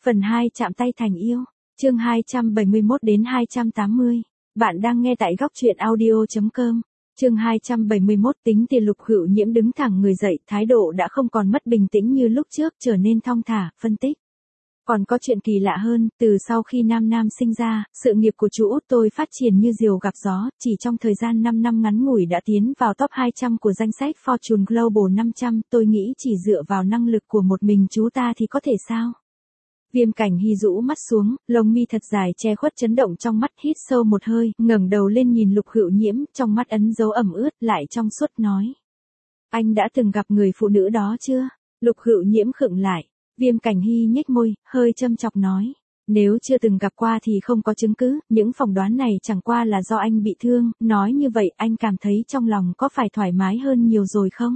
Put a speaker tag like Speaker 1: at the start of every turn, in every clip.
Speaker 1: Phần 2 chạm tay thành yêu. Chương 271 đến 280. Bạn đang nghe tại góc truyện audio.com. Chương 271 tính tiền Lục Hữu Nhiễm đứng thẳng người dậy, thái độ đã không còn mất bình tĩnh như lúc trước, trở nên thong thả, phân tích. Còn có chuyện kỳ lạ hơn, từ sau khi Nam Nam sinh ra, sự nghiệp của chú út tôi phát triển như diều gặp gió, chỉ trong thời gian 5 năm ngắn ngủi đã tiến vào top 200 của danh sách Fortune Global 500, tôi nghĩ chỉ dựa vào năng lực của một mình chú ta thì có thể sao? Viêm Cảnh Hy rũ mắt xuống, lông mi thật dài che khuất chấn động trong mắt, hít sâu một hơi, ngẩng đầu lên nhìn Lục Hữu Nhiễm, trong mắt ấn dấu ẩm ướt, lại trong suốt nói. Anh đã từng gặp người phụ nữ đó chưa? Lục Hữu Nhiễm khựng lại. Viêm Cảnh Hy nhếch môi, hơi châm chọc nói. Nếu chưa từng gặp qua thì không có chứng cứ, những phỏng đoán này chẳng qua là do anh bị thương, nói như vậy anh cảm thấy trong lòng có phải thoải mái hơn nhiều rồi không?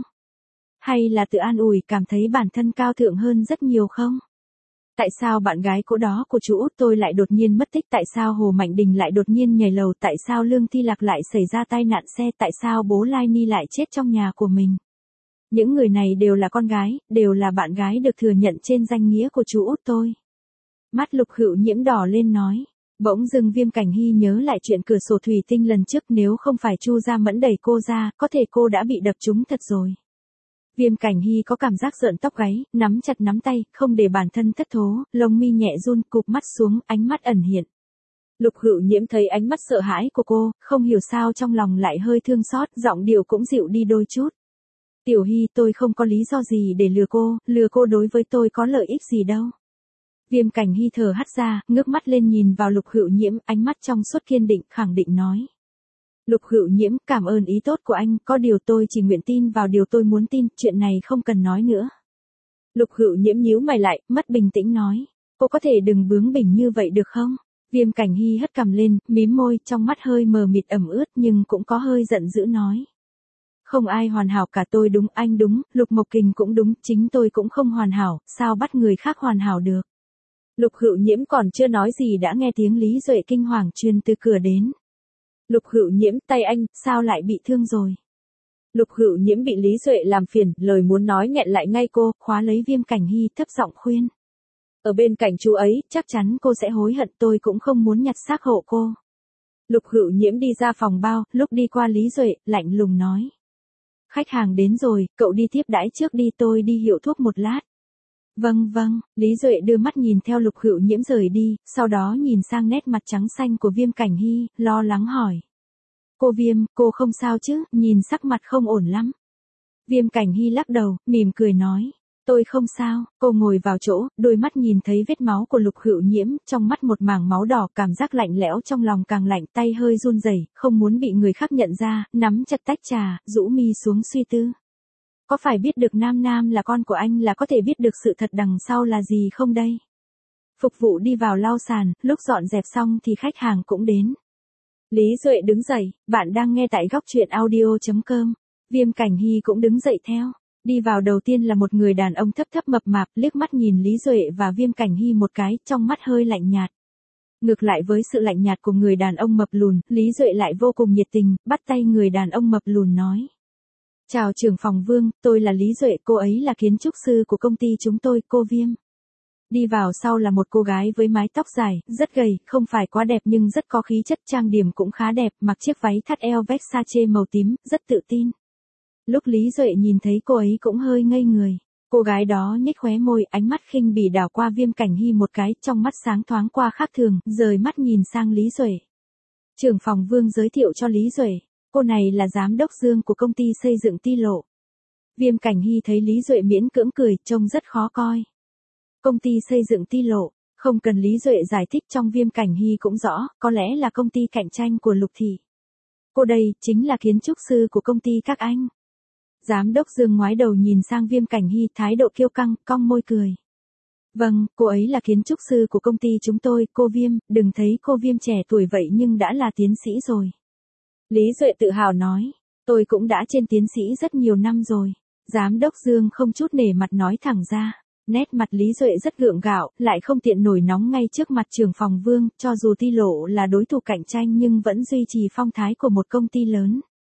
Speaker 1: Hay là tự an ủi cảm thấy bản thân cao thượng hơn rất nhiều không? Tại sao bạn gái cũ đó của chú út tôi lại đột nhiên mất tích? Tại sao Hồ Mạnh Đình lại đột nhiên nhảy lầu? Tại sao Lương Thi Lạc lại xảy ra tai nạn xe? Tại sao bố Lai Ni lại chết trong nhà của mình? Những người này đều là con gái, đều là bạn gái được thừa nhận trên danh nghĩa của chú út tôi. Mắt Lục Hữu Nhiễm đỏ lên nói. Bỗng dưng Viêm Cảnh Hy nhớ lại chuyện cửa sổ thủy tinh lần trước, nếu không phải Chu Gia Mẫn đẩy cô ra, có thể cô đã bị đập trúng thật rồi. Viêm Cảnh Hy có cảm giác rợn tóc gáy, nắm chặt nắm tay, không để bản thân thất thố, lông mi nhẹ run, cụp mắt xuống, ánh mắt ẩn hiện. Lục Hữu Nhiễm thấy ánh mắt sợ hãi của cô, không hiểu sao trong lòng lại hơi thương xót, giọng điệu cũng dịu đi đôi chút. Tiểu Hy, tôi không có lý do gì để lừa cô đối với tôi có lợi ích gì đâu. Viêm Cảnh Hy thở hắt ra, ngước mắt lên nhìn vào Lục Hữu Nhiễm, ánh mắt trong suốt kiên định, khẳng định nói. Lục Hữu Nhiễm, cảm ơn ý tốt của anh, có điều tôi chỉ nguyện tin vào điều tôi muốn tin, chuyện này không cần nói nữa. Lục Hữu Nhiễm nhíu mày lại, mất bình tĩnh nói. Cô có thể đừng bướng bỉnh như vậy được không? Viêm Cảnh Hy hất cằm lên, mím môi, trong mắt hơi mờ mịt ẩm ướt nhưng cũng có hơi giận dữ nói. Không ai hoàn hảo cả, tôi đúng, anh đúng, Lục Mộc Kình cũng đúng, chính tôi cũng không hoàn hảo, sao bắt người khác hoàn hảo được. Lục Hữu Nhiễm còn chưa nói gì đã nghe tiếng Lý Duệ kinh hoàng truyền từ cửa đến. Lục Hữu Nhiễm, tay anh, sao lại bị thương rồi? Lục Hữu Nhiễm bị Lý Duệ làm phiền, lời muốn nói nghẹn lại ngay cô, khóa lấy Viêm Cảnh Hy, thấp giọng khuyên. Ở bên cạnh chú ấy, chắc chắn cô sẽ hối hận, tôi cũng không muốn nhặt xác hộ cô. Lục Hữu Nhiễm đi ra phòng bao, lúc đi qua Lý Duệ, lạnh lùng nói. Khách hàng đến rồi, cậu đi tiếp đãi trước đi, tôi đi hiệu thuốc một lát. Vâng, Lý Duệ đưa mắt nhìn theo Lục Hữu Nhiễm rời đi, sau đó nhìn sang nét mặt trắng xanh của Viêm Cảnh Hy, lo lắng hỏi. Cô Viêm, cô không sao chứ, nhìn sắc mặt không ổn lắm. Viêm Cảnh Hy lắc đầu, mỉm cười nói. Tôi không sao, cô ngồi vào chỗ, đôi mắt nhìn thấy vết máu của Lục Hữu Nhiễm, trong mắt một mảng máu đỏ, cảm giác lạnh lẽo trong lòng càng lạnh, tay hơi run rẩy, không muốn bị người khác nhận ra, nắm chặt tách trà, rũ mi xuống suy tư. Có phải biết được Nam Nam là con của anh là có thể biết được sự thật đằng sau là gì không đây? Phục vụ đi vào lau sàn, lúc dọn dẹp xong thì khách hàng cũng đến. Lý Duệ đứng dậy, bạn đang nghe tại góc truyện audio.com. Viêm Cảnh Hy cũng đứng dậy theo. Đi vào đầu tiên là một người đàn ông thấp thấp mập mạp, liếc mắt nhìn Lý Duệ và Viêm Cảnh Hy một cái, trong mắt hơi lạnh nhạt. Ngược lại với sự lạnh nhạt của người đàn ông mập lùn, Lý Duệ lại vô cùng nhiệt tình, bắt tay người đàn ông mập lùn nói. Chào trưởng phòng Vương, tôi là Lý Duệ, cô ấy là kiến trúc sư của công ty chúng tôi, cô Viêm. Đi vào sau là một cô gái với mái tóc dài, rất gầy, không phải quá đẹp nhưng rất có khí chất, trang điểm cũng khá đẹp, mặc chiếc váy thắt eo Versace màu tím, rất tự tin. Lúc Lý Duệ nhìn thấy cô ấy cũng hơi ngây người. Cô gái đó nhếch khóe môi, ánh mắt khinh bỉ đảo qua Viêm Cảnh Hy một cái, trong mắt sáng thoáng qua khác thường, rời mắt nhìn sang Lý Duệ. Trưởng phòng Vương giới thiệu cho Lý Duệ. Cô này là giám đốc Dương của công ty xây dựng Ti Lộ. Viêm Cảnh Hy thấy Lý Duệ miễn cưỡng cười, trông rất khó coi. Công ty xây dựng Ti Lộ, không cần Lý Duệ giải thích, trong Viêm Cảnh Hy cũng rõ, có lẽ là công ty cạnh tranh của Lục Thị. Cô đây, chính là kiến trúc sư của công ty các anh. Giám đốc Dương ngoái đầu nhìn sang Viêm Cảnh Hy, thái độ kiêu căng, cong môi cười. Vâng, cô ấy là kiến trúc sư của công ty chúng tôi, cô Viêm, đừng thấy cô Viêm trẻ tuổi vậy nhưng đã là tiến sĩ rồi. Lý Duệ tự hào nói, tôi cũng đã trên tiến sĩ rất nhiều năm rồi. Giám đốc Dương không chút nể mặt nói thẳng ra. Nét mặt Lý Duệ rất gượng gạo, lại không tiện nổi nóng ngay trước mặt trưởng phòng Vương, cho dù Ti Lộ là đối thủ cạnh tranh nhưng vẫn duy trì phong thái của một công ty lớn.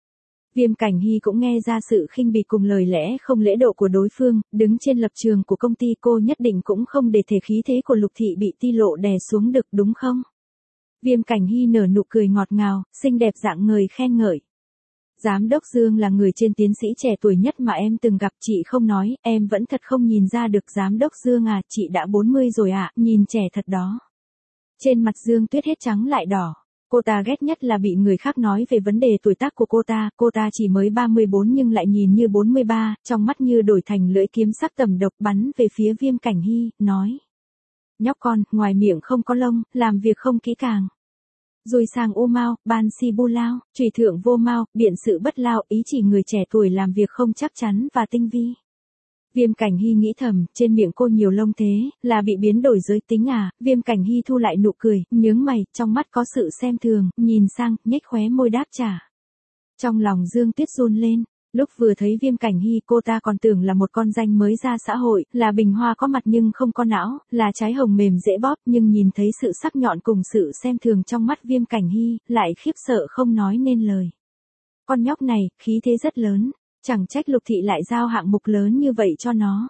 Speaker 1: Viêm Cảnh Hy cũng nghe ra sự khinh bỉ cùng lời lẽ không lễ độ của đối phương, đứng trên lập trường của công ty cô nhất định cũng không để thể khí thế của Lục Thị bị Ti Lộ đè xuống được đúng không? Viêm Cảnh Hy nở nụ cười ngọt ngào, xinh đẹp dạng người khen ngợi. Giám đốc Dương là người trên tiến sĩ trẻ tuổi nhất mà em từng gặp, chị không nói, em vẫn thật không nhìn ra được. Giám đốc Dương à, chị đã 40 rồi ạ, nhìn trẻ thật đó. Trên mặt Dương Tuyết hết trắng lại đỏ. Cô ta ghét nhất là bị người khác nói về vấn đề tuổi tác của cô ta chỉ mới 34 nhưng lại nhìn như 43, trong mắt như đổi thành lưỡi kiếm sắc tầm độc bắn về phía Viêm Cảnh Hy, nói. Nhóc con, ngoài miệng không có lông, làm việc không kỹ càng. Rồi sang ô mau, ban si bu lao, trùy thượng vô mau, biện sự bất lao, ý chỉ người trẻ tuổi làm việc không chắc chắn và tinh vi. Viêm Cảnh Hy nghĩ thầm, trên miệng cô nhiều lông thế, là bị biến đổi giới tính à? Viêm Cảnh Hy thu lại nụ cười, nhướng mày, trong mắt có sự xem thường, nhìn sang, nhếch khóe môi đáp trả. Trong lòng Dương Tuyết run lên, lúc vừa thấy Viêm Cảnh Hy cô ta còn tưởng là một con danh mới ra xã hội, là bình hoa có mặt nhưng không có não, là trái hồng mềm dễ bóp, nhưng nhìn thấy sự sắc nhọn cùng sự xem thường trong mắt Viêm Cảnh Hy, lại khiếp sợ không nói nên lời. Con nhóc này, khí thế rất lớn. Chẳng trách Lục Thị lại giao hạng mục lớn như vậy cho nó.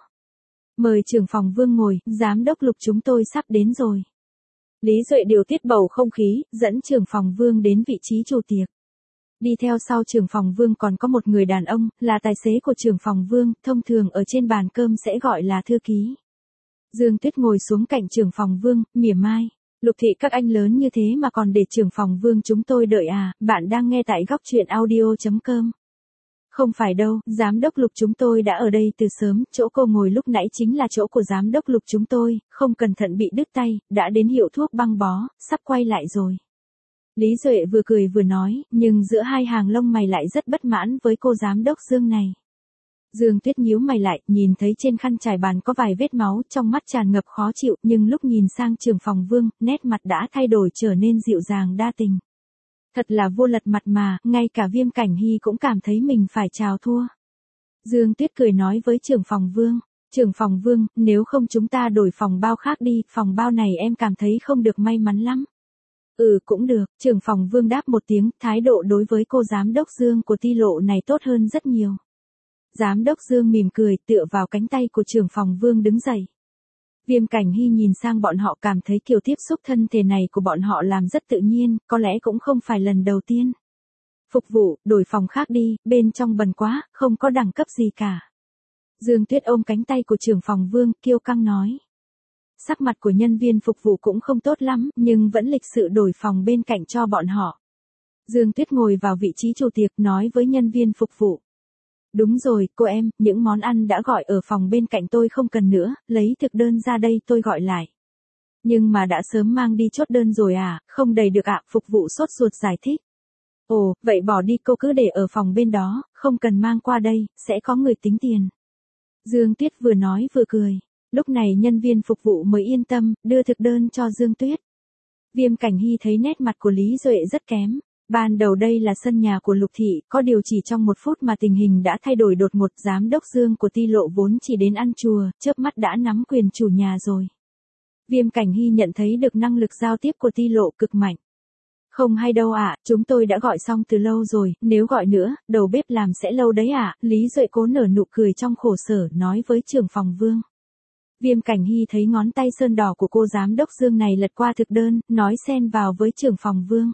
Speaker 1: Mời trưởng phòng Vương ngồi, giám đốc Lục chúng tôi sắp đến rồi. Lý Duệ điều tiết bầu không khí, dẫn trưởng phòng Vương đến vị trí chủ tiệc. Đi theo sau trưởng phòng Vương còn có một người đàn ông, là tài xế của trưởng phòng Vương, thông thường ở trên bàn cơm sẽ gọi là thư ký. Dương Tuyết ngồi xuống cạnh trưởng phòng Vương, mỉa mai. Lục Thị các anh lớn như thế mà còn để trưởng phòng Vương chúng tôi đợi à, bạn đang nghe tại góc truyện audio.com. Không phải đâu, giám đốc Lục chúng tôi đã ở đây từ sớm, chỗ cô ngồi lúc nãy chính là chỗ của giám đốc Lục chúng tôi, không cẩn thận bị đứt tay, đã đến hiệu thuốc băng bó, sắp quay lại rồi. Lý Duệ vừa cười vừa nói, nhưng giữa hai hàng lông mày lại rất bất mãn với cô giám đốc Dương này. Dương Tuyết nhíu mày lại, nhìn thấy trên khăn trải bàn có vài vết máu, trong mắt tràn ngập khó chịu, nhưng lúc nhìn sang trưởng phòng Vương, nét mặt đã thay đổi trở nên dịu dàng đa tình. Thật là vô lật mặt mà, ngay cả Viêm Cảnh Hy cũng cảm thấy mình phải chào thua. Dương Tuyết cười nói với trưởng phòng Vương. Trưởng phòng Vương, nếu không chúng ta đổi phòng bao khác đi, phòng bao này em cảm thấy không được may mắn lắm. Cũng được, trưởng phòng Vương đáp một tiếng, thái độ đối với cô giám đốc Dương của Ti Lộ này tốt hơn rất nhiều. Giám đốc Dương mỉm cười, tựa vào cánh tay của trưởng phòng Vương đứng dậy. Viêm Cảnh Hy nhìn sang bọn họ cảm thấy kiểu tiếp xúc thân thể này của bọn họ làm rất tự nhiên, có lẽ cũng không phải lần đầu tiên. Phục vụ, đổi phòng khác đi, bên trong bẩn quá, không có đẳng cấp gì cả. Dương Tuyết ôm cánh tay của trưởng phòng Vương, kiêu căng nói. Sắc mặt của nhân viên phục vụ cũng không tốt lắm, nhưng vẫn lịch sự đổi phòng bên cạnh cho bọn họ. Dương Tuyết ngồi vào vị trí chủ tiệc nói với nhân viên phục vụ. Đúng rồi, cô em, những món ăn đã gọi ở phòng bên cạnh tôi không cần nữa, lấy thực đơn ra đây tôi gọi lại. Nhưng mà đã sớm mang đi chốt đơn rồi à, không đầy được ạ, phục vụ sốt ruột giải thích. Ồ, vậy bỏ đi cô cứ để ở phòng bên đó, không cần mang qua đây, sẽ có người tính tiền. Dương Tuyết vừa nói vừa cười. Lúc này nhân viên phục vụ mới yên tâm, đưa thực đơn cho Dương Tuyết. Viêm Cảnh Hy thấy nét mặt của Lý Duệ rất kém. Ban đầu đây là sân nhà của Lục Thị, có điều chỉ trong 1 phút mà tình hình đã thay đổi đột ngột. Giám đốc Dương của Ti Lộ vốn chỉ đến ăn chùa, chớp mắt đã nắm quyền chủ nhà rồi. Viêm Cảnh Hy nhận thấy được năng lực giao tiếp của Ti Lộ cực mạnh. Không hay đâu ạ, chúng tôi đã gọi xong từ lâu rồi, nếu gọi nữa, đầu bếp làm sẽ lâu đấy ạ. Lý Duệ cố nở nụ cười trong khổ sở nói với trưởng phòng Vương. Viêm Cảnh Hy thấy ngón tay sơn đỏ của cô giám đốc Dương này lật qua thực đơn, nói xen vào với trưởng phòng Vương.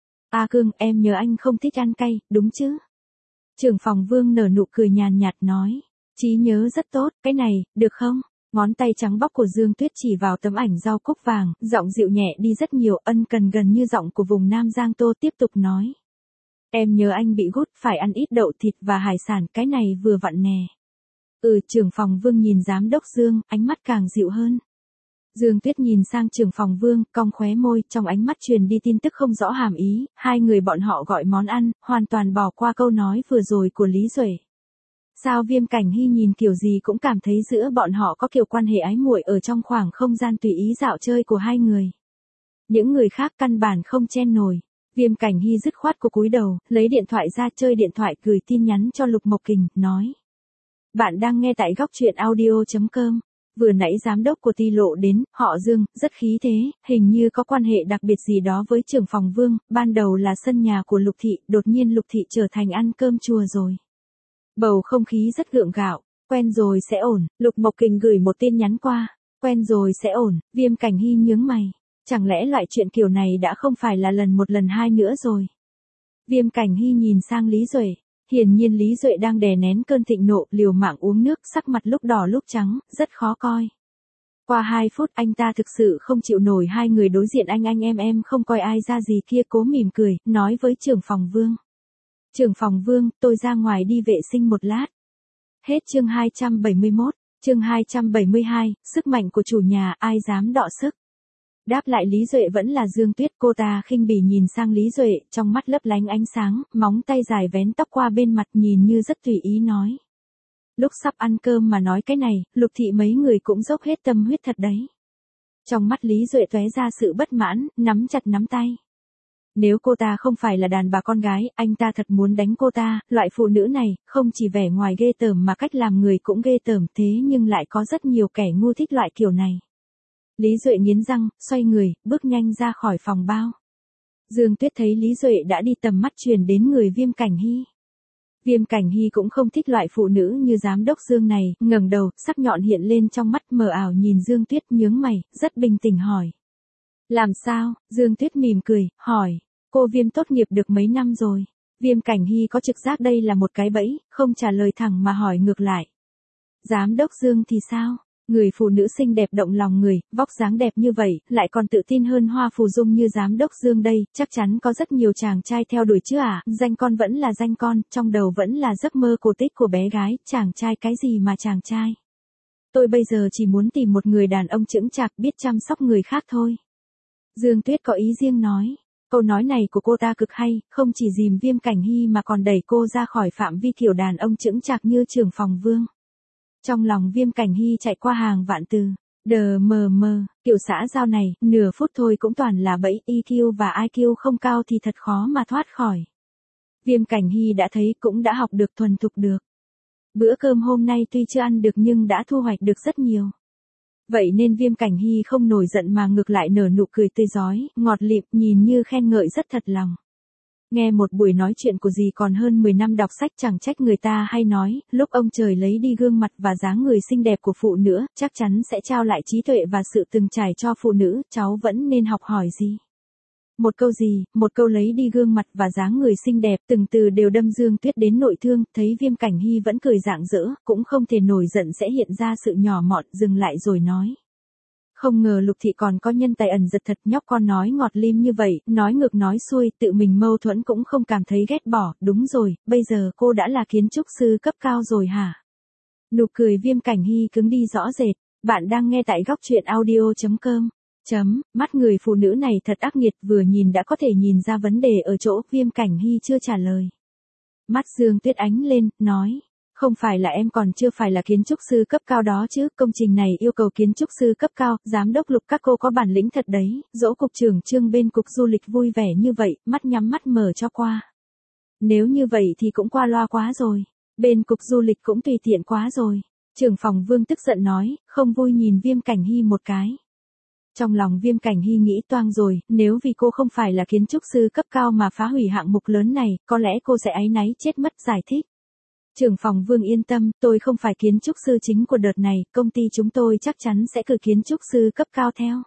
Speaker 1: A Cương, em nhớ anh không thích ăn cay, đúng chứ? Trưởng phòng Vương nở nụ cười nhàn nhạt nói. Trí nhớ rất tốt, cái này, được không? Ngón tay trắng bóc của Dương Tuyết chỉ vào tấm ảnh rau cúc vàng, giọng dịu nhẹ đi rất nhiều, ân cần gần như giọng của vùng Nam Giang Tô tiếp tục nói. Em nhớ anh bị gút, phải ăn ít đậu thịt và hải sản, cái này vừa vặn nè. Trưởng phòng Vương nhìn giám đốc Dương, ánh mắt càng dịu hơn. Dương Tuyết nhìn sang trưởng phòng Vương, cong khóe môi, trong ánh mắt truyền đi tin tức không rõ hàm ý, hai người bọn họ gọi món ăn, hoàn toàn bỏ qua câu nói vừa rồi của Lý Duệ. Sao Viêm Cảnh Hy nhìn kiểu gì cũng cảm thấy giữa bọn họ có kiểu quan hệ ái muội ở trong khoảng không gian tùy ý dạo chơi của hai người. Những người khác căn bản không chen nổi. Viêm Cảnh Hy dứt khoát cô cúi đầu, lấy điện thoại ra chơi điện thoại gửi tin nhắn cho Lục Mộc Kình, nói. Bạn đang nghe tại góc truyện audio.com. Vừa nãy giám đốc của Ti Lộ đến, họ Dương, rất khí thế, hình như có quan hệ đặc biệt gì đó với trưởng phòng Vương, ban đầu là sân nhà của Lục Thị, đột nhiên Lục Thị trở thành ăn cơm chùa rồi. Bầu không khí rất gượng gạo, quen rồi sẽ ổn, Lục Mộc Kình gửi một tin nhắn qua, quen rồi sẽ ổn, Viêm Cảnh Hy nhướng mày, chẳng lẽ loại chuyện kiểu này đã không phải là lần một lần hai nữa rồi. Viêm Cảnh Hy nhìn sang Lý Duệ. Hiển nhiên Lý Duệ đang đè nén cơn thịnh nộ, liều mạng uống nước, sắc mặt lúc đỏ lúc trắng, rất khó coi. Qua 2 phút anh ta thực sự không chịu nổi hai người đối diện anh em không coi ai ra gì kia, cố mỉm cười, nói với trưởng phòng Vương. Trưởng phòng Vương, tôi ra ngoài đi vệ sinh một lát. Hết chương 271, chương 272, sức mạnh của chủ nhà, ai dám đọ sức. Đáp lại Lý Duệ vẫn là Dương Tuyết, cô ta khinh bỉ nhìn sang Lý Duệ, trong mắt lấp lánh ánh sáng, móng tay dài vén tóc qua bên mặt nhìn như rất tùy ý nói. Lúc sắp ăn cơm mà nói cái này, Lục Thị mấy người cũng dốc hết tâm huyết thật đấy. Trong mắt Lý Duệ tóe ra sự bất mãn, nắm chặt nắm tay. Nếu cô ta không phải là đàn bà con gái, anh ta thật muốn đánh cô ta, loại phụ nữ này, không chỉ vẻ ngoài ghê tởm mà cách làm người cũng ghê tởm, thế nhưng lại có rất nhiều kẻ ngu thích loại kiểu này. Lý Duệ nghiến răng, xoay người, bước nhanh ra khỏi phòng bao. Dương Tuyết thấy Lý Duệ đã đi, tầm mắt truyền đến người Viêm Cảnh Hy. Viêm Cảnh Hy cũng không thích loại phụ nữ như giám đốc Dương này, ngẩng đầu, sắc nhọn hiện lên trong mắt, mờ ảo nhìn Dương Tuyết, nhướng mày, rất bình tĩnh hỏi. Làm sao? Dương Tuyết mỉm cười, hỏi. Cô Viêm tốt nghiệp được mấy năm rồi? Viêm Cảnh Hy có trực giác đây là một cái bẫy, không trả lời thẳng mà hỏi ngược lại. Giám đốc Dương thì sao? Người phụ nữ xinh đẹp động lòng người, vóc dáng đẹp như vậy, lại còn tự tin hơn Hoa Phù Dung như giám đốc Dương đây, chắc chắn có rất nhiều chàng trai theo đuổi chứ à, danh con vẫn là danh con, trong đầu vẫn là giấc mơ cổ tích của bé gái, chàng trai cái gì mà chàng trai. Tôi bây giờ chỉ muốn tìm một người đàn ông chững chạc biết chăm sóc người khác thôi. Dương Tuyết có ý riêng nói. Câu nói này của cô ta cực hay, không chỉ dìm Viêm Cảnh Hy mà còn đẩy cô ra khỏi phạm vi kiểu đàn ông chững chạc như trưởng phòng Vương. Trong lòng Viêm Cảnh Hy chạy qua hàng vạn từ, đờ mờ mờ, kiểu xã giao này, nửa phút thôi cũng toàn là bẫy, EQ và IQ không cao thì thật khó mà thoát khỏi. Viêm Cảnh Hy đã thấy cũng đã học được thuần thục được. Bữa cơm hôm nay tuy chưa ăn được nhưng đã thu hoạch được rất nhiều. Vậy nên Viêm Cảnh Hy không nổi giận mà ngược lại nở nụ cười tươi rói, ngọt lịm, nhìn như khen ngợi rất thật lòng. Nghe một buổi nói chuyện của dì còn hơn 10 năm đọc sách, chẳng trách người ta hay nói, lúc ông trời lấy đi gương mặt và dáng người xinh đẹp của phụ nữ, chắc chắn sẽ trao lại trí tuệ và sự từng trải cho phụ nữ, cháu vẫn nên học hỏi gì. Một câu gì, một câu lấy đi gương mặt và dáng người xinh đẹp, từng từ đều đâm Dương Tuyết đến nội thương, thấy Viêm Cảnh Hy vẫn cười rạng rỡ, cũng không thể nổi giận sẽ hiện ra sự nhỏ mọn, dừng lại rồi nói. Không ngờ Lục Thị còn có nhân tài ẩn giật thật, nhóc con nói ngọt lim như vậy, nói ngược nói xuôi, tự mình mâu thuẫn cũng không cảm thấy ghét bỏ, đúng rồi, bây giờ cô đã là kiến trúc sư cấp cao rồi hả? Nụ cười Viêm Cảnh Hy cứng đi rõ rệt, bạn đang nghe tại góc truyện audio.com. Mắt người phụ nữ này thật ác nghiệt, vừa nhìn đã có thể nhìn ra vấn đề ở chỗ. Viêm Cảnh Hy chưa trả lời. Mắt Dương Tuyết ánh lên, nói. Không phải là em còn chưa phải là kiến trúc sư cấp cao đó chứ, công trình này yêu cầu kiến trúc sư cấp cao, giám đốc Lục các cô có bản lĩnh thật đấy, dỗ cục trưởng Trương bên cục du lịch vui vẻ như vậy, mắt nhắm mắt mở cho qua. Nếu như vậy thì cũng qua loa quá rồi, bên cục du lịch cũng tùy tiện quá rồi. Trưởng phòng Vương tức giận nói, không vui nhìn Viêm Cảnh Hy một cái. Trong lòng Viêm Cảnh Hy nghĩ toang rồi, nếu vì cô không phải là kiến trúc sư cấp cao mà phá hủy hạng mục lớn này, có lẽ cô sẽ áy náy chết mất, giải thích. Trưởng phòng Vương yên tâm, tôi không phải kiến trúc sư chính của đợt này, công ty chúng tôi chắc chắn sẽ cử kiến trúc sư cấp cao theo.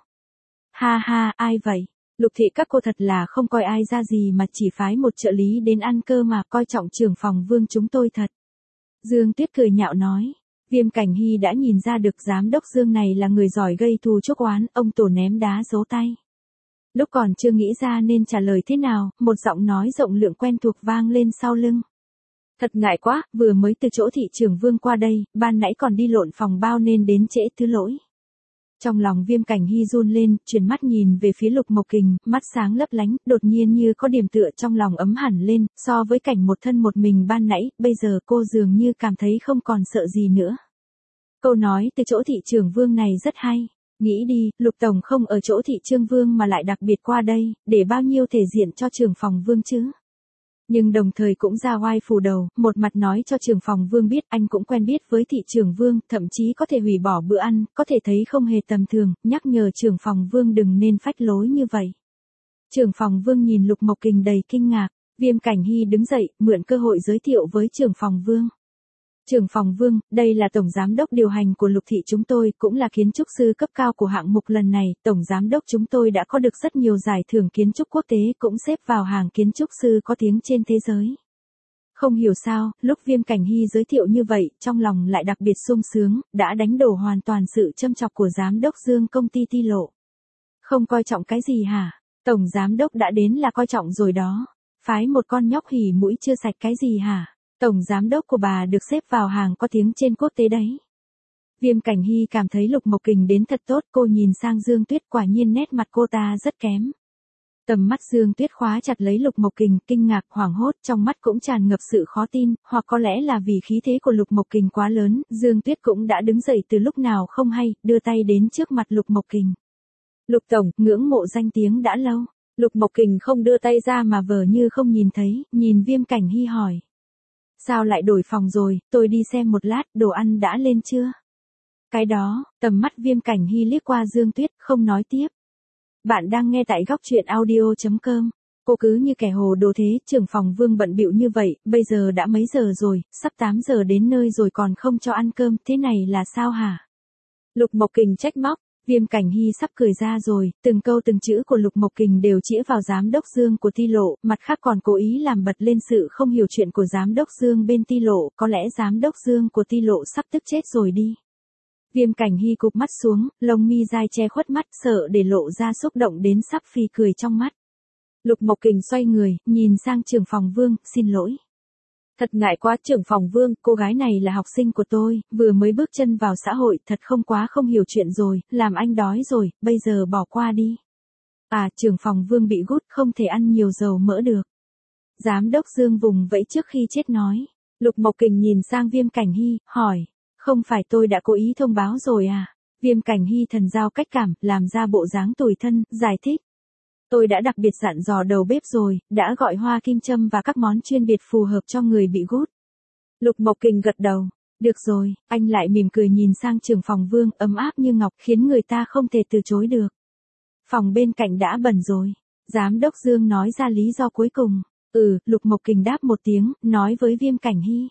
Speaker 1: Ha ha, ai vậy? Lục Thị các cô thật là không coi ai ra gì mà chỉ phái một trợ lý đến ăn cơ mà coi trọng trưởng phòng Vương chúng tôi thật. Dương Tuyết cười nhạo nói. Viêm Cảnh Hy đã nhìn ra được giám đốc Dương này là người giỏi gây thù chuốc oán, ông tổ ném đá giấu tay. Lúc còn chưa nghĩ ra nên trả lời thế nào, một giọng nói rộng lượng quen thuộc vang lên sau lưng. Thật ngại quá, vừa mới từ chỗ thị trưởng Vương qua đây, ban nãy còn đi lộn phòng bao nên đến trễ, thứ lỗi. Trong lòng Viêm Cảnh Hy run lên, chuyển mắt nhìn về phía Lục Mộc Kình, mắt sáng lấp lánh, đột nhiên như có điểm tựa trong lòng ấm hẳn lên, so với cảnh một thân một mình ban nãy, bây giờ cô dường như cảm thấy không còn sợ gì nữa. Câu nói từ chỗ thị trưởng Vương này rất hay. Nghĩ đi, Lục Tổng không ở chỗ thị trương Vương mà lại đặc biệt qua đây, để bao nhiêu thể diện cho trưởng phòng Vương chứ. Nhưng đồng thời cũng ra oai phủ đầu, một mặt nói cho trưởng phòng Vương biết anh cũng quen biết với thị trưởng Vương, thậm chí có thể hủy bỏ bữa ăn, có thể thấy không hề tầm thường, nhắc nhở trưởng phòng Vương đừng nên phách lối như vậy. Trưởng phòng Vương nhìn Lục Mộc Kình đầy kinh ngạc, Viêm Cảnh Hy đứng dậy, mượn cơ hội giới thiệu với trưởng phòng Vương. Trưởng phòng Vương, đây là tổng giám đốc điều hành của Lục thị chúng tôi, cũng là kiến trúc sư cấp cao của hạng mục lần này, tổng giám đốc chúng tôi đã có được rất nhiều giải thưởng kiến trúc quốc tế, cũng xếp vào hàng kiến trúc sư có tiếng trên thế giới. Không hiểu sao, lúc Viêm Cảnh Hy giới thiệu như vậy, trong lòng lại đặc biệt sung sướng, đã đánh đổ hoàn toàn sự châm chọc của giám đốc Dương công ty Ti Lộ. Không coi trọng cái gì hả? Tổng giám đốc đã đến là coi trọng rồi đó. Phái một con nhóc hỉ mũi chưa sạch cái gì hả? Tổng giám đốc của bà được xếp vào hàng có tiếng trên quốc tế đấy. Viêm Cảnh Hy cảm thấy Lục Mộc Kình đến thật tốt, cô nhìn sang Dương Tuyết, quả nhiên nét mặt cô ta rất kém. Tầm mắt Dương Tuyết khóa chặt lấy Lục Mộc Kình, kinh ngạc, hoảng hốt, trong mắt cũng tràn ngập sự khó tin, hoặc có lẽ là vì khí thế của Lục Mộc Kình quá lớn, Dương Tuyết cũng đã đứng dậy từ lúc nào không hay, đưa tay đến trước mặt Lục Mộc Kình. Lục tổng, ngưỡng mộ danh tiếng đã lâu. Lục Mộc Kình không đưa tay ra mà vờ như không nhìn thấy, nhìn Viêm Cảnh Hy hỏi. Sao lại đổi phòng rồi, tôi đi xem một lát, đồ ăn đã lên chưa? Cái đó, tầm mắt Viêm Cảnh Hy liếc qua Dương Tuyết, không nói tiếp. Bạn đang nghe tại góc truyện audio.com. Cô cứ như kẻ hồ đồ thế, trưởng phòng Vương bận bịu như vậy, bây giờ đã mấy giờ rồi, sắp 8 giờ đến nơi rồi còn không cho ăn cơm, thế này là sao hả? Lục Mộc Kình trách móc. Viêm Cảnh Hy sắp cười ra rồi, từng câu từng chữ của Lục Mộc Kình đều chĩa vào giám đốc Dương của Ti Lộ, mặt khác còn cố ý làm bật lên sự không hiểu chuyện của giám đốc Dương bên Ti Lộ, có lẽ giám đốc Dương của Ti Lộ sắp tức chết rồi đi. Viêm Cảnh Hy cụp mắt xuống, lông mi dai che khuất mắt, sợ để lộ ra xúc động đến sắp phì cười trong mắt. Lục Mộc Kình xoay người, nhìn sang trưởng phòng Vương, xin lỗi. Thật ngại quá trưởng phòng Vương, cô gái này là học sinh của tôi, vừa mới bước chân vào xã hội, thật không hiểu chuyện rồi, làm anh đói rồi, bây giờ bỏ qua đi. À, trưởng phòng Vương bị gút, không thể ăn nhiều dầu mỡ được. Giám đốc Dương vùng vẫy trước khi chết nói. Lục Mộc Kình nhìn sang Viêm Cảnh Hy, hỏi, không phải tôi đã cố ý thông báo rồi à? Viêm Cảnh Hy thần giao cách cảm, làm ra bộ dáng tủi thân, giải thích. Tôi đã đặc biệt dặn dò đầu bếp rồi, đã gọi hoa kim châm và các món chuyên biệt phù hợp cho người bị gút. Lục Mộc Kình gật đầu. Được rồi, anh lại mỉm cười nhìn sang trưởng phòng Vương, ấm áp như ngọc, khiến người ta không thể từ chối được. Phòng bên cạnh đã bẩn rồi. Giám đốc Dương nói ra lý do cuối cùng. Lục Mộc Kình đáp một tiếng, nói với Viêm Cảnh Hy.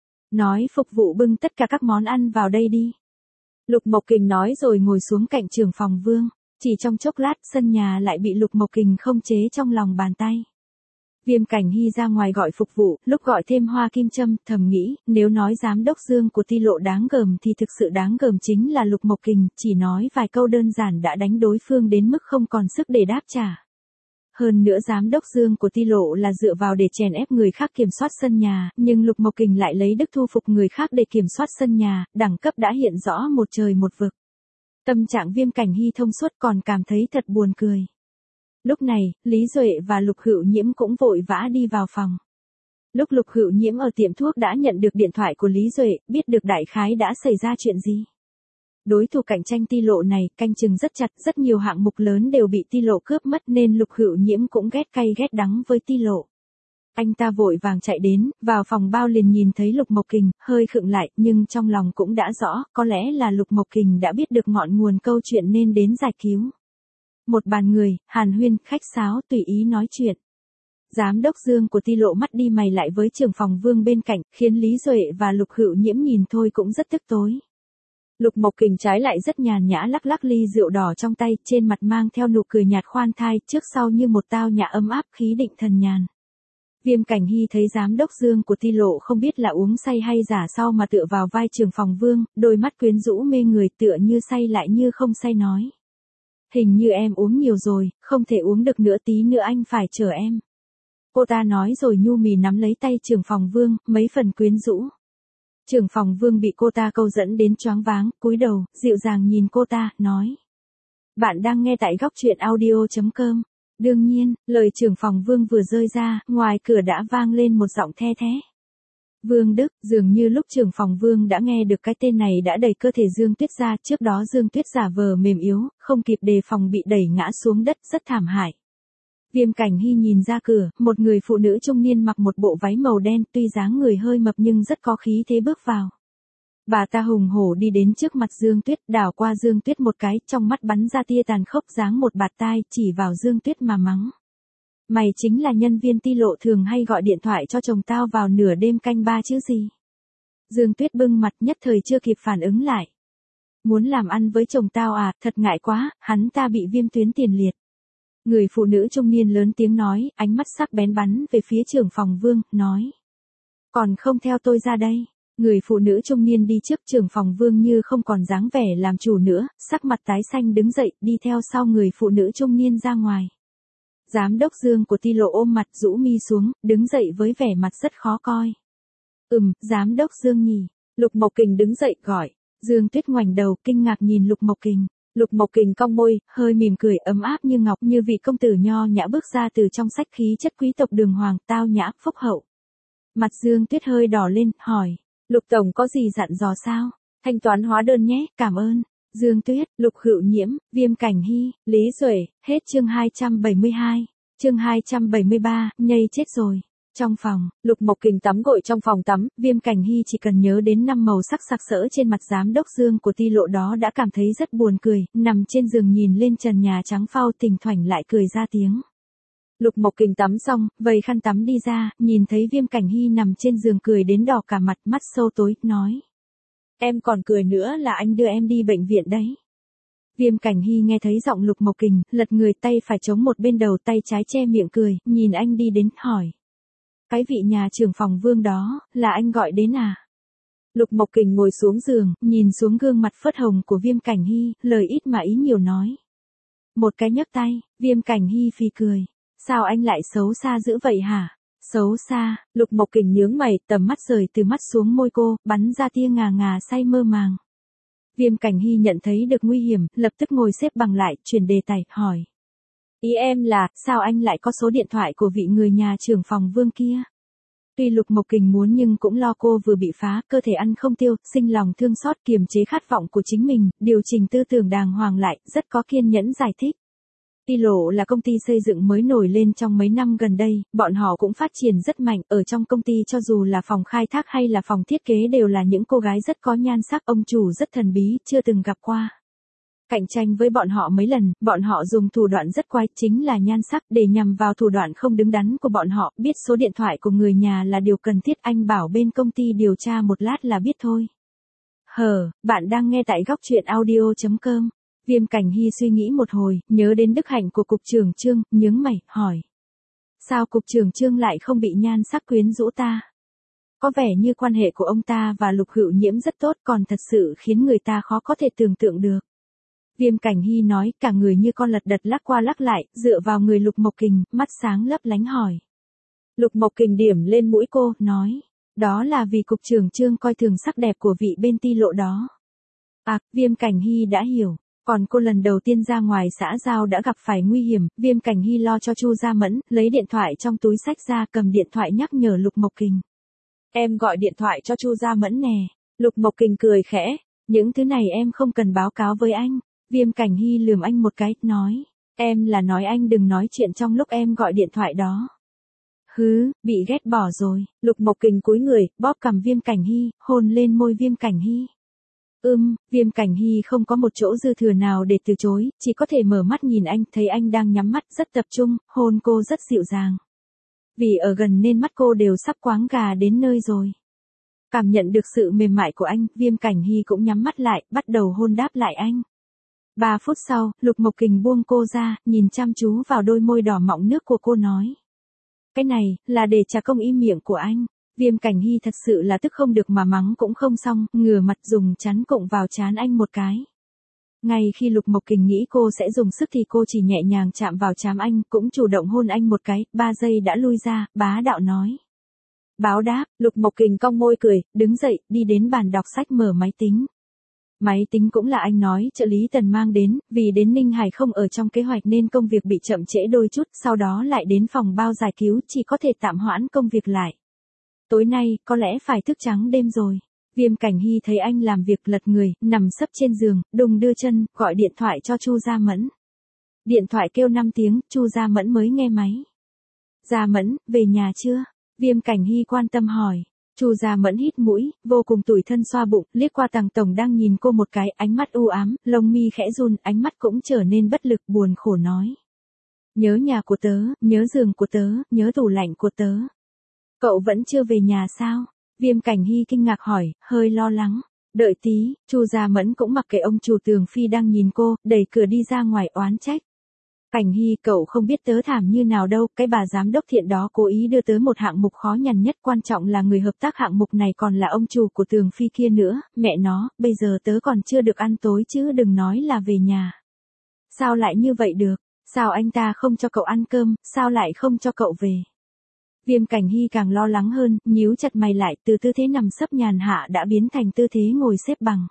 Speaker 1: Nói phục vụ bưng tất cả các món ăn vào đây đi. Lục Mộc Kình nói rồi ngồi xuống cạnh trưởng phòng Vương. Chỉ trong chốc lát, sân nhà lại bị Lục Mộc Kình không chế trong lòng bàn tay. Viêm Cảnh Hy ra ngoài gọi phục vụ, lúc gọi thêm hoa kim châm, thầm nghĩ, nếu nói giám đốc Dương của Ti Lộ đáng gờm thì thực sự đáng gờm chính là Lục Mộc Kình, chỉ nói vài câu đơn giản đã đánh đối phương đến mức không còn sức để đáp trả. Hơn nữa giám đốc Dương của Ti Lộ là dựa vào để chèn ép người khác kiểm soát sân nhà, nhưng Lục Mộc Kình lại lấy đức thu phục người khác để kiểm soát sân nhà, đẳng cấp đã hiện rõ một trời một vực. Tâm trạng Viêm Cảnh Hy thông suốt, còn cảm thấy thật buồn cười. Lúc này, Lý Duệ và Lục Hữu Nhiễm cũng vội vã đi vào phòng. Lúc Lục Hữu Nhiễm ở tiệm thuốc đã nhận được điện thoại của Lý Duệ, biết được đại khái đã xảy ra chuyện gì. Đối thủ cạnh tranh Ti Lộ này, canh chừng rất chặt, rất nhiều hạng mục lớn đều bị Ti Lộ cướp mất nên Lục Hữu Nhiễm cũng ghét cay ghét đắng với Ti Lộ. Anh ta vội vàng chạy đến, vào phòng bao liền nhìn thấy Lục Mộc Kình, hơi khựng lại, nhưng trong lòng cũng đã rõ, có lẽ là Lục Mộc Kình đã biết được ngọn nguồn câu chuyện nên đến giải cứu. Một bàn người, hàn huyên, khách sáo, tùy ý nói chuyện. Giám đốc Dương của Ti Lộ mắt đi mày lại với trưởng phòng Vương bên cạnh, khiến Lý Duệ và Lục Hữu Nhiễm nhìn thôi cũng rất tức tối. Lục Mộc Kình trái lại rất nhàn nhã lắc lắc ly rượu đỏ trong tay, trên mặt mang theo nụ cười nhạt khoan thai, trước sau như một tao nhã ấm áp, khí định thần nhàn. Viêm Cảnh Hy thấy giám đốc Dương của Ti Lộ không biết là uống say hay giả sau mà tựa vào vai trưởng phòng Vương, đôi mắt quyến rũ mê người, tựa như say lại như không say nói. Hình như em uống nhiều rồi, không thể uống được nữa, tí nữa anh phải chờ em. Cô ta nói rồi nhu mì nắm lấy tay trưởng phòng Vương, mấy phần quyến rũ. Trưởng phòng Vương bị cô ta câu dẫn đến choáng váng, cúi đầu, dịu dàng nhìn cô ta, nói. Bạn đang nghe tại góc truyện audio.com. Đương nhiên, lời trưởng phòng Vương vừa rơi ra, ngoài cửa đã vang lên một giọng the thé. Vương Đức, dường như lúc trưởng phòng Vương đã nghe được cái tên này đã đẩy cơ thể Dương Tuyết ra, trước đó Dương Tuyết giả vờ mềm yếu, không kịp đề phòng bị đẩy ngã xuống đất, rất thảm hại. Viêm Cảnh Hy nhìn ra cửa, một người phụ nữ trung niên mặc một bộ váy màu đen, tuy dáng người hơi mập nhưng rất có khí thế bước vào. Bà ta hùng hổ đi đến trước mặt Dương Tuyết, đảo qua Dương Tuyết một cái, trong mắt bắn ra tia tàn khốc, giáng một bạt tai, chỉ vào Dương Tuyết mà mắng. Mày chính là nhân viên Ti Lộ thường hay gọi điện thoại cho chồng tao vào nửa đêm canh ba chứ gì? Dương Tuyết bưng mặt, nhất thời chưa kịp phản ứng lại. Muốn làm ăn với chồng tao à, thật ngại quá, hắn ta bị viêm tuyến tiền liệt. Người phụ nữ trung niên lớn tiếng nói, ánh mắt sắc bén bắn về phía trưởng phòng Vương, nói. Còn không theo tôi ra đây. Người phụ nữ trung niên đi trước, trưởng phòng Vương như không còn dáng vẻ làm chủ nữa, sắc mặt tái xanh đứng dậy, đi theo sau người phụ nữ trung niên ra ngoài. Giám đốc Dương của Ti Lộ ôm mặt rũ mi xuống, đứng dậy với vẻ mặt rất khó coi. Giám đốc Dương nhỉ. Lục Mộc Kình đứng dậy gọi. Dương Tuyết ngoảnh đầu kinh ngạc nhìn Lục Mộc Kình. Lục Mộc Kình cong môi, hơi mỉm cười ấm áp như ngọc, như vị công tử nho nhã bước ra từ trong sách, khí chất quý tộc đường hoàng, tao nhã, phúc hậu. Mặt Dương Tuyết hơi đỏ lên, hỏi. Lục tổng có gì dặn dò sao? Thanh toán hóa đơn nhé, cảm ơn. Dương Tuyết, Lục Hữu Nhiễm, Viêm Cảnh Hy, Lý Duệ, hết chương 272. Chương 273, nhây chết rồi. Trong phòng, Lục Mộc Kình tắm gội trong phòng tắm, Viêm Cảnh Hy chỉ cần nhớ đến năm màu sắc sặc sỡ trên mặt giám đốc Dương của Ti Lộ đó đã cảm thấy rất buồn cười, nằm trên giường nhìn lên trần nhà trắng phau, thỉnh thoảng lại cười ra tiếng. Lục Mộc Kình tắm xong, vầy khăn tắm đi ra, nhìn thấy Viêm Cảnh Hy nằm trên giường cười đến đỏ cả mặt, mắt sâu tối, nói. Em còn cười nữa là anh đưa em đi bệnh viện đấy. Viêm Cảnh Hy nghe thấy giọng Lục Mộc Kình, lật người, tay phải chống một bên đầu, tay trái che miệng cười, nhìn anh đi đến, hỏi. Cái vị nhà trưởng phòng Vương đó, là anh gọi đến à? Lục Mộc Kình ngồi xuống giường, nhìn xuống gương mặt phớt hồng của Viêm Cảnh Hy, lời ít mà ý nhiều nói. Một cái nhấc tay, Viêm Cảnh Hy phì cười. Sao anh lại xấu xa dữ vậy hả? Xấu xa, Lục Mộc Kình nhướng mày, tầm mắt rời từ mắt xuống môi cô, bắn ra tia ngà ngà say mơ màng. Viêm Cảnh Hy nhận thấy được nguy hiểm, lập tức ngồi xếp bằng lại, chuyển đề tài, hỏi. Ý em là, sao anh lại có số điện thoại của vị người nhà trưởng phòng Vương kia? Tuy Lục Mộc Kình muốn nhưng cũng lo cô vừa bị phá, cơ thể ăn không tiêu, sinh lòng thương xót, kiềm chế khát vọng của chính mình, điều chỉnh tư tưởng đàng hoàng lại, rất có kiên nhẫn giải thích. Ti Lộ là công ty xây dựng mới nổi lên trong mấy năm gần đây, bọn họ cũng phát triển rất mạnh, ở trong công ty cho dù là phòng khai thác hay là phòng thiết kế đều là những cô gái rất có nhan sắc, ông chủ rất thần bí, chưa từng gặp qua. Cạnh tranh với bọn họ mấy lần, bọn họ dùng thủ đoạn rất quái, chính là nhan sắc, để nhằm vào thủ đoạn không đứng đắn của bọn họ, biết số điện thoại của người nhà là điều cần thiết, anh bảo bên công ty điều tra một lát là biết thôi. Bạn đang nghe tại góc truyện audio.com. Viêm Cảnh Hy suy nghĩ một hồi, nhớ đến đức hạnh của cục trưởng Trương, nhướng mày, hỏi. Sao cục trưởng Trương lại không bị nhan sắc quyến rũ ta? Có vẻ như quan hệ của ông ta và Lục Hữu Nhiễm rất tốt, còn thật sự khiến người ta khó có thể tưởng tượng được. Viêm Cảnh Hy nói, cả người như con lật đật lắc qua lắc lại, dựa vào người Lục Mộc Kình, mắt sáng lấp lánh hỏi. Lục Mộc Kình điểm lên mũi cô, nói. Đó là vì cục trưởng Trương coi thường sắc đẹp của vị bên Ti Lộ đó. À, Viêm Cảnh Hy đã hiểu. Còn cô lần đầu tiên ra ngoài xã giao đã gặp phải nguy hiểm, Viêm Cảnh Hy lo cho Chu Gia Mẫn, lấy điện thoại trong túi xách ra, cầm điện thoại nhắc nhở Lục Mộc Kình. Em gọi điện thoại cho Chu Gia Mẫn nè. Lục Mộc Kình cười khẽ. Những thứ này em không cần báo cáo với anh. Viêm Cảnh Hy lườm anh một cái, nói. Em là nói anh đừng nói chuyện trong lúc em gọi điện thoại đó. Bị ghét bỏ rồi. Lục Mộc Kình cúi người, bóp cằm Viêm Cảnh Hy, hôn lên môi Viêm Cảnh Hy. Viêm Cảnh Hy không có một chỗ dư thừa nào để từ chối, chỉ có thể mở mắt nhìn anh, thấy anh đang nhắm mắt rất tập trung, hôn cô rất dịu dàng. Vì ở gần nên mắt cô đều sắp quáng gà đến nơi rồi. Cảm nhận được sự mềm mại của anh, Viêm Cảnh Hy cũng nhắm mắt lại, bắt đầu hôn đáp lại anh. 3 phút sau, Lục Mộc Kình buông cô ra, nhìn chăm chú vào đôi môi đỏ mọng nước của cô nói. Cái này, là để trả công im miệng của anh. Viêm Cảnh Hy thật sự là tức không được mà mắng cũng không xong, ngửa mặt dùng chắn cụng vào trán anh một cái. Ngay khi Lục Mộc Kình nghĩ cô sẽ dùng sức thì cô chỉ nhẹ nhàng chạm vào trán anh, cũng chủ động hôn anh một cái, 3 giây đã lui ra, bá đạo nói. Báo đáp, Lục Mộc Kình cong môi cười, đứng dậy, đi đến bàn đọc sách mở máy tính. Máy tính cũng là anh nói trợ lý Tần mang đến, vì đến Ninh Hải không ở trong kế hoạch nên công việc bị chậm trễ đôi chút, sau đó lại đến phòng bao giải cứu, chỉ có thể tạm hoãn công việc lại. Tối nay, có lẽ phải thức trắng đêm rồi. Viêm Cảnh Hy thấy anh làm việc lật người, nằm sấp trên giường, đùng đưa chân, gọi điện thoại cho Chu Gia Mẫn. Điện thoại kêu 5 tiếng, Chu Gia Mẫn mới nghe máy. Gia Mẫn, về nhà chưa? Viêm Cảnh Hy quan tâm hỏi. Chu Gia Mẫn hít mũi, vô cùng tủi thân xoa bụng, liếc qua Tằng tổng đang nhìn cô một cái, ánh mắt u ám, lông mi khẽ run, ánh mắt cũng trở nên bất lực, buồn khổ nói. Nhớ nhà của tớ, nhớ giường của tớ, nhớ tủ lạnh của tớ. Cậu vẫn chưa về nhà sao? Viêm Cảnh Hy kinh ngạc hỏi, hơi lo lắng. Đợi tí, Chu Gia Mẫn cũng mặc kệ ông chủ Tường Phi đang nhìn cô, đẩy cửa đi ra ngoài oán trách. Cảnh Hy, cậu không biết tớ thảm như nào đâu, cái bà giám đốc thiện đó cố ý đưa tớ một hạng mục khó nhằn nhất, quan trọng là người hợp tác hạng mục này còn là ông chủ của Tường Phi kia nữa, mẹ nó, bây giờ tớ còn chưa được ăn tối chứ đừng nói là về nhà. Sao lại như vậy được, sao anh ta không cho cậu ăn cơm, sao lại không cho cậu về? Viêm Cảnh Hy càng lo lắng hơn, nhíu chặt mày lại, từ tư thế nằm sấp nhàn hạ đã biến thành tư thế ngồi xếp bằng.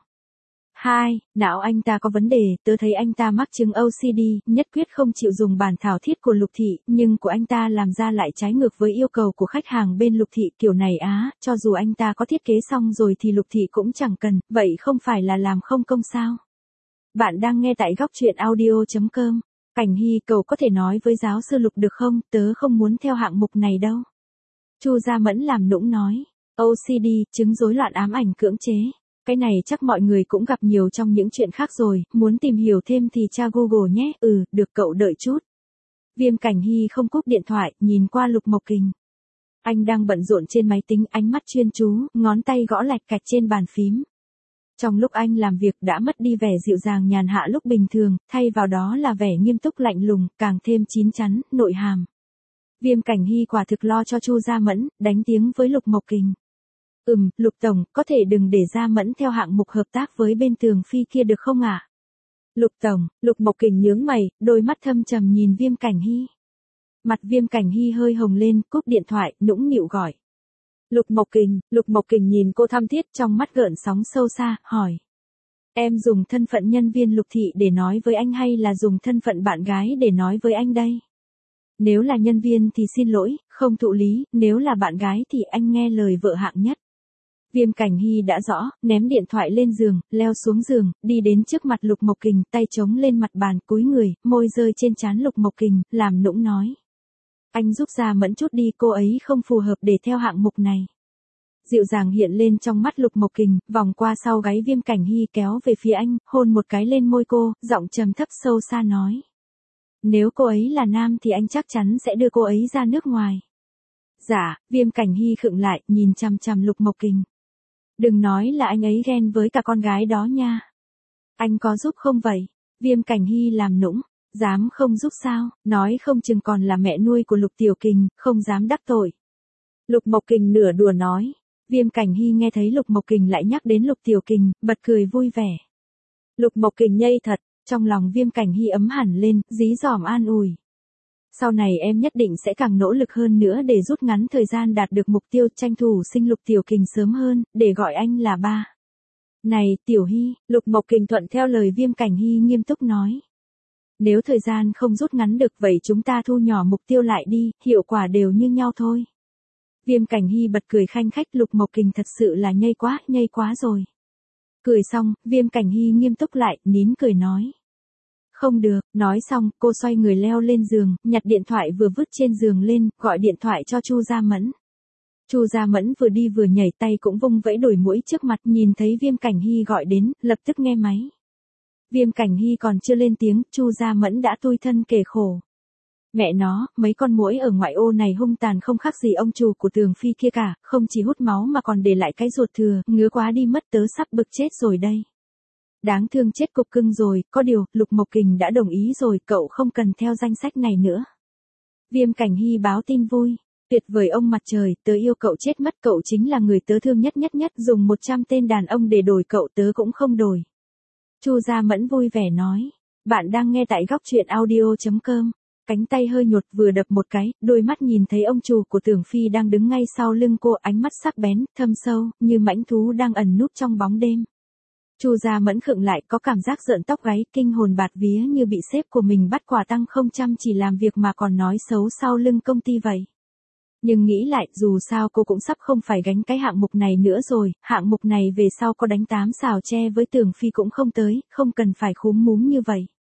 Speaker 1: 2. Não anh ta có vấn đề, tớ thấy anh ta mắc chứng OCD, nhất quyết không chịu dùng bản thảo thiết của Lục Thị, nhưng của anh ta làm ra lại trái ngược với yêu cầu của khách hàng bên Lục Thị, kiểu này á, cho dù anh ta có thiết kế xong rồi thì Lục Thị cũng chẳng cần, vậy không phải là làm không công sao? Bạn đang nghe tại góc truyện audio.com. Cảnh Hy, cậu có thể nói với giáo sư Lục được không, tớ không muốn theo hạng mục này đâu. Chu Gia Mẫn làm nũng nói. OCD, chứng rối loạn ám ảnh cưỡng chế. Cái này chắc mọi người cũng gặp nhiều trong những chuyện khác rồi, muốn tìm hiểu thêm thì tra Google nhé, được cậu đợi chút. Viêm Cảnh Hy không cúp điện thoại, nhìn qua Lục Mộc Kình. Anh đang bận rộn trên máy tính, ánh mắt chuyên chú, ngón tay gõ lạch cạch trên bàn phím. Trong lúc anh làm việc đã mất đi vẻ dịu dàng nhàn hạ lúc bình thường, thay vào đó là vẻ nghiêm túc lạnh lùng, càng thêm chín chắn, nội hàm. Viêm Cảnh Hy quả thực lo cho Chu Gia Mẫn, đánh tiếng với Lục Mộc Kình. Lục Tổng, có thể đừng để Gia Mẫn theo hạng mục hợp tác với bên Tường Phi kia được không ạ? Lục Tổng, Lục Mộc Kình nhướng mày, đôi mắt thâm trầm nhìn Viêm Cảnh Hy. Mặt Viêm Cảnh Hy hơi hồng lên, cúp điện thoại, nũng nịu gọi. Lục Mộc Kình nhìn cô thăm thiết trong mắt gợn sóng sâu xa, hỏi. Em dùng thân phận nhân viên Lục Thị để nói với anh hay là dùng thân phận bạn gái để nói với anh đây? Nếu là nhân viên thì xin lỗi, không thụ lý, nếu là bạn gái thì anh nghe lời vợ hạng nhất. Viêm Cảnh Hy đã rõ, ném điện thoại lên giường, leo xuống giường, đi đến trước mặt Lục Mộc Kình, tay chống lên mặt bàn, cúi người, môi rơi trên trán Lục Mộc Kình, làm nũng nói. Anh giúp Gia Mẫn chút đi, cô ấy không phù hợp để theo hạng mục này. Dịu dàng hiện lên trong mắt Lục Mộc Kình, vòng qua sau gáy Viêm Cảnh Hy kéo về phía anh, hôn một cái lên môi cô, giọng trầm thấp sâu xa nói. Nếu cô ấy là nam thì anh chắc chắn sẽ đưa cô ấy ra nước ngoài. Dạ, Viêm Cảnh Hy khựng lại, nhìn chằm chằm Lục Mộc Kình. Đừng nói là anh ấy ghen với cả con gái đó nha. Anh có giúp không vậy? Viêm Cảnh Hy làm nũng. Dám không giúp sao, nói không chừng còn là mẹ nuôi của Lục Tiểu Kình, không dám đắc tội. Lục Mộc Kình nửa đùa nói. Viêm Cảnh Hy nghe thấy Lục Mộc Kình lại nhắc đến Lục Tiểu Kình, bật cười vui vẻ. Lục Mộc Kình nhây thật, trong lòng Viêm Cảnh Hy ấm hẳn lên, dí dỏm an ủi. Sau này em nhất định sẽ càng nỗ lực hơn nữa để rút ngắn thời gian đạt được mục tiêu, tranh thủ sinh Lục Tiểu Kình sớm hơn, để gọi anh là ba. Này, Tiểu Hy, Lục Mộc Kình thuận theo lời Viêm Cảnh Hy nghiêm túc nói. Nếu thời gian không rút ngắn được vậy chúng ta thu nhỏ mục tiêu lại đi, hiệu quả đều như nhau thôi. Viêm Cảnh Hy bật cười khanh khách, Lục Mộc Kình thật sự là nhây quá rồi. Cười xong, Viêm Cảnh Hy nghiêm túc lại, nín cười nói. Không được, nói xong, cô xoay người leo lên giường, nhặt điện thoại vừa vứt trên giường lên, gọi điện thoại cho Chu Gia Mẫn. Chu Gia Mẫn vừa đi vừa nhảy, tay cũng vung vẫy đuổi mũi trước mặt, nhìn thấy Viêm Cảnh Hy gọi đến, lập tức nghe máy. Viêm Cảnh Hy còn chưa lên tiếng, Chu Gia Mẫn đã tui thân kể khổ. Mẹ nó, mấy con muỗi ở ngoại ô này hung tàn không khác gì ông chủ của Tường Phi kia cả, không chỉ hút máu mà còn để lại cái ruột thừa, ngứa quá đi mất, tớ sắp bực chết rồi đây. Đáng thương chết cục cưng rồi, có điều, Lục Mộc Kình đã đồng ý rồi, cậu không cần theo danh sách này nữa. Viêm Cảnh Hy báo tin vui. Tuyệt vời ông mặt trời, tớ yêu cậu chết mất, cậu chính là người tớ thương nhất, dùng 100 tên đàn ông để đổi cậu tớ cũng không đổi. Chu Gia Mẫn vui vẻ nói. Bạn đang nghe tại góc truyện audio.com. Cánh tay hơi nhột vừa đập một cái, đôi mắt nhìn thấy ông chủ của Tường Phi đang đứng ngay sau lưng cô, ánh mắt sắc bén, thâm sâu, như mãnh thú đang ẩn núp trong bóng đêm. Chu Gia Mẫn khựng lại, có cảm giác rợn tóc gáy, kinh hồn bạt vía như bị sếp của mình bắt quả tang không chăm chỉ làm việc mà còn nói xấu sau lưng công ty vậy. Nhưng nghĩ lại, dù sao cô cũng sắp không phải gánh cái hạng mục này nữa rồi, hạng mục này về sau có đánh 8 xào tre với Tường Phi cũng không tới, không cần phải khúm núm như vậy.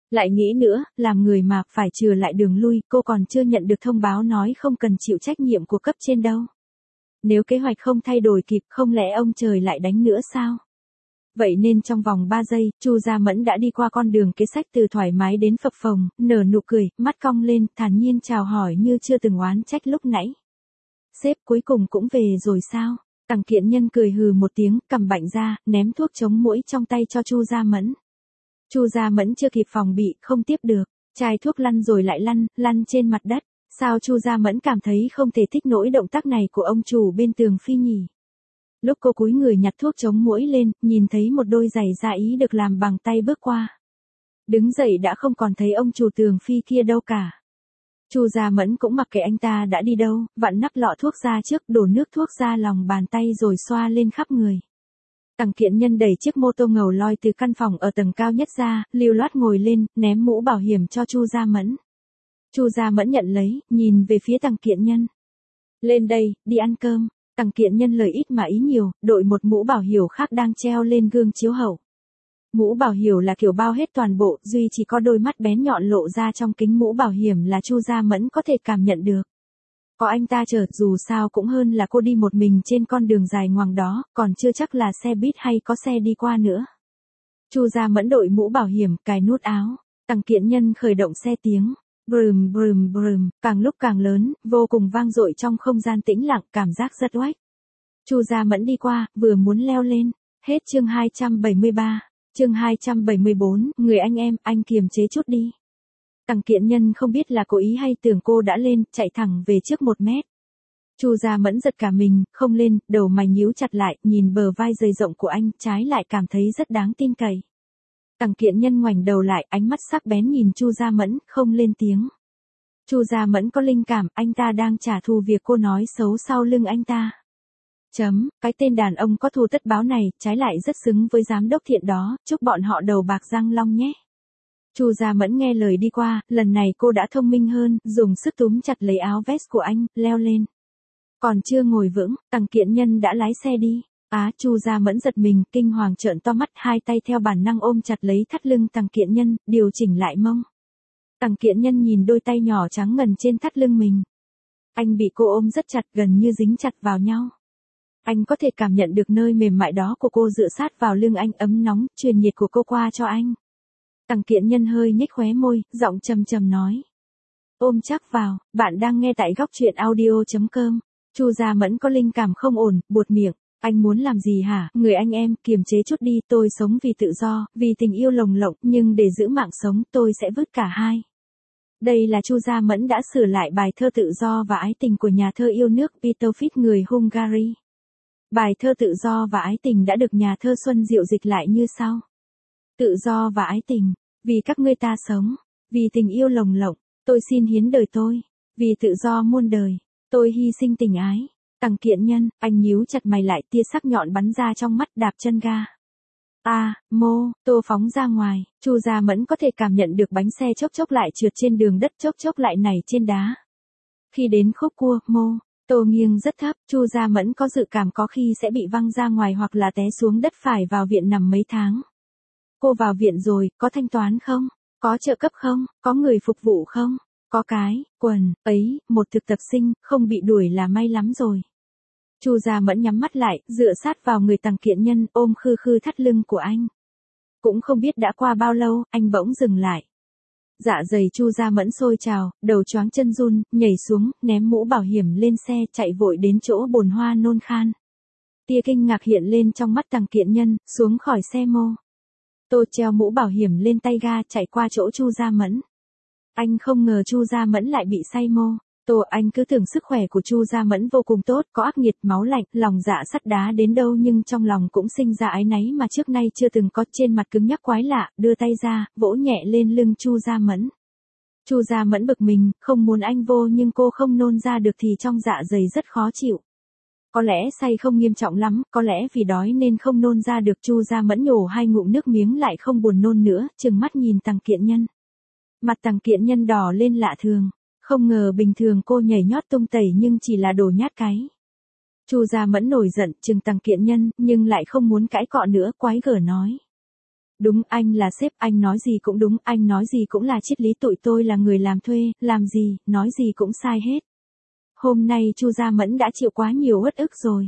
Speaker 1: Lại nghĩ nữa, làm người mà phải chừa lại đường lui, cô còn chưa nhận được thông báo nói không cần chịu trách nhiệm của cấp trên đâu. Nếu kế hoạch không thay đổi kịp, không lẽ ông trời lại đánh nữa sao? Vậy nên trong vòng 3 giây, Chu Gia Mẫn đã đi qua con đường kế sách từ thoải mái đến phập phồng, nở nụ cười, mắt cong lên, thản nhiên chào hỏi như chưa từng oán trách lúc nãy. Sếp cuối cùng cũng về rồi sao? Tằng Kiện Nhân cười hừ một tiếng, cầm bạnh ra, ném thuốc chống muỗi trong tay cho Chu Gia Mẫn. Chu Gia Mẫn chưa kịp phòng bị, không tiếp được, chai thuốc lăn rồi lại lăn, lăn trên mặt đất. Sao Chu Gia Mẫn cảm thấy không thể thích nỗi động tác này của ông chủ bên tường phi nhỉ? Lúc cô cúi người nhặt thuốc chống muỗi lên, nhìn thấy một đôi giày da ý được làm bằng tay bước qua. Đứng dậy đã không còn thấy ông chủ tường phi kia đâu cả. Chu Gia Mẫn cũng mặc kệ anh ta đã đi đâu, vặn nắp lọ thuốc ra trước, đổ nước thuốc ra lòng bàn tay rồi xoa lên khắp người. Tằng Kiện Nhân đẩy chiếc mô tô ngầu loi từ căn phòng ở tầng cao nhất ra, lưu loát ngồi lên, ném mũ bảo hiểm cho Chu Gia Mẫn. Chu Gia Mẫn nhận lấy, nhìn về phía Tằng Kiện Nhân. Lên đây, đi ăn cơm. Tằng Kiện Nhân lời ít mà ý nhiều, đội một mũ bảo hiểm khác đang treo lên gương chiếu hậu. Mũ bảo hiểm là kiểu bao hết toàn bộ, duy chỉ có đôi mắt bén nhọn lộ ra trong kính mũ bảo hiểm là Chu Gia Mẫn có thể cảm nhận được. Có anh ta chở, dù sao cũng hơn là cô đi một mình trên con đường dài ngoằng đó, còn chưa chắc là xe buýt hay có xe đi qua nữa. Chu Gia Mẫn đội mũ bảo hiểm, cài nút áo. Tằng Kiện Nhân khởi động xe, tiếng brum brum brum, càng lúc càng lớn, vô cùng vang dội trong không gian tĩnh lặng, cảm giác rất oách. Chu Gia Mẫn đi qua, vừa muốn leo lên. Hết chương 273. Chương 274, người anh em, anh kiềm chế chút đi. Tằng Kiện Nhân không biết là cố ý hay tưởng cô đã lên, chạy thẳng về trước 1 mét. Chu Gia Mẫn giật cả mình, không lên, đầu mày nhíu chặt lại, nhìn bờ vai dày rộng của anh, trái lại cảm thấy rất đáng tin cậy. Tằng Kiện Nhân ngoảnh đầu lại, ánh mắt sắc bén nhìn Chu Gia Mẫn, không lên tiếng. Chu Gia Mẫn có linh cảm, anh ta đang trả thù việc cô nói xấu sau lưng anh ta. Cái tên đàn ông có thù tất báo này, trái lại rất xứng với giám đốc Thiện đó, chúc bọn họ đầu bạc răng long nhé. Chu Gia Mẫn nghe lời đi qua, lần này cô đã thông minh hơn, dùng sức túm chặt lấy áo vest của anh, leo lên. Còn chưa ngồi vững, Tằng Kiện Nhân đã lái xe đi. Chu Gia Mẫn giật mình, kinh hoàng trợn to mắt, hai tay theo bản năng ôm chặt lấy thắt lưng Tằng Kiện Nhân, điều chỉnh lại mông. Tằng Kiện Nhân nhìn đôi tay nhỏ trắng ngần trên thắt lưng mình. Anh bị cô ôm rất chặt, gần như dính chặt vào nhau. Anh có thể cảm nhận được nơi mềm mại đó của cô dựa sát vào lưng anh, ấm nóng, truyền nhiệt của cô qua cho anh. Tằng Kiện Nhân hơi nhếch khóe môi, giọng trầm trầm nói. Ôm chắc vào, bạn đang nghe tại góc truyện audio.com. Chu Gia Mẫn có linh cảm không ổn, buột miệng. Anh muốn làm gì hả, người anh em, kiềm chế chút đi, tôi sống vì tự do, vì tình yêu lồng lộng, nhưng để giữ mạng sống, tôi sẽ vứt cả hai. Đây là Chu Gia Mẫn đã sửa lại bài thơ tự do và ái tình của nhà thơ yêu nước Peter Fish người Hungary. Bài thơ tự do và ái tình đã được nhà thơ Xuân Diệu dịch lại như sau. Tự do và ái tình, vì các ngươi ta sống, vì tình yêu lồng lộng, tôi xin hiến đời tôi, vì tự do muôn đời, tôi hy sinh tình ái. Tằng Kiện Nhân, anh nhíu chặt mày lại, tia sắc nhọn bắn ra trong mắt, đạp chân ga. Mô tô phóng ra ngoài, Chu Gia Mẫn có thể cảm nhận được bánh xe chốc chốc lại trượt trên đường đất, chốc chốc lại nảy trên đá. Khi đến khúc cua, mô tô nghiêng rất thấp, Chu Gia Mẫn có dự cảm có khi sẽ bị văng ra ngoài hoặc là té xuống đất, phải vào viện nằm mấy tháng. Cô vào viện rồi, có thanh toán không? Có trợ cấp không? Có người phục vụ không? Có cái quần ấy, một thực tập sinh, không bị đuổi là may lắm rồi. Chu Gia Mẫn nhắm mắt lại, dựa sát vào người Tằng Kiện Nhân, ôm khư khư thắt lưng của anh. Cũng không biết đã qua bao lâu, anh bỗng dừng lại. Dạ dày Chu Gia Mẫn sôi trào, đầu choáng chân run, nhảy xuống, ném mũ bảo hiểm lên xe, chạy vội đến chỗ bồn hoa nôn khan. Tia kinh ngạc hiện lên trong mắt Tằng Kiện Nhân, xuống khỏi xe mô tô treo mũ bảo hiểm lên tay ga, chạy qua chỗ Chu Gia Mẫn. Anh không ngờ Chu Gia Mẫn lại bị say mô tô, anh cứ tưởng sức khỏe của Chu Gia Mẫn vô cùng tốt, có ác nghiệt, máu lạnh, lòng dạ sắt đá đến đâu, nhưng trong lòng cũng sinh ra áy náy mà trước nay chưa từng có, trên mặt cứng nhắc quái lạ, đưa tay ra, vỗ nhẹ lên lưng Chu Gia Mẫn. Chu Gia Mẫn bực mình, không muốn anh vô nhưng cô không nôn ra được thì trong dạ dày rất khó chịu. Có lẽ say không nghiêm trọng lắm, có lẽ vì đói nên không nôn ra được. Chu Gia Mẫn nhổ 2 ngụm nước miếng lại không buồn nôn nữa, trừng mắt nhìn Tằng Kiện Nhân. Mặt Tằng Kiện Nhân đỏ lên lạ thường, không ngờ bình thường cô nhảy nhót tung tẩy nhưng chỉ là đồ nhát cái. Chu Gia Mẫn nổi giận, trừng Tằng Kiện Nhân, nhưng lại không muốn cãi cọ nữa, quái gở nói. Đúng, anh là sếp, anh nói gì cũng đúng, anh nói gì cũng là triết lý, tụi tôi là người làm thuê, làm gì, nói gì cũng sai hết. Hôm nay Chu Gia Mẫn đã chịu quá nhiều uất ức rồi.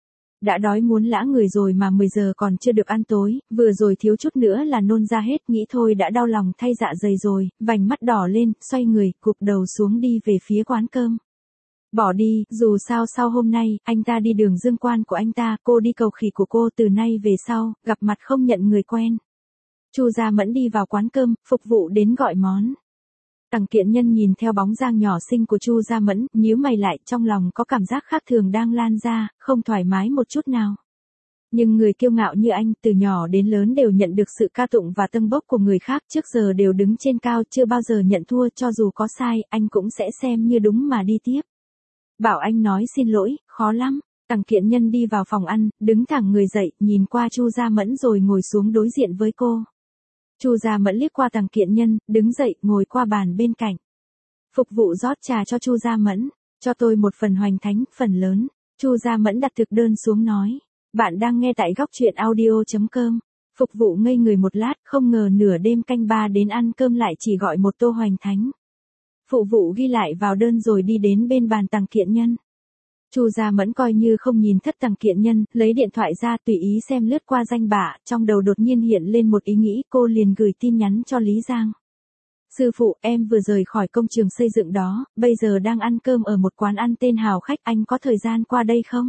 Speaker 1: Đã đói muốn lã người rồi mà 10 giờ còn chưa được ăn tối, vừa rồi thiếu chút nữa là nôn ra hết, nghĩ thôi đã đau lòng thay dạ dày rồi, vành mắt đỏ lên, xoay người, cụp đầu xuống đi về phía quán cơm. Bỏ đi, dù sao sau hôm nay, anh ta đi đường dương quan của anh ta, cô đi cầu khỉ của cô, từ nay về sau, gặp mặt không nhận người quen. Chu Gia Mẫn đi vào quán cơm, phục vụ đến gọi món. Tằng Kiện Nhân nhìn theo bóng dáng nhỏ xinh của Chu Gia Mẫn, nhíu mày lại, trong lòng có cảm giác khác thường đang lan ra, không thoải mái một chút nào. Nhưng người kiêu ngạo như anh, từ nhỏ đến lớn đều nhận được sự ca tụng và tâng bốc của người khác, trước giờ đều đứng trên cao, chưa bao giờ nhận thua, cho dù có sai, anh cũng sẽ xem như đúng mà đi tiếp. Bảo anh nói xin lỗi, khó lắm. Tằng Kiện Nhân đi vào phòng ăn, đứng thẳng người dậy, nhìn qua Chu Gia Mẫn rồi ngồi xuống đối diện với cô. Chu Gia Mẫn liếc qua Tằng Kiện Nhân, đứng dậy, ngồi qua bàn bên cạnh. Phục vụ rót trà cho Chu Gia Mẫn, cho tôi một phần hoành thánh, phần lớn. Chu Gia Mẫn đặt thực đơn xuống nói. Bạn đang nghe tại góc truyện audio.com. Phục vụ ngây người một lát, không ngờ nửa đêm canh ba đến ăn cơm lại chỉ gọi một tô hoành thánh. Phụ vụ ghi lại vào đơn rồi đi đến bên bàn Tằng Kiện Nhân. Chu Gia Mẫn coi như không nhìn thất Tằng Kiện Nhân, lấy điện thoại ra tùy ý xem lướt qua danh bạ, trong đầu đột nhiên hiện lên một ý nghĩ, cô liền gửi tin nhắn cho Lý Giang. Sư phụ, em vừa rời khỏi công trường xây dựng đó, bây giờ đang ăn cơm ở một quán ăn tên Hào Khách, anh có thời gian qua đây không?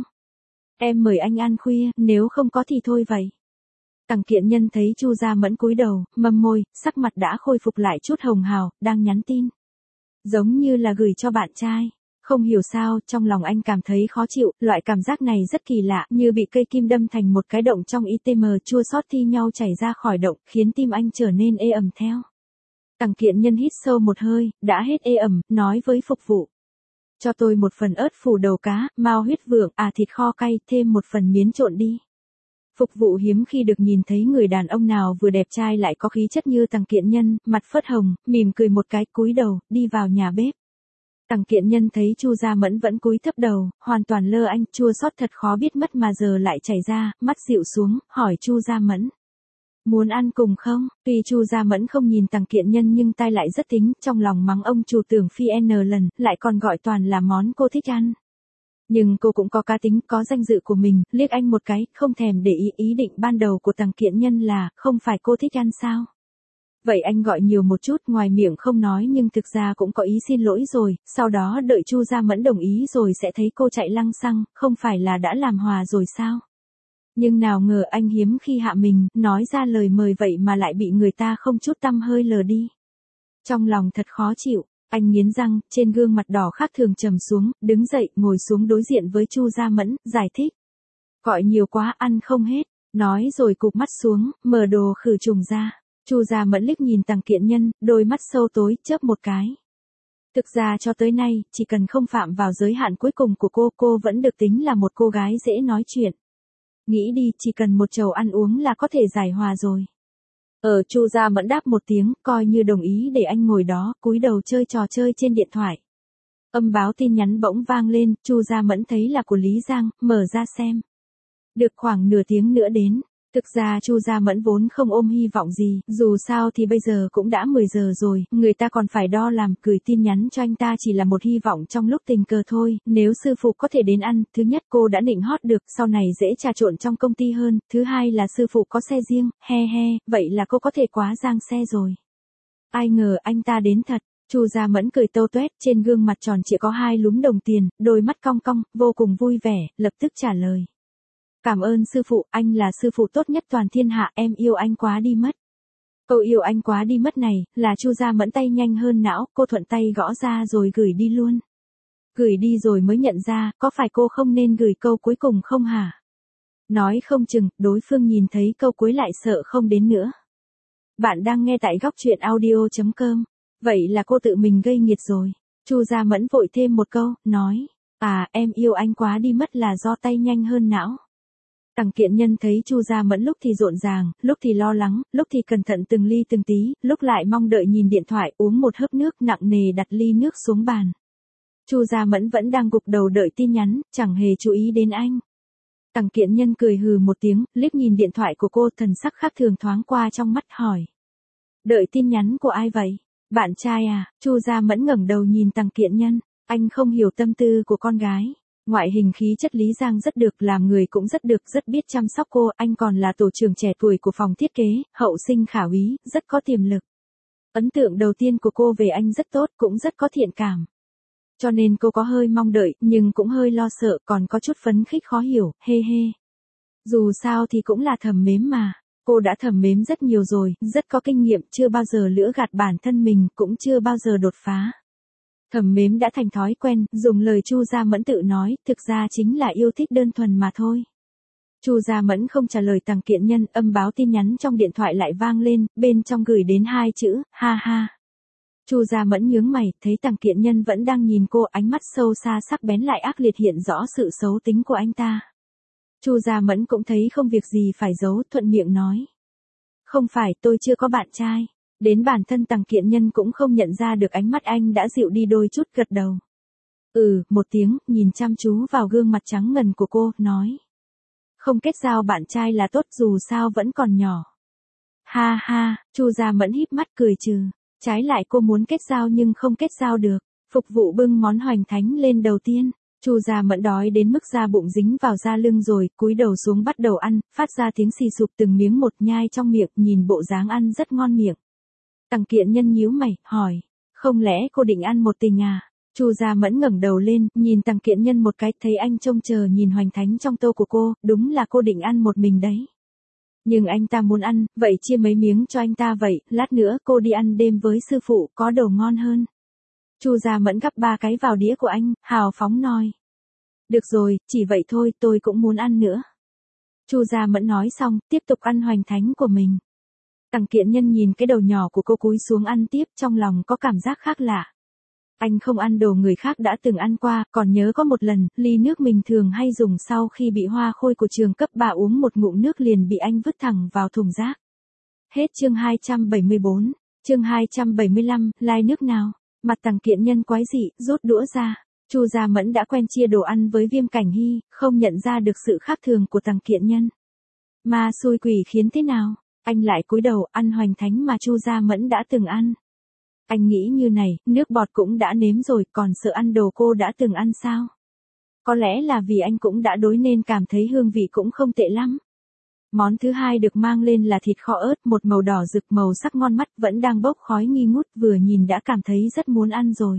Speaker 1: Em mời anh ăn khuya, nếu không có thì thôi vậy. Tằng Kiện Nhân thấy Chu Gia Mẫn cúi đầu, mâm môi, sắc mặt đã khôi phục lại chút hồng hào, đang nhắn tin. Giống như là gửi cho bạn trai. Không hiểu sao, trong lòng anh cảm thấy khó chịu, loại cảm giác này rất kỳ lạ, như bị cây kim đâm thành một cái động trong ITM, chua xót thi nhau chảy ra khỏi động, khiến tim anh trở nên ê ẩm theo. Tằng Kiện Nhân hít sâu một hơi, đã hết ê ẩm, nói với phục vụ. Cho tôi một phần ớt phủ đầu cá, mao huyết vượng, thịt kho cay, thêm một phần miến trộn đi. Phục vụ hiếm khi được nhìn thấy người đàn ông nào vừa đẹp trai lại có khí chất như Tằng Kiện Nhân, mặt phớt hồng, mỉm cười một cái, cúi đầu, đi vào nhà bếp. Tằng Kiện Nhân thấy Chu Gia Mẫn vẫn cúi thấp đầu, hoàn toàn lơ anh, chua xót thật khó biết mất mà giờ lại chảy ra, mắt dịu xuống, hỏi Chu Gia Mẫn. Muốn ăn cùng không? Tuy Chu Gia Mẫn không nhìn Tằng Kiện Nhân nhưng tai lại rất tính, trong lòng mắng ông chủ tưởng phi n lần, lại còn gọi toàn là món cô thích ăn. Nhưng cô cũng có cá tính, có danh dự của mình, liếc anh một cái, không thèm để ý định ban đầu của Tằng Kiện Nhân là, không phải cô thích ăn sao? Vậy anh gọi nhiều một chút, ngoài miệng không nói nhưng thực ra cũng có ý xin lỗi rồi, sau đó đợi Chu Gia Mẫn đồng ý rồi sẽ thấy cô chạy lăng xăng, không phải là đã làm hòa rồi sao? Nhưng nào ngờ anh hiếm khi hạ mình, nói ra lời mời vậy mà lại bị người ta không chút tăm hơi lờ đi. Trong lòng thật khó chịu, anh nghiến răng, trên gương mặt đỏ khác thường trầm xuống, đứng dậy, ngồi xuống đối diện với Chu Gia Mẫn, giải thích. Gọi nhiều quá ăn không hết, nói rồi cụp mắt xuống, mở đồ khử trùng ra. Chu Gia Mẫn liếc nhìn Tằng Kiện Nhân, đôi mắt sâu tối, chớp một cái. Thực ra cho tới nay, chỉ cần không phạm vào giới hạn cuối cùng của cô vẫn được tính là một cô gái dễ nói chuyện. Nghĩ đi, chỉ cần một chầu ăn uống là có thể giải hòa rồi. Chu Gia Mẫn đáp một tiếng, coi như đồng ý để anh ngồi đó, cúi đầu chơi trò chơi trên điện thoại. Âm báo tin nhắn bỗng vang lên, Chu Gia Mẫn thấy là của Lý Giang, mở ra xem. Được khoảng nửa tiếng nữa đến. Thực ra Chu Gia Mẫn vốn không ôm hy vọng gì, dù sao thì bây giờ cũng đã 10 giờ rồi, người ta còn phải đo làm, gửi tin nhắn cho anh ta chỉ là một hy vọng trong lúc tình cờ thôi, nếu sư phụ có thể đến ăn, thứ nhất cô đã nịnh hót được, sau này dễ trà trộn trong công ty hơn, thứ hai là sư phụ có xe riêng, he, vậy là cô có thể quá giang xe rồi. Ai ngờ anh ta đến thật. Chu Gia Mẫn cười tâu tuét, trên gương mặt tròn chỉ có 2 lúm đồng tiền, đôi mắt cong cong, vô cùng vui vẻ, lập tức trả lời. Cảm ơn sư phụ, anh là sư phụ tốt nhất toàn thiên hạ, em yêu anh quá đi mất. Câu yêu anh quá đi mất này, là Chu Gia Mẫn tay nhanh hơn não, cô thuận tay gõ ra rồi gửi đi luôn. Gửi đi rồi mới nhận ra, có phải cô không nên gửi câu cuối cùng không hả? Nói không chừng, đối phương nhìn thấy câu cuối lại sợ không đến nữa. Bạn đang nghe tại góc truyện audio.com. Vậy là cô tự mình gây nghiệt rồi. Chu Gia Mẫn vội thêm một câu, nói. Em yêu anh quá đi mất là do tay nhanh hơn não. Tằng Kiện Nhân thấy Chu Gia Mẫn lúc thì rộn ràng, lúc thì lo lắng, lúc thì cẩn thận từng ly từng tí, lúc lại mong đợi nhìn điện thoại, uống một hớp nước, nặng nề đặt ly nước xuống bàn. Chu Gia Mẫn vẫn đang gục đầu đợi tin nhắn, chẳng hề chú ý đến anh. Tằng Kiện Nhân cười hừ một tiếng, liếc nhìn điện thoại của cô, thần sắc khác thường thoáng qua trong mắt hỏi. Đợi tin nhắn của ai vậy? Bạn trai à? Chu Gia Mẫn ngẩng đầu nhìn Tằng Kiện Nhân, anh không hiểu tâm tư của con gái. Ngoại hình khí chất Lý Giang rất được, làm người cũng rất được, rất biết chăm sóc cô, anh còn là tổ trưởng trẻ tuổi của phòng thiết kế, hậu sinh khả úy, rất có tiềm lực. Ấn tượng đầu tiên của cô về anh rất tốt, cũng rất có thiện cảm. Cho nên cô có hơi mong đợi, nhưng cũng hơi lo sợ, còn có chút phấn khích khó hiểu, hê hê. Dù sao thì cũng là thầm mến mà. Cô đã thầm mến rất nhiều rồi, rất có kinh nghiệm, chưa bao giờ lửa gạt bản thân mình, cũng chưa bao giờ đột phá. Thầm mến đã thành thói quen, dùng lời Chu Gia Mẫn tự nói, thực ra chính là yêu thích đơn thuần mà thôi. Chu Gia Mẫn không trả lời Tằng Kiện Nhân, âm báo tin nhắn trong điện thoại lại vang lên, bên trong gửi đến 2 chữ, ha ha. Chu Gia Mẫn nhướng mày, thấy Tằng Kiện Nhân vẫn đang nhìn cô, ánh mắt sâu xa sắc bén lại ác liệt hiện rõ sự xấu tính của anh ta. Chu Gia Mẫn cũng thấy không việc gì phải giấu, thuận miệng nói. Không phải, tôi chưa có bạn trai. Đến bản thân Tằng Kiện Nhân cũng không nhận ra được ánh mắt anh đã dịu đi đôi chút, gật đầu. Một tiếng, nhìn chăm chú vào gương mặt trắng ngần của cô, nói. Không kết giao bạn trai là tốt, dù sao vẫn còn nhỏ. Ha ha, Chu Gia Mẫn híp mắt cười trừ. Trái lại cô muốn kết giao nhưng không kết giao được. Phục vụ bưng món hoành thánh lên đầu tiên. Chu Gia Mẫn đói đến mức da bụng dính vào da lưng rồi, cúi đầu xuống bắt đầu ăn, phát ra tiếng xì sụp từng miếng một, nhai trong miệng, nhìn bộ dáng ăn rất ngon miệng. Tằng Kiện Nhân nhíu mày, hỏi, không lẽ cô định ăn một tình à? Chu Gia Mẫn ngẩng đầu lên, nhìn Tằng Kiện Nhân một cái, thấy anh trông chờ nhìn hoành thánh trong tô của cô, đúng là cô định ăn một mình đấy. Nhưng anh ta muốn ăn, vậy chia mấy miếng cho anh ta vậy, lát nữa cô đi ăn đêm với sư phụ, có đồ ngon hơn. Chu Gia Mẫn gắp 3 cái vào đĩa của anh, hào phóng nói. Được rồi, chỉ vậy thôi, tôi cũng muốn ăn nữa. Chu Gia Mẫn nói xong, tiếp tục ăn hoành thánh của mình. Tằng Kiện Nhân nhìn cái đầu nhỏ của cô cúi xuống ăn tiếp, trong lòng có cảm giác khác lạ. Anh không ăn đồ người khác đã từng ăn qua, còn nhớ có một lần, ly nước mình thường hay dùng sau khi bị hoa khôi của trường cấp 3 uống một ngụm nước liền bị anh vứt thẳng vào thùng rác. Hết chương 274, chương 275, lai nước nào? Mặt Tằng Kiện Nhân quái dị, rút đũa ra. Chu Gia Mẫn đã quen chia đồ ăn với Viêm Cảnh Hy, không nhận ra được sự khác thường của Tằng Kiện Nhân. Ma xui quỷ khiến thế nào? Anh lại cúi đầu ăn hoành thánh mà Chu Gia Mẫn đã từng ăn. Anh nghĩ như này, nước bọt cũng đã nếm rồi, còn sợ ăn đồ cô đã từng ăn sao? Có lẽ là vì anh cũng đã đối nên cảm thấy hương vị cũng không tệ lắm. Món thứ hai được mang lên là thịt kho ớt, một màu đỏ rực, màu sắc ngon mắt, vẫn đang bốc khói nghi ngút, vừa nhìn đã cảm thấy rất muốn ăn rồi.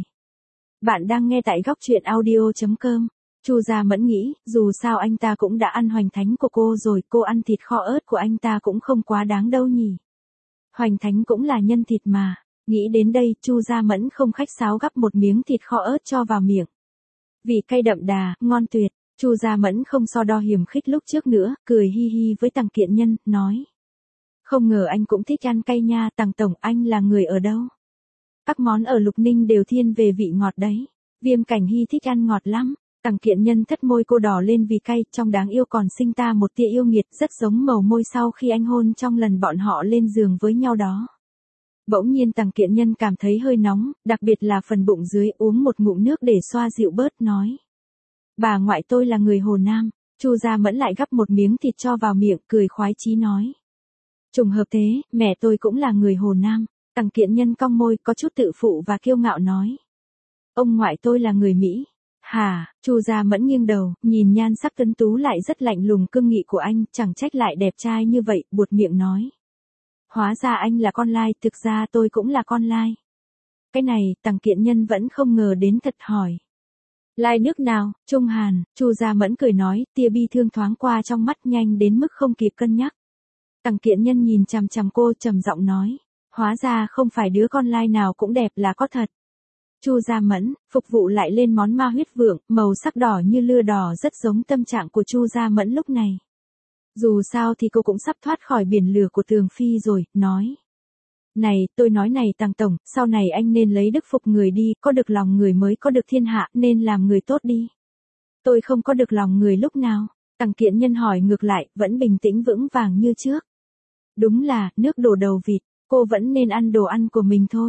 Speaker 1: Bạn đang nghe tại góc truyện audio.com. Chu Gia Mẫn nghĩ, dù sao anh ta cũng đã ăn hoành thánh của cô rồi, cô ăn thịt kho ớt của anh ta cũng không quá đáng đâu nhỉ. Hoành thánh cũng là nhân thịt mà. Nghĩ đến đây, Chu Gia Mẫn không khách sáo gắp một miếng thịt kho ớt cho vào miệng. Vị cay đậm đà, ngon tuyệt. Chu Gia Mẫn không so đo hiềm khích lúc trước nữa, cười hi hi với Tằng Kiện Nhân, nói. Không ngờ anh cũng thích ăn cay nha, Tằng tổng, anh là người ở đâu? Các món ở Lục Ninh đều thiên về vị ngọt đấy. Viêm Cảnh Hy thích ăn ngọt lắm. Tằng Kiện Nhân thất môi cô đỏ lên vì cay, trong đáng yêu còn sinh ta một tia yêu nghiệt, rất giống màu môi sau khi anh hôn trong lần bọn họ lên giường với nhau đó. Bỗng nhiên Tằng Kiện Nhân cảm thấy hơi nóng, đặc biệt là phần bụng dưới, uống một ngụm nước để xoa dịu bớt, nói. Bà ngoại tôi là người Hồ Nam. Chu Gia Mẫn lại gắp một miếng thịt cho vào miệng, cười khoái chí nói. Trùng hợp thế, mẹ tôi cũng là người Hồ Nam. Tằng Kiện Nhân cong môi, có chút tự phụ và kiêu ngạo nói. Ông ngoại tôi là người Mỹ. Hả? Chu Gia Mẫn nghiêng đầu, nhìn nhan sắc tuấn tú lại rất lạnh lùng cương nghị của anh, chẳng trách lại đẹp trai như vậy, buột miệng nói. Hóa ra anh là con lai, thực ra tôi cũng là con lai. Cái này, Tằng Kiện Nhân vẫn không ngờ đến thật, hỏi. Lai nước nào? Trung Hàn. Chu Gia Mẫn cười nói, tia bi thương thoáng qua trong mắt, nhanh đến mức không kịp cân nhắc. Tằng Kiện Nhân nhìn chằm chằm cô, trầm giọng nói. Hóa ra không phải đứa con lai nào cũng đẹp là có thật. Chu Gia Mẫn, phục vụ lại lên món ma huyết vượng, màu sắc đỏ như lửa đỏ, rất giống tâm trạng của Chu Gia Mẫn lúc này. Dù sao thì cô cũng sắp thoát khỏi biển lửa của Tường Phi rồi, nói. Này, tôi nói này Tằng tổng, sau này anh nên lấy đức phục người đi, có được lòng người mới có được thiên hạ, nên làm người tốt đi. Tôi không có được lòng người lúc nào. Tằng Kiện Nhân hỏi ngược lại, vẫn bình tĩnh vững vàng như trước. Đúng là, nước đổ đầu vịt, cô vẫn nên ăn đồ ăn của mình thôi.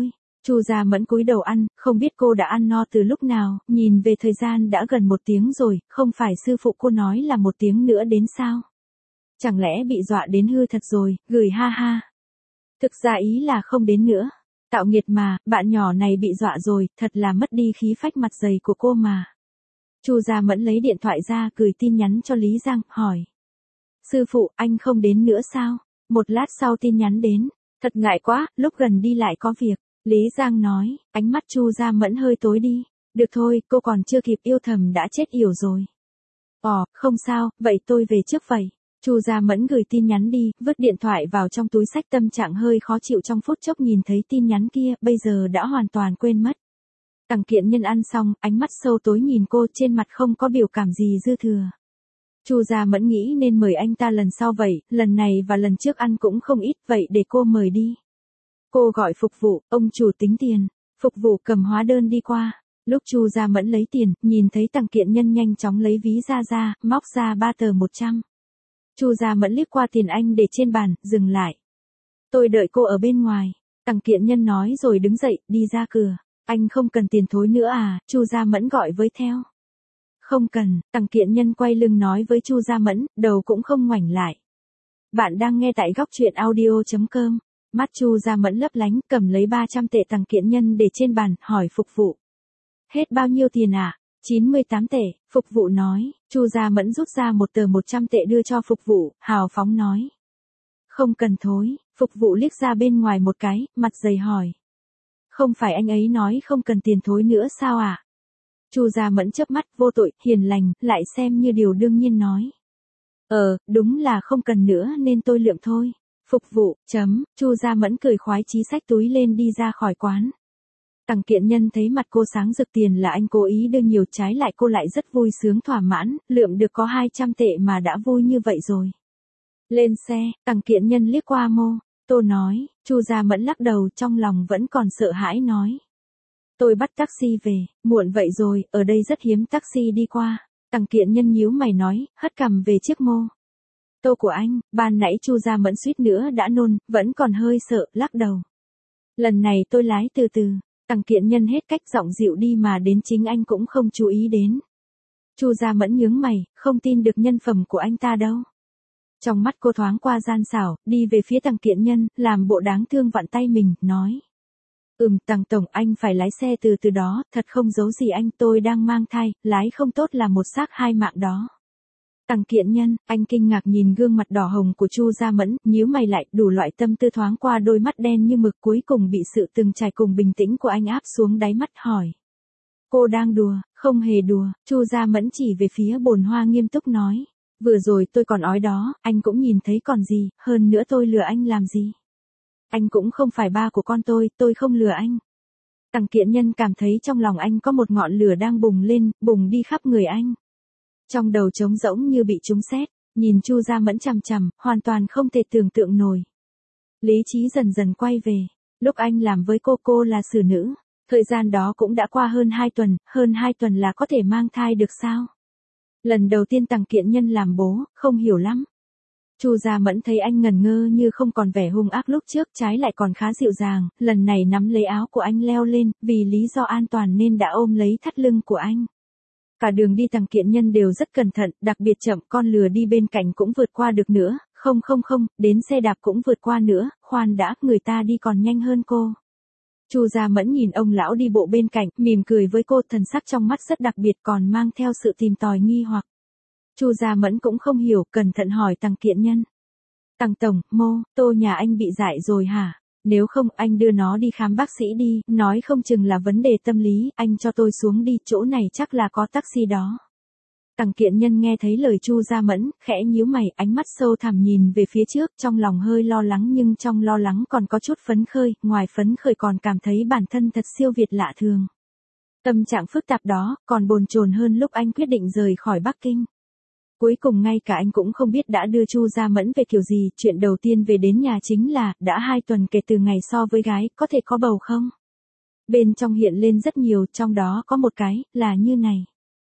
Speaker 1: Chu Gia Mẫn cúi đầu ăn, không biết cô đã ăn no từ lúc nào, nhìn về thời gian đã gần 1 tiếng rồi, không phải sư phụ cô nói là 1 tiếng nữa đến sao? Chẳng lẽ bị dọa đến hư thật rồi, gửi ha ha. Thực ra ý là không đến nữa. Tạo nghiệt mà, bạn nhỏ này bị dọa rồi, thật là mất đi khí phách mặt dày của cô mà. Chu Gia Mẫn lấy điện thoại ra gửi tin nhắn cho Lý Giang, hỏi. Sư phụ, anh không đến nữa sao? Một lát sau tin nhắn đến. Thật ngại quá, lúc gần đi lại có việc. Lý Giang nói, ánh mắt Chu Gia Mẫn hơi tối đi. Được thôi, cô còn chưa kịp yêu thầm đã chết yểu rồi. Không sao, vậy tôi về trước vậy. Chu Gia Mẫn gửi tin nhắn đi, vứt điện thoại vào trong túi xách, tâm trạng hơi khó chịu trong phút chốc nhìn thấy tin nhắn kia, bây giờ đã hoàn toàn quên mất. Tằng Kiện Nhân ăn xong, ánh mắt sâu tối nhìn cô, trên mặt không có biểu cảm gì dư thừa. Chu Gia Mẫn nghĩ nên mời anh ta lần sau vậy, lần này và lần trước ăn cũng không ít, vậy để cô mời đi. Cô gọi phục vụ, ông chủ tính tiền. Phục vụ cầm hóa đơn đi qua. Lúc Chu Gia Mẫn lấy tiền, nhìn thấy Tằng Kiện Nhân nhanh chóng lấy ví ra, móc ra 3 tờ 100. Chu Gia Mẫn liếc qua tiền anh để trên bàn, dừng lại. Tôi đợi cô ở bên ngoài. Tằng Kiện Nhân nói rồi đứng dậy, đi ra cửa. Anh không cần tiền thối nữa à? Chu Gia Mẫn gọi với theo. Không cần, Tằng Kiện Nhân quay lưng nói với Chu Gia Mẫn, đầu cũng không ngoảnh lại. Bạn đang nghe tại góc truyện audio.com. Mắt Chu Gia Mẫn lấp lánh, cầm lấy 300 tệ Tằng Kiện Nhân để trên bàn, hỏi phục vụ. Hết bao nhiêu tiền à? 98 tệ, phục vụ nói. Chu Gia Mẫn rút ra 1 tờ 100 tệ đưa cho phục vụ, hào phóng nói. Không cần thối, phục vụ liếc ra bên ngoài một cái, mặt dày hỏi. Không phải anh ấy nói không cần tiền thối nữa sao à? Chu Gia Mẫn chớp mắt, vô tội, hiền lành, lại xem như điều đương nhiên nói. Đúng là không cần nữa nên tôi lượng thôi. Phục vụ, Chu Gia Mẫn cười khoái chí xách túi lên đi ra khỏi quán. Tằng Kiện Nhân thấy mặt cô sáng rực, tiền là anh cố ý đưa nhiều, trái lại cô lại rất vui sướng thỏa mãn, lượm được có 200 tệ mà đã vui như vậy rồi. Lên xe, Tằng Kiện Nhân liếc qua Tô nói. Chu Gia Mẫn lắc đầu, trong lòng vẫn còn sợ hãi nói. Tôi bắt taxi về, muộn vậy rồi, ở đây rất hiếm taxi đi qua. Tằng Kiện Nhân nhíu mày nói, hất cằm về chiếc tô của anh. Ban nãy Chu Gia Mẫn suýt nữa đã nôn, vẫn còn hơi sợ, lắc đầu. Lần này tôi lái từ từ. Tằng Kiện Nhân hết cách, giọng dịu đi mà đến chính anh cũng không chú ý đến. Chu Gia Mẫn nhướng mày, không tin được nhân phẩm của anh ta đâu. Trong mắt cô thoáng qua gian xảo, đi về phía Tằng Kiện Nhân, làm bộ đáng thương vặn tay mình, nói. Tằng tổng, anh phải lái xe từ từ đó, thật không giấu gì anh, tôi đang mang thai, lái không tốt là một xác 2 mạng đó. Tằng Kiện Nhân, anh kinh ngạc nhìn gương mặt đỏ hồng của Chu Gia Mẫn, nhíu mày lại, đủ loại tâm tư thoáng qua đôi mắt đen như mực, cuối cùng bị sự từng trải cùng bình tĩnh của anh áp xuống đáy mắt, hỏi. Cô đang đùa? Không hề đùa. Chu Gia Mẫn chỉ về phía bồn hoa nghiêm túc nói. Vừa rồi tôi còn ói đó, anh cũng nhìn thấy còn gì, hơn nữa tôi lừa anh làm gì? Anh cũng không phải ba của con tôi không lừa anh. Tằng Kiện Nhân cảm thấy trong lòng anh có một ngọn lửa đang bùng lên, bùng đi khắp người anh. Trong đầu trống rỗng như bị trúng sét, nhìn Chu Gia Mẫn chằm chằm, hoàn toàn không thể tưởng tượng nổi. Lý trí dần dần quay về. Lúc anh làm với cô là xử nữ. Thời gian đó cũng đã qua hơn 2 tuần là có thể mang thai được sao? Lần đầu tiên Tằng Kiện Nhân làm bố, không hiểu lắm. Chu Gia Mẫn thấy anh ngần ngơ như không còn vẻ hung ác lúc trước, trái lại còn khá dịu dàng, lần này nắm lấy áo của anh leo lên, vì lý do an toàn nên đã ôm lấy thắt lưng của anh. Cả đường đi Tằng Kiện Nhân đều rất cẩn thận, đặc biệt chậm, con lừa đi bên cạnh cũng vượt qua được nữa, không, đến xe đạp cũng vượt qua nữa, khoan đã, người ta đi còn nhanh hơn cô. Chu Gia Mẫn nhìn ông lão đi bộ bên cạnh, mỉm cười với cô, thần sắc trong mắt rất đặc biệt còn mang theo sự tìm tòi nghi hoặc. Chu Gia Mẫn cũng không hiểu, cẩn thận hỏi Tằng Kiện Nhân. Tằng tổng, Tô nhà anh bị dại rồi hả? Nếu không anh đưa nó đi khám bác sĩ đi, nói không chừng là vấn đề tâm lý, anh cho tôi xuống đi, chỗ này chắc là có taxi đó. Tằng Kiện Nhân nghe thấy lời Chu Gia Mẫn, khẽ nhíu mày, ánh mắt sâu thẳm nhìn về phía trước, trong lòng hơi lo lắng nhưng trong lo lắng còn có chút phấn khởi, ngoài phấn khởi còn cảm thấy bản thân thật siêu việt lạ thường. Tâm trạng phức tạp đó, còn bồn chồn hơn lúc anh quyết định rời khỏi Bắc Kinh. Cuối cùng ngay cả anh cũng không biết đã đưa Chu Gia Mẫn về kiểu gì, chuyện đầu tiên về đến nhà chính là, đã 2 tuần kể từ ngày so với gái, có thể có bầu không? Bên trong hiện lên rất nhiều, trong đó có một cái, là như này.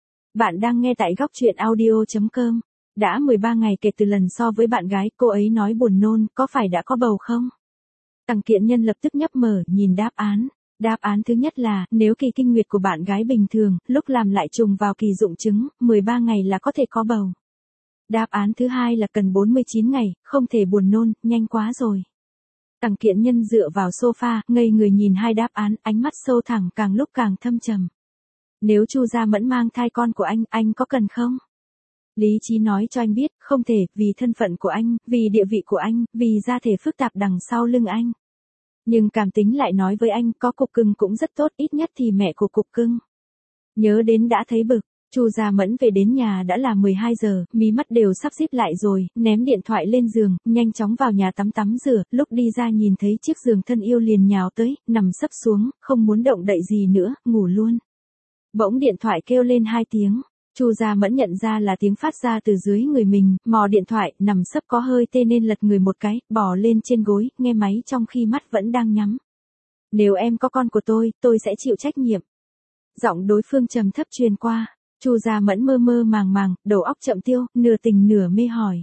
Speaker 1: Bạn đang nghe tại góc truyện audio.com. Đã 13 ngày kể từ lần so với bạn gái, cô ấy nói buồn nôn, có phải đã có bầu không? Tằng Kiện Nhân lập tức nhấp mở, nhìn đáp án. Đáp án thứ nhất là, nếu kỳ kinh nguyệt của bạn gái bình thường, lúc làm lại trùng vào kỳ dụng trứng, 13 ngày là có thể có bầu. Đáp án thứ hai là cần 49 ngày, không thể buồn nôn, nhanh quá rồi. Tằng Kiện Nhân dựa vào sofa, ngây người nhìn hai đáp án, ánh mắt sâu thẳm càng lúc càng thâm trầm. Nếu Chu Gia Mẫn mang thai con của anh có cần không? Lý trí nói cho anh biết, không thể, vì thân phận của anh, vì địa vị của anh, vì gia thể phức tạp đằng sau lưng anh. Nhưng cảm tính lại nói với anh, có cục cưng cũng rất tốt, ít nhất thì mẹ của cục cưng. Nhớ đến đã thấy bực. Chu Gia Mẫn về đến nhà đã là 12 giờ, mí mắt đều sắp xíp lại rồi, ném điện thoại lên giường, nhanh chóng vào nhà tắm rửa, lúc đi ra nhìn thấy chiếc giường thân yêu liền nhào tới, nằm sấp xuống, không muốn động đậy gì nữa, ngủ luôn. Bỗng điện thoại kêu lên 2 tiếng. Chu Gia Mẫn nhận ra là tiếng phát ra từ dưới người mình, mò điện thoại, nằm sấp có hơi tê nên lật người một cái, bò lên trên gối, nghe máy trong khi mắt vẫn đang nhắm. Nếu em có con của tôi sẽ chịu trách nhiệm. Giọng đối phương trầm thấp truyền qua. Chu Gia Mẫn mơ mơ màng màng, đầu óc chậm tiêu, nửa tình nửa mê hỏi.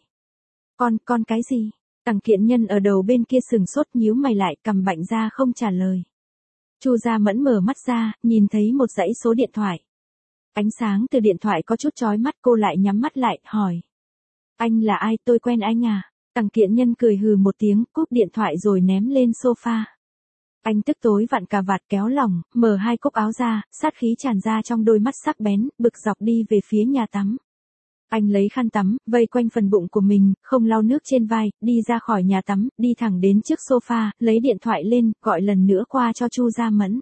Speaker 1: Con cái gì? Tằng Kiện Nhân ở đầu bên kia sừng sốt nhíu mày lại, cằm bạnh ra không trả lời. Chu Gia Mẫn mở mắt ra, nhìn thấy một dãy số điện thoại. Ánh sáng từ điện thoại có chút chói mắt, cô lại nhắm mắt lại, hỏi. Anh là ai, tôi quen anh à? Tằng Kiện Nhân cười hừ một tiếng, cúp điện thoại rồi ném lên sofa. Anh tức tối vặn cà vạt kéo lỏng, mở hai cúc áo ra, sát khí tràn ra trong đôi mắt sắc bén, bực dọc đi về phía nhà tắm. Anh lấy khăn tắm, vây quanh phần bụng của mình, không lau nước trên vai, đi ra khỏi nhà tắm, đi thẳng đến trước sofa, lấy điện thoại lên, gọi lần nữa qua cho Chu Gia Mẫn.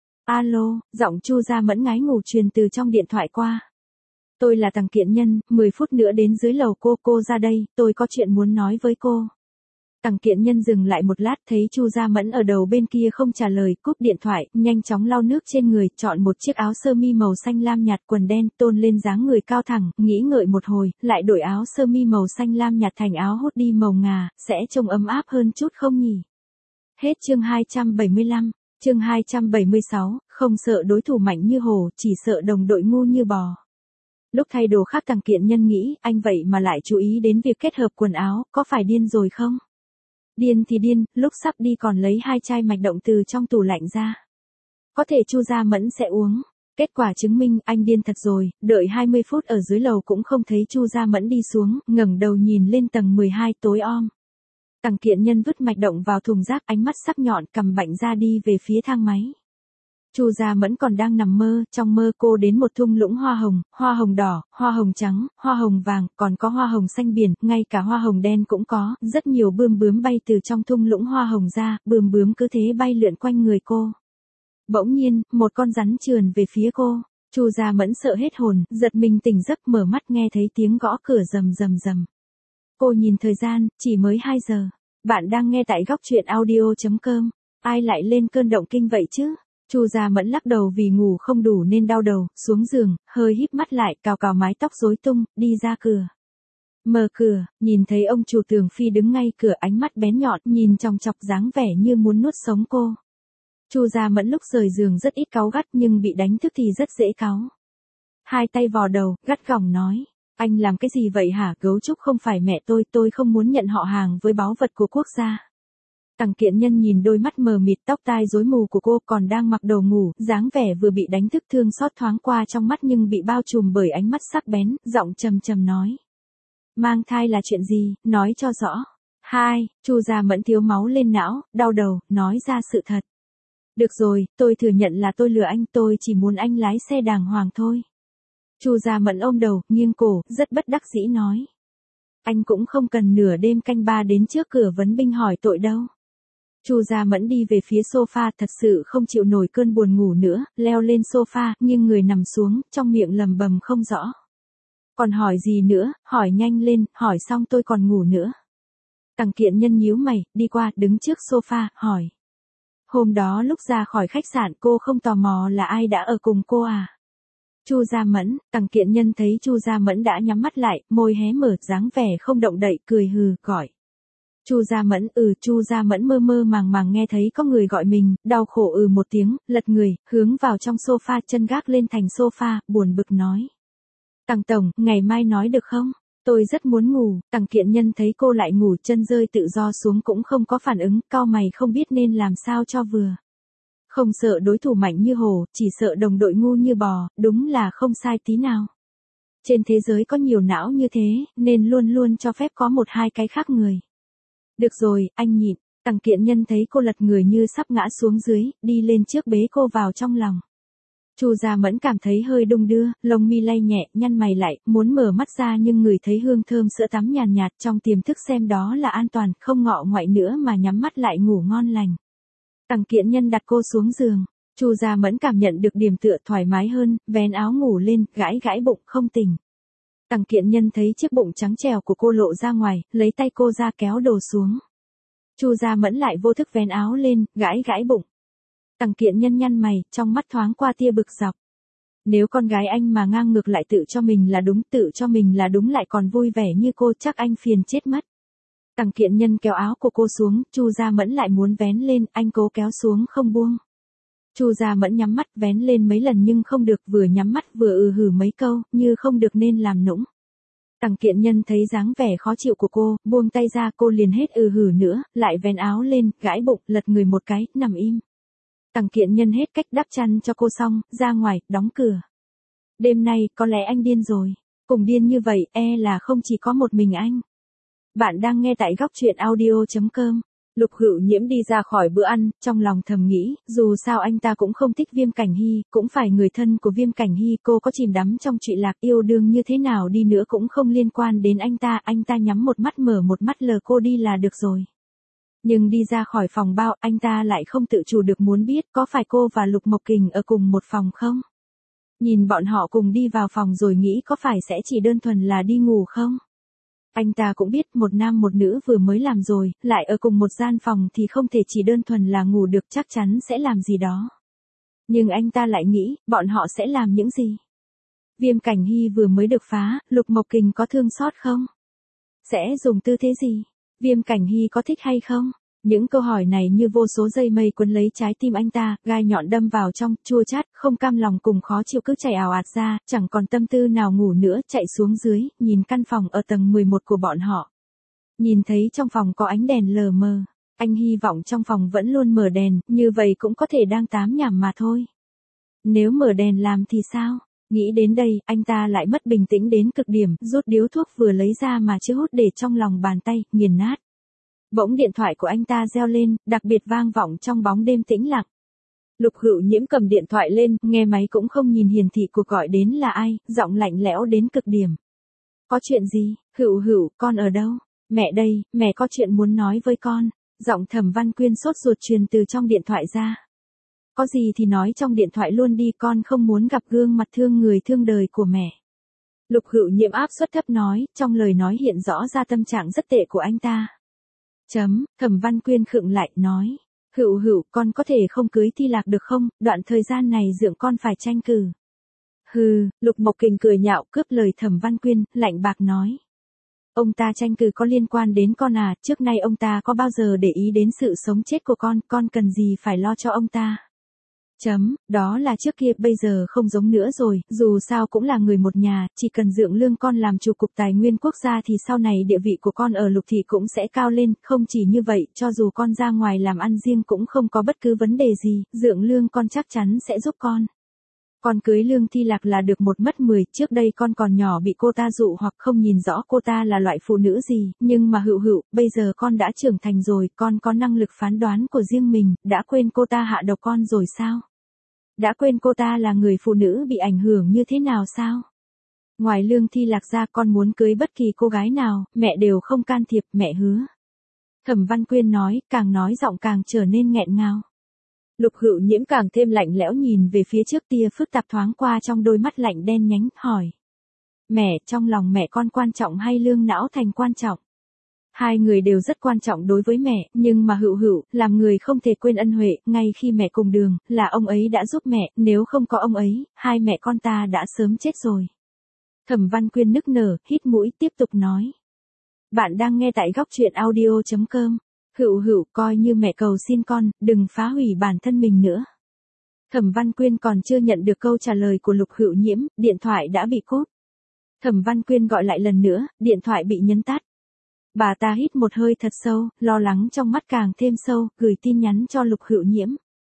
Speaker 1: Alo, giọng Chu Gia Mẫn ngái ngủ truyền từ trong điện thoại qua. Tôi là Tằng Kiện Nhân, 10 phút nữa đến dưới lầu cô ra đây, tôi có chuyện muốn nói với cô. Tằng Kiện Nhân dừng lại một lát thấy Chu Gia Mẫn ở đầu bên kia không trả lời, cúp điện thoại, nhanh chóng lau nước trên người, chọn một chiếc áo sơ mi màu xanh lam nhạt quần đen, tôn lên dáng người cao thẳng, nghĩ ngợi một hồi, lại đổi áo sơ mi màu xanh lam nhạt thành áo hoodie màu ngà, sẽ trông ấm áp hơn chút không nhỉ? Hết chương 275, chương 276, không sợ đối thủ mạnh như hổ, chỉ sợ đồng đội ngu như bò. Lúc thay đồ khác Tằng Kiện Nhân nghĩ, anh vậy mà lại chú ý đến việc kết hợp quần áo, có phải điên rồi không? Điên thì điên, lúc sắp đi còn lấy 2 chai mạch động từ trong tủ lạnh ra. Có thể Chu Gia Mẫn sẽ uống. Kết quả chứng minh anh điên thật rồi, đợi 20 phút ở dưới lầu cũng không thấy Chu Gia Mẫn đi xuống, ngẩng đầu nhìn lên tầng 12 tối om. Tằng Kiện Nhân vứt mạch động vào thùng rác, ánh mắt sắc nhọn, cầm bạnh ra đi về phía thang máy. Chu Gia Mẫn còn đang nằm mơ, trong mơ cô đến một thung lũng hoa hồng đỏ, hoa hồng trắng, hoa hồng vàng, còn có hoa hồng xanh biển, ngay cả hoa hồng đen cũng có, rất nhiều bươm bướm bay từ trong thung lũng hoa hồng ra, bươm bướm cứ thế bay lượn quanh người cô. Bỗng nhiên, một con rắn trườn về phía cô. Chu Gia Mẫn sợ hết hồn, giật mình tỉnh giấc, mở mắt nghe thấy tiếng gõ cửa rầm rầm rầm. Cô nhìn thời gian, chỉ mới 2 giờ. Bạn đang nghe tại góc truyện audio.com. Ai lại lên cơn động kinh vậy chứ? Chu Gia Mẫn lắc đầu vì ngủ không đủ nên đau đầu, xuống giường, hơi híp mắt lại, cào mái tóc rối tung, đi ra cửa. Mở cửa, nhìn thấy ông chủ Tường Phi đứng ngay cửa, ánh mắt bén nhọn, nhìn chòng chọc dáng vẻ như muốn nuốt sống cô. Chu Gia Mẫn lúc rời giường rất ít cáu gắt nhưng bị đánh thức thì rất dễ cáu. Hai tay vò đầu, gắt gỏng nói. Anh làm cái gì vậy hả? Gấu trúc không phải mẹ tôi không muốn nhận họ hàng với báu vật của quốc gia. Tằng Kiện Nhân nhìn đôi mắt mờ mịt, tóc tai rối mù của cô, còn đang mặc đồ ngủ, dáng vẻ vừa bị đánh thức thương xót thoáng qua trong mắt nhưng bị bao trùm bởi ánh mắt sắc bén, giọng trầm trầm nói. Mang thai là chuyện gì, nói cho rõ. Chu Gia Mẫn thiếu máu lên não, đau đầu, nói ra sự thật. Được rồi, tôi thừa nhận là tôi lừa anh, tôi chỉ muốn anh lái xe đàng hoàng thôi. Chu Gia Mẫn ôm đầu, nghiêng cổ, rất bất đắc dĩ nói. Anh cũng không cần nửa đêm canh 3 đến trước cửa vấn binh hỏi tội đâu. Chu Gia Mẫn đi về phía sofa, thật sự không chịu nổi cơn buồn ngủ nữa, leo lên sofa, nhưng người nằm xuống, trong miệng lầm bầm không rõ. Còn hỏi gì nữa, hỏi nhanh lên, hỏi xong tôi còn ngủ nữa. Tằng Kiện Nhân nhíu mày, đi qua, đứng trước sofa, hỏi. Hôm đó lúc ra khỏi khách sạn cô không tò mò là ai đã ở cùng cô à? Chu Gia Mẫn, Tằng Kiện Nhân thấy Chu Gia Mẫn đã nhắm mắt lại, môi hé mở, dáng vẻ không động đậy, cười hừ, gọi. Chu Gia Mẫn, Chu Gia Mẫn mơ mơ màng màng nghe thấy có người gọi mình, đau khổ một tiếng, lật người, hướng vào trong sofa, chân gác lên thành sofa, buồn bực nói. Tằng tổng, ngày mai nói được không? Tôi rất muốn ngủ. Tằng Kiện Nhân thấy cô lại ngủ, chân rơi tự do xuống cũng không có phản ứng, cau mày không biết nên làm sao cho vừa. Không sợ đối thủ mạnh như hổ, chỉ sợ đồng đội ngu như bò, đúng là không sai tí nào. Trên thế giới có nhiều não như thế, nên luôn luôn cho phép có một hai cái khác người. Được rồi, anh nhịn. Tằng Kiện Nhân thấy cô lật người như sắp ngã xuống dưới, đi lên trước bế cô vào trong lòng. Chu Gia Mẫn cảm thấy hơi đung đưa, lông mi lay nhẹ, nhăn mày lại, muốn mở mắt ra nhưng người thấy hương thơm sữa tắm nhàn nhạt trong tiềm thức xem đó là an toàn, không ngọ ngoại nữa mà nhắm mắt lại ngủ ngon lành. Tằng Kiện Nhân đặt cô xuống giường, Chu Gia Mẫn cảm nhận được điểm tựa thoải mái hơn, vén áo ngủ lên, gãi gãi bụng không tỉnh. Tằng Kiện Nhân thấy chiếc bụng trắng trẻo của cô lộ ra ngoài, lấy tay cô ra kéo đồ xuống. Chu Gia Mẫn lại vô thức vén áo lên, gãi gãi bụng. Tằng Kiện Nhân nhăn mày, trong mắt thoáng qua tia bực dọc. Nếu con gái anh mà ngang ngược lại tự cho mình là đúng lại còn vui vẻ như cô chắc anh phiền chết mất. Tằng Kiện Nhân kéo áo của cô xuống, Chu Gia Mẫn lại muốn vén lên, anh cố kéo xuống không buông. Chu Gia Mẫn nhắm mắt vén lên mấy lần nhưng không được, vừa nhắm mắt vừa hử mấy câu, như không được nên làm nũng. Tằng Kiện Nhân thấy dáng vẻ khó chịu của cô, buông tay ra cô liền hết hử nữa, lại vén áo lên, gãi bụng, lật người một cái, nằm im. Tằng Kiện Nhân hết cách đắp chăn cho cô xong, ra ngoài, đóng cửa. Đêm nay, có lẽ anh điên rồi. Cùng điên như vậy, là không chỉ có một mình anh. Bạn đang nghe tại góc truyện audio.com. Lục Hữu Nhiễm đi ra khỏi bữa ăn, trong lòng thầm nghĩ, dù sao anh ta cũng không thích Viêm Cảnh Hy, cũng phải người thân của Viêm Cảnh Hy, cô có chìm đắm trong trụy lạc yêu đương như thế nào đi nữa cũng không liên quan đến anh ta nhắm một mắt mở một mắt lờ cô đi là được rồi. Nhưng đi ra khỏi phòng bao, anh ta lại không tự chủ được muốn biết có phải cô và Lục Mộc Kình ở cùng một phòng không? Nhìn bọn họ cùng đi vào phòng rồi nghĩ có phải sẽ chỉ đơn thuần là đi ngủ không? Anh ta cũng biết một nam một nữ vừa mới làm rồi, lại ở cùng một gian phòng thì không thể chỉ đơn thuần là ngủ được, chắc chắn sẽ làm gì đó. Nhưng anh ta lại nghĩ, bọn họ sẽ làm những gì? Viêm Cảnh Hy vừa mới được phá, Lục Mộc Kình có thương xót không? Sẽ dùng tư thế gì? Viêm Cảnh Hy có thích hay không? Những câu hỏi này như vô số dây mây quấn lấy trái tim anh ta, gai nhọn đâm vào trong, chua chát, không cam lòng cùng khó chịu cứ chảy ào ạt ra, chẳng còn tâm tư nào ngủ nữa, chạy xuống dưới, nhìn căn phòng ở tầng 11 của bọn họ. Nhìn thấy trong phòng có ánh đèn lờ mờ, anh hy vọng trong phòng vẫn luôn mở đèn, như vậy cũng có thể đang tám nhảm mà thôi. Nếu mở đèn làm thì sao? Nghĩ đến đây, anh ta lại mất bình tĩnh đến cực điểm, rút điếu thuốc vừa lấy ra mà chưa hút để trong lòng bàn tay, nghiền nát. Bỗng điện thoại của anh ta reo lên, đặc biệt vang vọng trong bóng đêm tĩnh lặng. Lục Hữu Nhiễm cầm điện thoại lên, nghe máy cũng không nhìn hiển thị cuộc gọi đến là ai, giọng lạnh lẽo đến cực điểm. Có chuyện gì? Hữu, con ở đâu? Mẹ đây, mẹ có chuyện muốn nói với con. Giọng Thẩm Văn Quyên sốt ruột truyền từ trong điện thoại ra. Có gì thì nói trong điện thoại luôn đi, con không muốn gặp gương mặt thương người thương đời của mẹ. Lục Hữu Nhiễm áp suất thấp nói, trong lời nói hiện rõ ra tâm trạng rất tệ của anh ta. Thẩm Văn Quyên khựng lại, nói. Hữu, con có thể không cưới Thi Lạc được không, đoạn thời gian này dượng con phải tranh cử. Hừ, Lục Mộc Kình cười nhạo cướp lời Thẩm Văn Quyên, lạnh bạc nói. Ông ta tranh cử có liên quan đến con à, trước nay ông ta có bao giờ để ý đến sự sống chết của con cần gì phải lo cho ông ta. Đó là trước kia, bây giờ không giống nữa rồi, dù sao cũng là người một nhà, chỉ cần dượng lương con làm chủ cục tài nguyên quốc gia thì sau này địa vị của con ở Lục thị cũng sẽ cao lên, không chỉ như vậy, cho dù con ra ngoài làm ăn riêng cũng không có bất cứ vấn đề gì, dượng lương con chắc chắn sẽ giúp con. Con cưới Lương Thi Lạc là được 1 mất 10, trước đây con còn nhỏ bị cô ta dụ hoặc không nhìn rõ cô ta là loại phụ nữ gì, nhưng mà Hữu, bây giờ con đã trưởng thành rồi, con có năng lực phán đoán của riêng mình, đã quên cô ta hạ độc con rồi sao? Đã quên cô ta là người phụ nữ bị ảnh hưởng như thế nào sao? Ngoài Lương Thi Lạc ra con muốn cưới bất kỳ cô gái nào, mẹ đều không can thiệp, mẹ hứa. Thẩm Văn Quyên nói, càng nói giọng càng trở nên nghẹn ngào. Lục Hữu Nhiễm càng thêm lạnh lẽo nhìn về phía trước, tia phức tạp thoáng qua trong đôi mắt lạnh đen nhánh, hỏi. Mẹ, trong lòng mẹ con quan trọng hay Lương Não Thành quan trọng? Hai người đều rất quan trọng đối với mẹ, nhưng mà Hữu, làm người không thể quên ân huệ, ngay khi mẹ cùng đường, là ông ấy đã giúp mẹ, nếu không có ông ấy, hai mẹ con ta đã sớm chết rồi. Thẩm Văn Quyên nức nở, hít mũi, tiếp tục nói. Bạn đang nghe tại góc truyện audio.com. Hữu, coi như mẹ cầu xin con, đừng phá hủy bản thân mình nữa. Thẩm Văn Quyên còn chưa nhận được câu trả lời của Lục Hữu Nhiễm, điện thoại đã bị cúp. Thẩm Văn Quyên gọi lại lần nữa, điện thoại bị nhấn tắt. Bà ta hít một hơi thật sâu, lo lắng trong mắt càng thêm sâu, gửi tin nhắn cho Lục Hữu Nhiễm.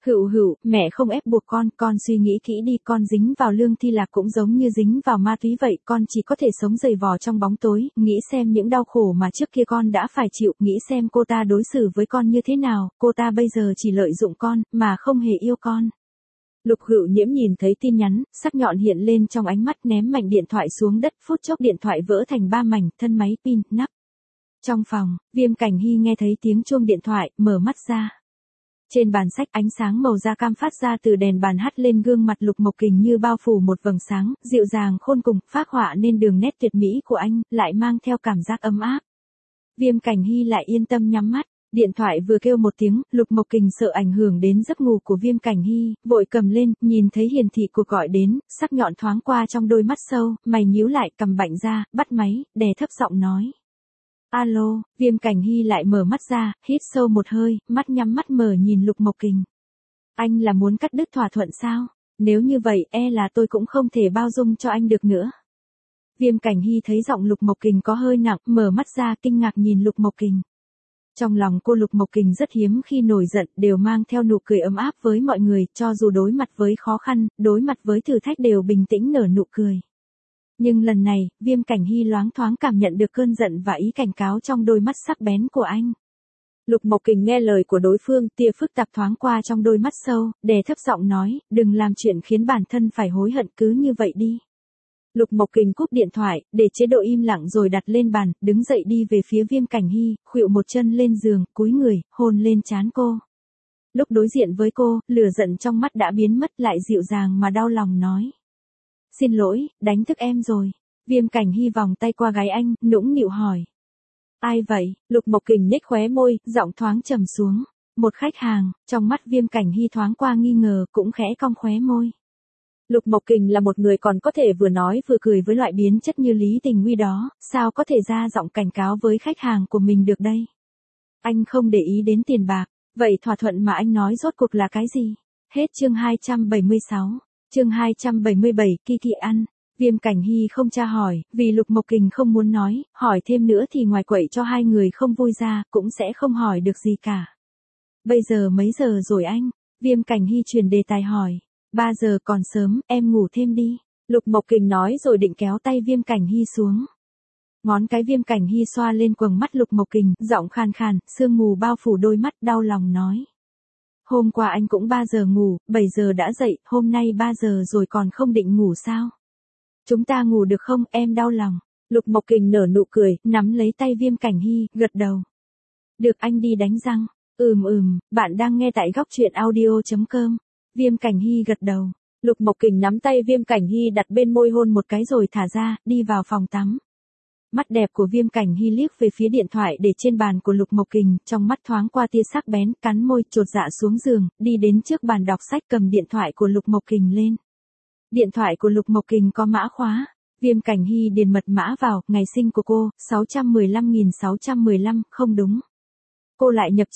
Speaker 1: Hựu hựu, mẹ không ép buộc con suy nghĩ kỹ đi, con dính vào Lương Thi Lạc cũng giống như dính vào ma túy vậy, con chỉ có thể sống dày vò trong bóng tối, nghĩ xem những đau khổ mà trước kia con đã phải chịu, nghĩ xem cô ta đối xử với con như thế nào, cô ta bây giờ chỉ lợi dụng con, mà không hề yêu con. Lục Hữu Nhiễm nhìn thấy tin nhắn, sắc nhọn hiện lên trong ánh mắt, ném mạnh điện thoại xuống đất, phút chốc điện thoại vỡ thành 3 mảnh, thân máy, pin, nắp. Trong phòng, Viêm Cảnh Hy nghe thấy tiếng chuông điện thoại, mở mắt ra. Trên bàn sách ánh sáng màu da cam phát ra từ đèn bàn hắt lên gương mặt Lục Mộc Kình như bao phủ một vầng sáng, dịu dàng khôn cùng, phác họa nên đường nét tuyệt mỹ của anh, lại mang theo cảm giác ấm áp. Viêm Cảnh Hy lại yên tâm nhắm mắt. Điện thoại vừa kêu một tiếng, Lục Mộc Kình sợ ảnh hưởng đến giấc ngủ của Viêm Cảnh Hy, vội cầm lên, nhìn thấy hiển thị cuộc gọi đến, sắc nhọn thoáng qua trong đôi mắt sâu, mày nhíu lại, cầm bạnh ra, bắt máy, đè thấp giọng nói. Alo, Viêm Cảnh Hy lại mở mắt ra, hít sâu một hơi, mắt nhắm mắt mở nhìn Lục Mộc Kình. Anh là muốn cắt đứt thỏa thuận sao? Nếu như vậy, là tôi cũng không thể bao dung cho anh được nữa. Viêm Cảnh Hy thấy giọng Lục Mộc Kình có hơi nặng, mở mắt ra, kinh ngạc nhìn Lục Mộc Kình. Trong lòng cô Lục Mộc Kình rất hiếm khi nổi giận, đều mang theo nụ cười ấm áp với mọi người, cho dù đối mặt với khó khăn, đối mặt với thử thách đều bình tĩnh nở nụ cười. Nhưng lần này, Viêm Cảnh Hy loáng thoáng cảm nhận được cơn giận và ý cảnh cáo trong đôi mắt sắc bén của anh. Lục Mộc Kình nghe lời của đối phương, tia phức tạp thoáng qua trong đôi mắt sâu, đè thấp giọng nói, đừng làm chuyện khiến bản thân phải hối hận, cứ như vậy đi. Lục Mộc Kình cúp điện thoại, để chế độ im lặng rồi đặt lên bàn, đứng dậy đi về phía Viêm Cảnh Hy, khuỵu một chân lên giường, cúi người, hôn lên trán cô. Lúc đối diện với cô, lửa giận trong mắt đã biến mất, lại dịu dàng mà đau lòng nói. Xin lỗi, đánh thức em rồi. Viêm Cảnh Hy vòng tay qua gáy anh, nũng nịu hỏi. Ai vậy? Lục Mộc Kình nhếch khóe môi, giọng thoáng trầm xuống. Một khách hàng, trong mắt Viêm Cảnh Hy thoáng qua nghi ngờ, cũng khẽ cong khóe môi. Lục Mộc Kình là một người còn có thể vừa nói vừa cười với loại biến chất như Lý Tình Nguy đó, sao có thể ra giọng cảnh cáo với khách hàng của mình được đây? Anh không để ý đến tiền bạc, vậy thỏa thuận mà anh nói rốt cuộc là cái gì? Hết chương 276, chương 277, Kiki ăn. Viêm Cảnh Hy không tra hỏi, vì Lục Mộc Kình không muốn nói, hỏi thêm nữa thì ngoài quậy cho hai người không vui ra, cũng sẽ không hỏi được gì cả. Bây giờ mấy giờ rồi anh? Viêm Cảnh Hy chuyển đề tài hỏi. 3 giờ còn sớm, em ngủ thêm đi. Lục Mộc Kình nói rồi định kéo tay Viêm Cảnh Hy xuống. Ngón cái Viêm Cảnh Hy xoa lên quầng mắt Lục Mộc Kình, giọng khàn khàn, sương mù bao phủ đôi mắt, đau lòng nói. Hôm qua anh cũng 3 giờ ngủ, 7 giờ đã dậy, hôm nay 3 giờ rồi còn không định ngủ sao? Chúng ta ngủ được không, em đau lòng. Lục Mộc Kình nở nụ cười, nắm lấy tay Viêm Cảnh Hy, gật đầu. Được, anh đi đánh răng. Bạn đang nghe tại góc truyện audio.com. Viêm Cảnh Hy gật đầu. Lục Mộc Kình nắm tay Viêm Cảnh Hy đặt bên môi hôn một cái rồi thả ra, đi vào phòng tắm. Mắt đẹp của Viêm Cảnh Hy liếc về phía điện thoại để trên bàn của Lục Mộc Kình, trong mắt thoáng qua tia sắc bén, cắn môi, chột dạ xuống giường, đi đến trước bàn đọc sách, cầm điện thoại của Lục Mộc Kình lên. Điện thoại của Lục Mộc Kình có mã khóa. Viêm Cảnh Hy điền mật mã vào, ngày sinh của cô, 615.615, không đúng. Cô lại nhập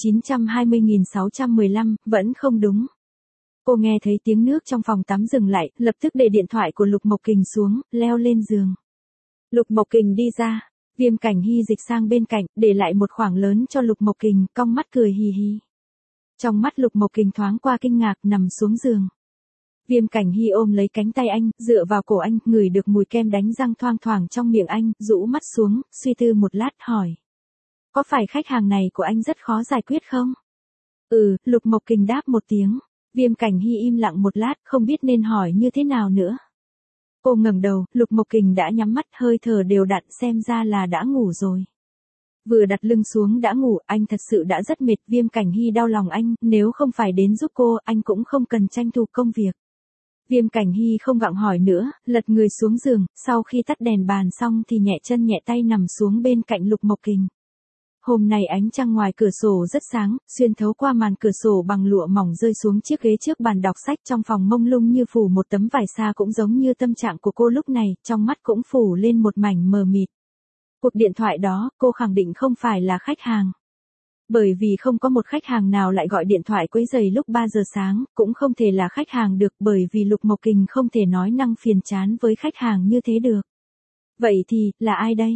Speaker 1: 920.615, vẫn không đúng. Cô nghe thấy tiếng nước trong phòng tắm dừng lại, lập tức để điện thoại của Lục Mộc Kình xuống, leo lên giường. Lục Mộc Kình đi ra, Viêm Cảnh Hy dịch sang bên cạnh, để lại một khoảng lớn cho Lục Mộc Kình, cong mắt cười hì hì. Trong mắt Lục Mộc Kình thoáng qua kinh ngạc, nằm xuống giường. Viêm Cảnh Hy ôm lấy cánh tay anh, dựa vào cổ anh, ngửi được mùi kem đánh răng thoang thoảng trong miệng anh, rũ mắt xuống, suy tư một lát hỏi. Có phải khách hàng này của anh rất khó giải quyết không? Lục Mộc Kình đáp một tiếng. Viêm Cảnh Hy im lặng một lát, không biết nên hỏi như thế nào nữa. Cô ngẩng đầu, Lục Mộc Kình đã nhắm mắt, hơi thở đều đặn, xem ra là đã ngủ rồi. Vừa đặt lưng xuống đã ngủ, anh thật sự đã rất mệt. Viêm Cảnh Hy đau lòng anh, nếu không phải đến giúp cô, anh cũng không cần tranh thủ công việc. Viêm Cảnh Hy không gặng hỏi nữa, lật người xuống giường, sau khi tắt đèn bàn xong thì nhẹ chân nhẹ tay nằm xuống bên cạnh Lục Mộc Kình. Hôm nay ánh trăng ngoài cửa sổ rất sáng, xuyên thấu qua màn cửa sổ bằng lụa mỏng rơi xuống chiếc ghế trước bàn đọc sách, trong phòng mông lung như phủ một tấm vải xa, cũng giống như tâm trạng của cô lúc này, trong mắt cũng phủ lên một mảnh mờ mịt. Cuộc điện thoại đó, cô khẳng định không phải là khách hàng. Bởi vì không có một khách hàng nào lại gọi điện thoại quấy rầy lúc 3 giờ sáng, cũng không thể là khách hàng được, bởi vì Lục Mộc Kình không thể nói năng phiền chán với khách hàng như thế được. Vậy thì, là ai đây?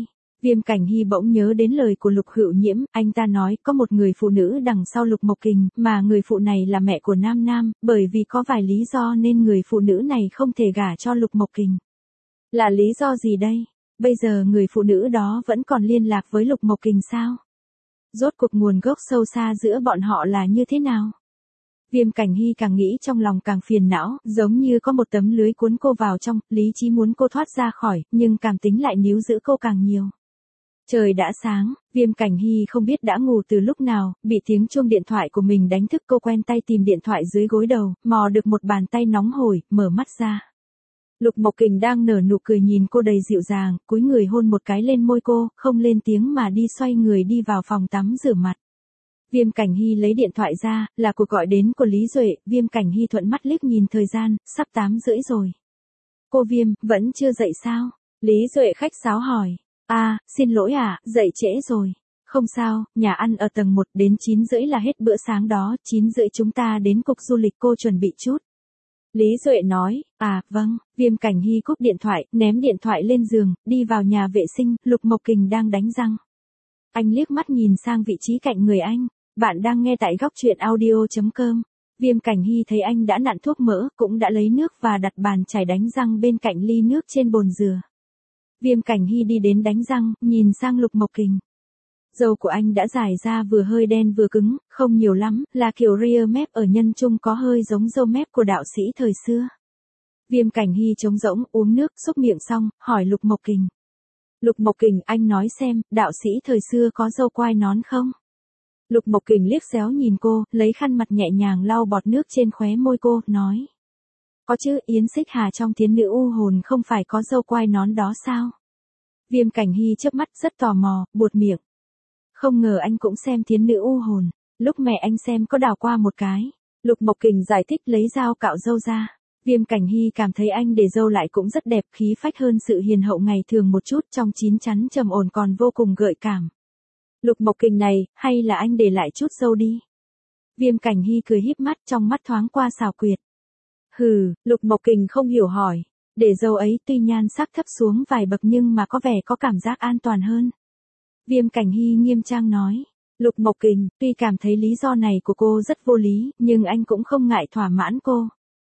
Speaker 1: Viêm Cảnh Hy bỗng nhớ đến lời của Lục Hữu Nhiễm, anh ta nói có một người phụ nữ đằng sau Lục Mộc Kình, mà người phụ này là mẹ của Nam Nam, bởi vì có vài lý do nên người phụ nữ này không thể gả cho Lục Mộc Kình. Là lý do gì đây? Bây giờ người phụ nữ đó vẫn còn liên lạc với Lục Mộc Kình sao? Rốt cuộc nguồn gốc sâu xa giữa bọn họ là như thế nào? Viêm Cảnh Hy càng nghĩ trong lòng càng phiền não, giống như có một tấm lưới cuốn cô vào trong, lý trí muốn cô thoát ra khỏi, nhưng cảm tính lại níu giữ cô càng nhiều. Trời đã sáng, Viêm Cảnh Hy không biết đã ngủ từ lúc nào, bị tiếng chuông điện thoại của mình đánh thức, cô quen tay tìm điện thoại dưới gối đầu, mò được một bàn tay nóng hổi, mở mắt ra. Lục Mộc Kình đang nở nụ cười nhìn cô đầy dịu dàng, cúi người hôn một cái lên môi cô, không lên tiếng mà đi xoay người đi vào phòng tắm rửa mặt. Viêm Cảnh Hy lấy điện thoại ra, là cuộc gọi đến của Lý Duệ, Viêm Cảnh Hy thuận mắt liếc nhìn thời gian, sắp 8:30 rồi. Cô Viêm, vẫn chưa dậy sao? Lý Duệ khách sáo hỏi. Xin lỗi dậy trễ rồi. Không sao, nhà ăn ở tầng 1 đến 9:30 là hết bữa sáng đó, 9:30 chúng ta đến cục du lịch, cô chuẩn bị chút. Lý Duệ nói, vâng, Viêm Cảnh Hy cúp điện thoại, ném điện thoại lên giường, đi vào nhà vệ sinh, Lục Mộc Kình đang đánh răng. Anh liếc mắt nhìn sang vị trí cạnh người anh, bạn đang nghe tại góc truyện audio.com. Viêm Cảnh Hy thấy anh đã nặn thuốc mỡ, cũng đã lấy nước và đặt bàn chải đánh răng bên cạnh ly nước trên bồn dừa. Viêm Cảnh Hy đi đến đánh răng, nhìn sang Lục Mộc Kình. Râu của anh đã dài ra vừa hơi đen vừa cứng, không nhiều lắm, là kiểu rear mép ở nhân trung có hơi giống râu mép của đạo sĩ thời xưa. Viêm Cảnh Hy trống rỗng, uống nước, xúc miệng xong, hỏi Lục Mộc Kình. Lục Mộc Kình, anh nói xem, đạo sĩ thời xưa có râu quai nón không? Lục Mộc Kình liếc xéo nhìn cô, lấy khăn mặt nhẹ nhàng lau bọt nước trên khóe môi cô, nói. Có chứ, Yến Xích Hà trong Thiến Nữ U Hồn không phải có râu quai nón đó sao? Viêm Cảnh Hy chớp mắt rất tò mò, buột miệng. Không ngờ anh cũng xem Thiến Nữ U Hồn, lúc mẹ anh xem có đào qua một cái. Lục Mộc Kình giải thích lấy dao cạo râu ra. Viêm Cảnh Hy cảm thấy anh để râu lại cũng rất đẹp, khí phách hơn sự hiền hậu ngày thường một chút, trong chín chắn trầm ổn còn vô cùng gợi cảm. Lục Mộc Kình này, hay là anh để lại chút râu đi? Viêm Cảnh Hy cười híp mắt, trong mắt thoáng qua xảo quyệt. Lục Mộc Kình không hiểu hỏi. Để râu ấy tuy nhan sắc thấp xuống vài bậc nhưng mà có vẻ có cảm giác an toàn hơn. Viêm Cảnh Hy nghiêm trang nói. Lục Mộc Kình, tuy cảm thấy lý do này của cô rất vô lý, nhưng anh cũng không ngại thỏa mãn cô.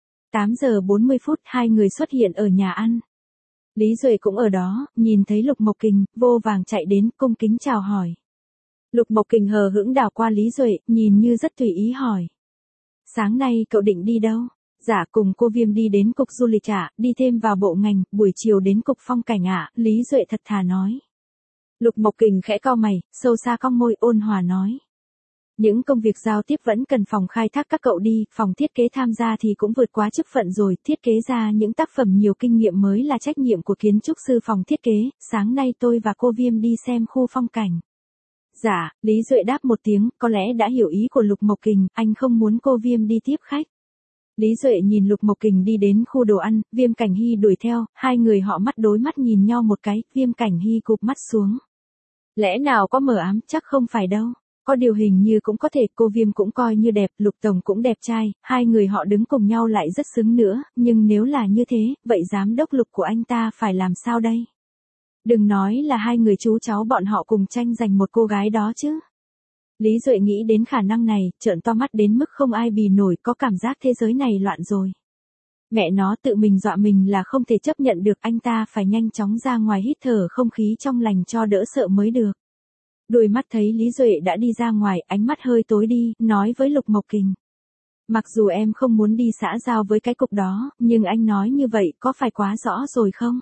Speaker 1: 8:40, hai người xuất hiện ở nhà ăn. Lý Duệ cũng ở đó, nhìn thấy Lục Mộc Kình, vô vàng chạy đến, cung kính chào hỏi. Lục Mộc Kình hờ hững đảo qua Lý Duệ, nhìn như rất tùy ý hỏi. Sáng nay cậu định đi đâu? Dạ, cùng cô Viêm đi đến cục du lịch đi thêm vào bộ ngành, buổi chiều đến cục phong cảnh Lý Duệ thật thà nói. Lục Mộc Kình khẽ cau mày, sâu xa cong môi, ôn hòa nói. Những công việc giao tiếp vẫn cần phòng khai thác các cậu đi, phòng thiết kế tham gia thì cũng vượt quá chức phận rồi, thiết kế ra những tác phẩm nhiều kinh nghiệm mới là trách nhiệm của kiến trúc sư phòng thiết kế, sáng nay tôi và cô Viêm đi xem khu phong cảnh. Dạ, Lý Duệ đáp một tiếng, có lẽ đã hiểu ý của Lục Mộc Kình, anh không muốn cô Viêm đi tiếp khách. Lý Duệ nhìn Lục Mộc Kình đi đến khu đồ ăn, Viêm Cảnh Hy đuổi theo, hai người họ mắt đối mắt nhìn nhau một cái, Viêm Cảnh Hy cụp mắt xuống. Lẽ nào có mờ ám, chắc không phải đâu. Có điều hình như cũng có thể, cô Viêm cũng coi như đẹp, Lục Tổng cũng đẹp trai, hai người họ đứng cùng nhau lại rất xứng nữa, nhưng nếu là như thế, vậy giám đốc Lục của anh ta phải làm sao đây? Đừng nói là hai người chú cháu bọn họ cùng tranh giành một cô gái đó chứ. Lý Duệ nghĩ đến khả năng này, trợn to mắt đến mức không ai bì nổi, có cảm giác thế giới này loạn rồi. Mẹ nó tự mình dọa mình là không thể chấp nhận được, anh ta phải nhanh chóng ra ngoài hít thở không khí trong lành cho đỡ sợ mới được. Đôi mắt thấy Lý Duệ đã đi ra ngoài, ánh mắt hơi tối đi, nói với Lục Mộc Kình. Mặc dù em không muốn đi xã giao với cái cục đó, nhưng anh nói như vậy có phải quá rõ rồi không?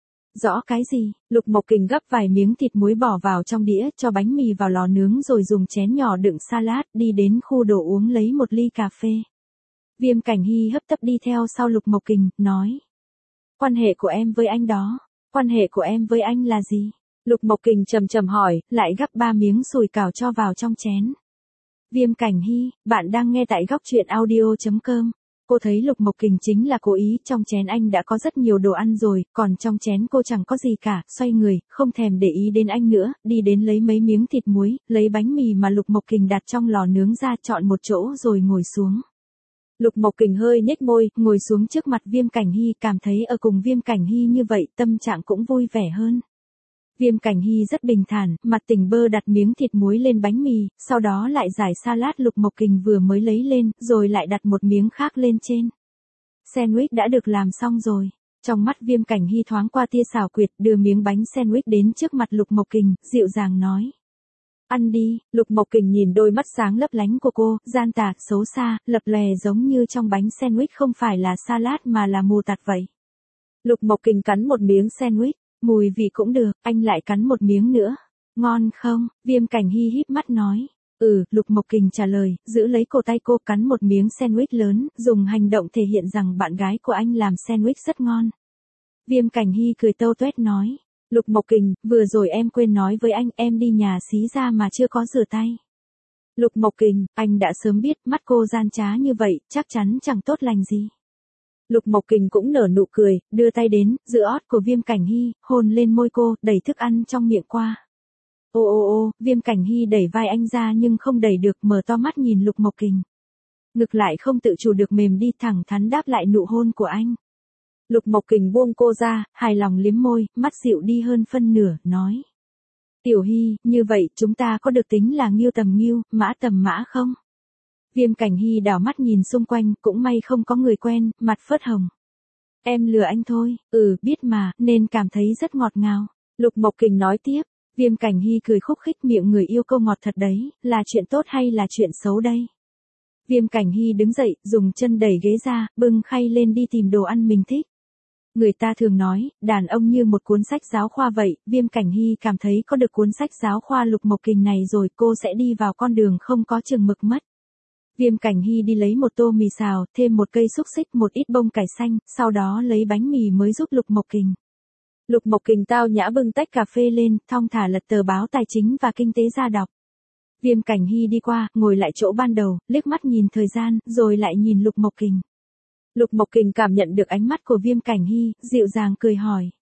Speaker 1: Rõ cái gì? Lục Mộc Kình gấp vài miếng thịt muối bỏ vào trong đĩa, cho bánh mì vào lò nướng rồi dùng chén nhỏ đựng salad, đi đến khu đồ uống lấy một ly cà phê. Viêm Cảnh Hy hấp tấp đi theo sau Lục Mộc Kình, nói. Quan hệ của em với anh đó, quan hệ của em với anh là gì? Lục Mộc Kình trầm trầm hỏi, lại gắp 3 miếng sủi cảo cho vào trong chén. Viêm Cảnh Hy, bạn đang nghe tại góc truyện audio.com. Cô thấy Lục Mộc Kình chính là cố ý, trong chén anh đã có rất nhiều đồ ăn rồi, còn trong chén cô chẳng có gì cả, xoay người, không thèm để ý đến anh nữa, đi đến lấy mấy miếng thịt muối, lấy bánh mì mà Lục Mộc Kình đặt trong lò nướng ra, chọn một chỗ rồi ngồi xuống. Lục Mộc Kình hơi nhếch môi, ngồi xuống trước mặt Viêm Cảnh Hy, cảm thấy ở cùng Viêm Cảnh Hy như vậy, tâm trạng cũng vui vẻ hơn. Viêm Cảnh Hy rất bình thản, mặt tỉnh bơ đặt miếng thịt muối lên bánh mì, sau đó lại giải salad Lục Mộc Kình vừa mới lấy lên, rồi lại đặt một miếng khác lên trên. Sandwich đã được làm xong rồi. Trong mắt Viêm Cảnh Hy thoáng qua tia xảo quyệt, đưa miếng bánh sandwich đến trước mặt Lục Mộc Kình, dịu dàng nói. Ăn đi. Lục Mộc Kình nhìn đôi mắt sáng lấp lánh của cô, gian tà, xấu xa, lập lòe giống như trong bánh sandwich không phải là salad mà là mù tạt vậy. Lục Mộc Kình cắn một miếng sandwich, mùi vị cũng được, anh lại cắn một miếng nữa. Ngon không? Viêm Cảnh Hy híp mắt nói. Lục Mộc Kình trả lời, giữ lấy cổ tay cô cắn một miếng sandwich lớn, dùng hành động thể hiện rằng bạn gái của anh làm sandwich rất ngon. Viêm Cảnh Hy cười tâu tuét nói. Lục Mộc Kình, vừa rồi em quên nói với anh, em đi nhà xí ra mà chưa có rửa tay. Lục Mộc Kình, anh đã sớm biết mắt cô gian trá như vậy, chắc chắn chẳng tốt lành gì. Lục Mộc Kình cũng nở nụ cười, đưa tay đến, giữ ót của Viêm Cảnh Hy, hôn lên môi cô, đẩy thức ăn trong miệng qua. Ô, Viêm Cảnh Hy đẩy vai anh ra nhưng không đẩy được, mở to mắt nhìn Lục Mộc Kình. Ngực lại không tự chủ được mềm đi, thẳng thắn đáp lại nụ hôn của anh. Lục Mộc Kình buông cô ra, hài lòng liếm môi, mắt dịu đi hơn phân nửa, nói. Tiểu Hy, như vậy chúng ta có được tính là nghiêu tầm nghiêu, mã tầm mã không? Viêm Cảnh Hy đảo mắt nhìn xung quanh, cũng may không có người quen, mặt phớt hồng. Em lừa anh thôi, biết mà, nên cảm thấy rất ngọt ngào. Lục Mộc Kình nói tiếp, Viêm Cảnh Hy cười khúc khích, miệng người yêu câu ngọt thật đấy, là chuyện tốt hay là chuyện xấu đây? Viêm Cảnh Hy đứng dậy, dùng chân đẩy ghế ra, bưng khay lên đi tìm đồ ăn mình thích. Người ta thường nói, đàn ông như một cuốn sách giáo khoa vậy, Viêm Cảnh Hy cảm thấy có được cuốn sách giáo khoa Lục Mộc Kình này rồi cô sẽ đi vào con đường không có chừng mực mất. Viêm Cảnh Hy đi lấy một tô mì xào, thêm một cây xúc xích, một ít bông cải xanh, sau đó lấy bánh mì mới giúp Lục Mộc Kình. Lục Mộc Kình tao nhã bưng tách cà phê lên, thong thả lật tờ báo tài chính và kinh tế ra đọc. Viêm Cảnh Hy đi qua, ngồi lại chỗ ban đầu, liếc mắt nhìn thời gian, rồi lại nhìn Lục Mộc Kình. Lục Mộc Kình cảm nhận được ánh mắt của Viêm Cảnh Hy, dịu dàng cười hỏi.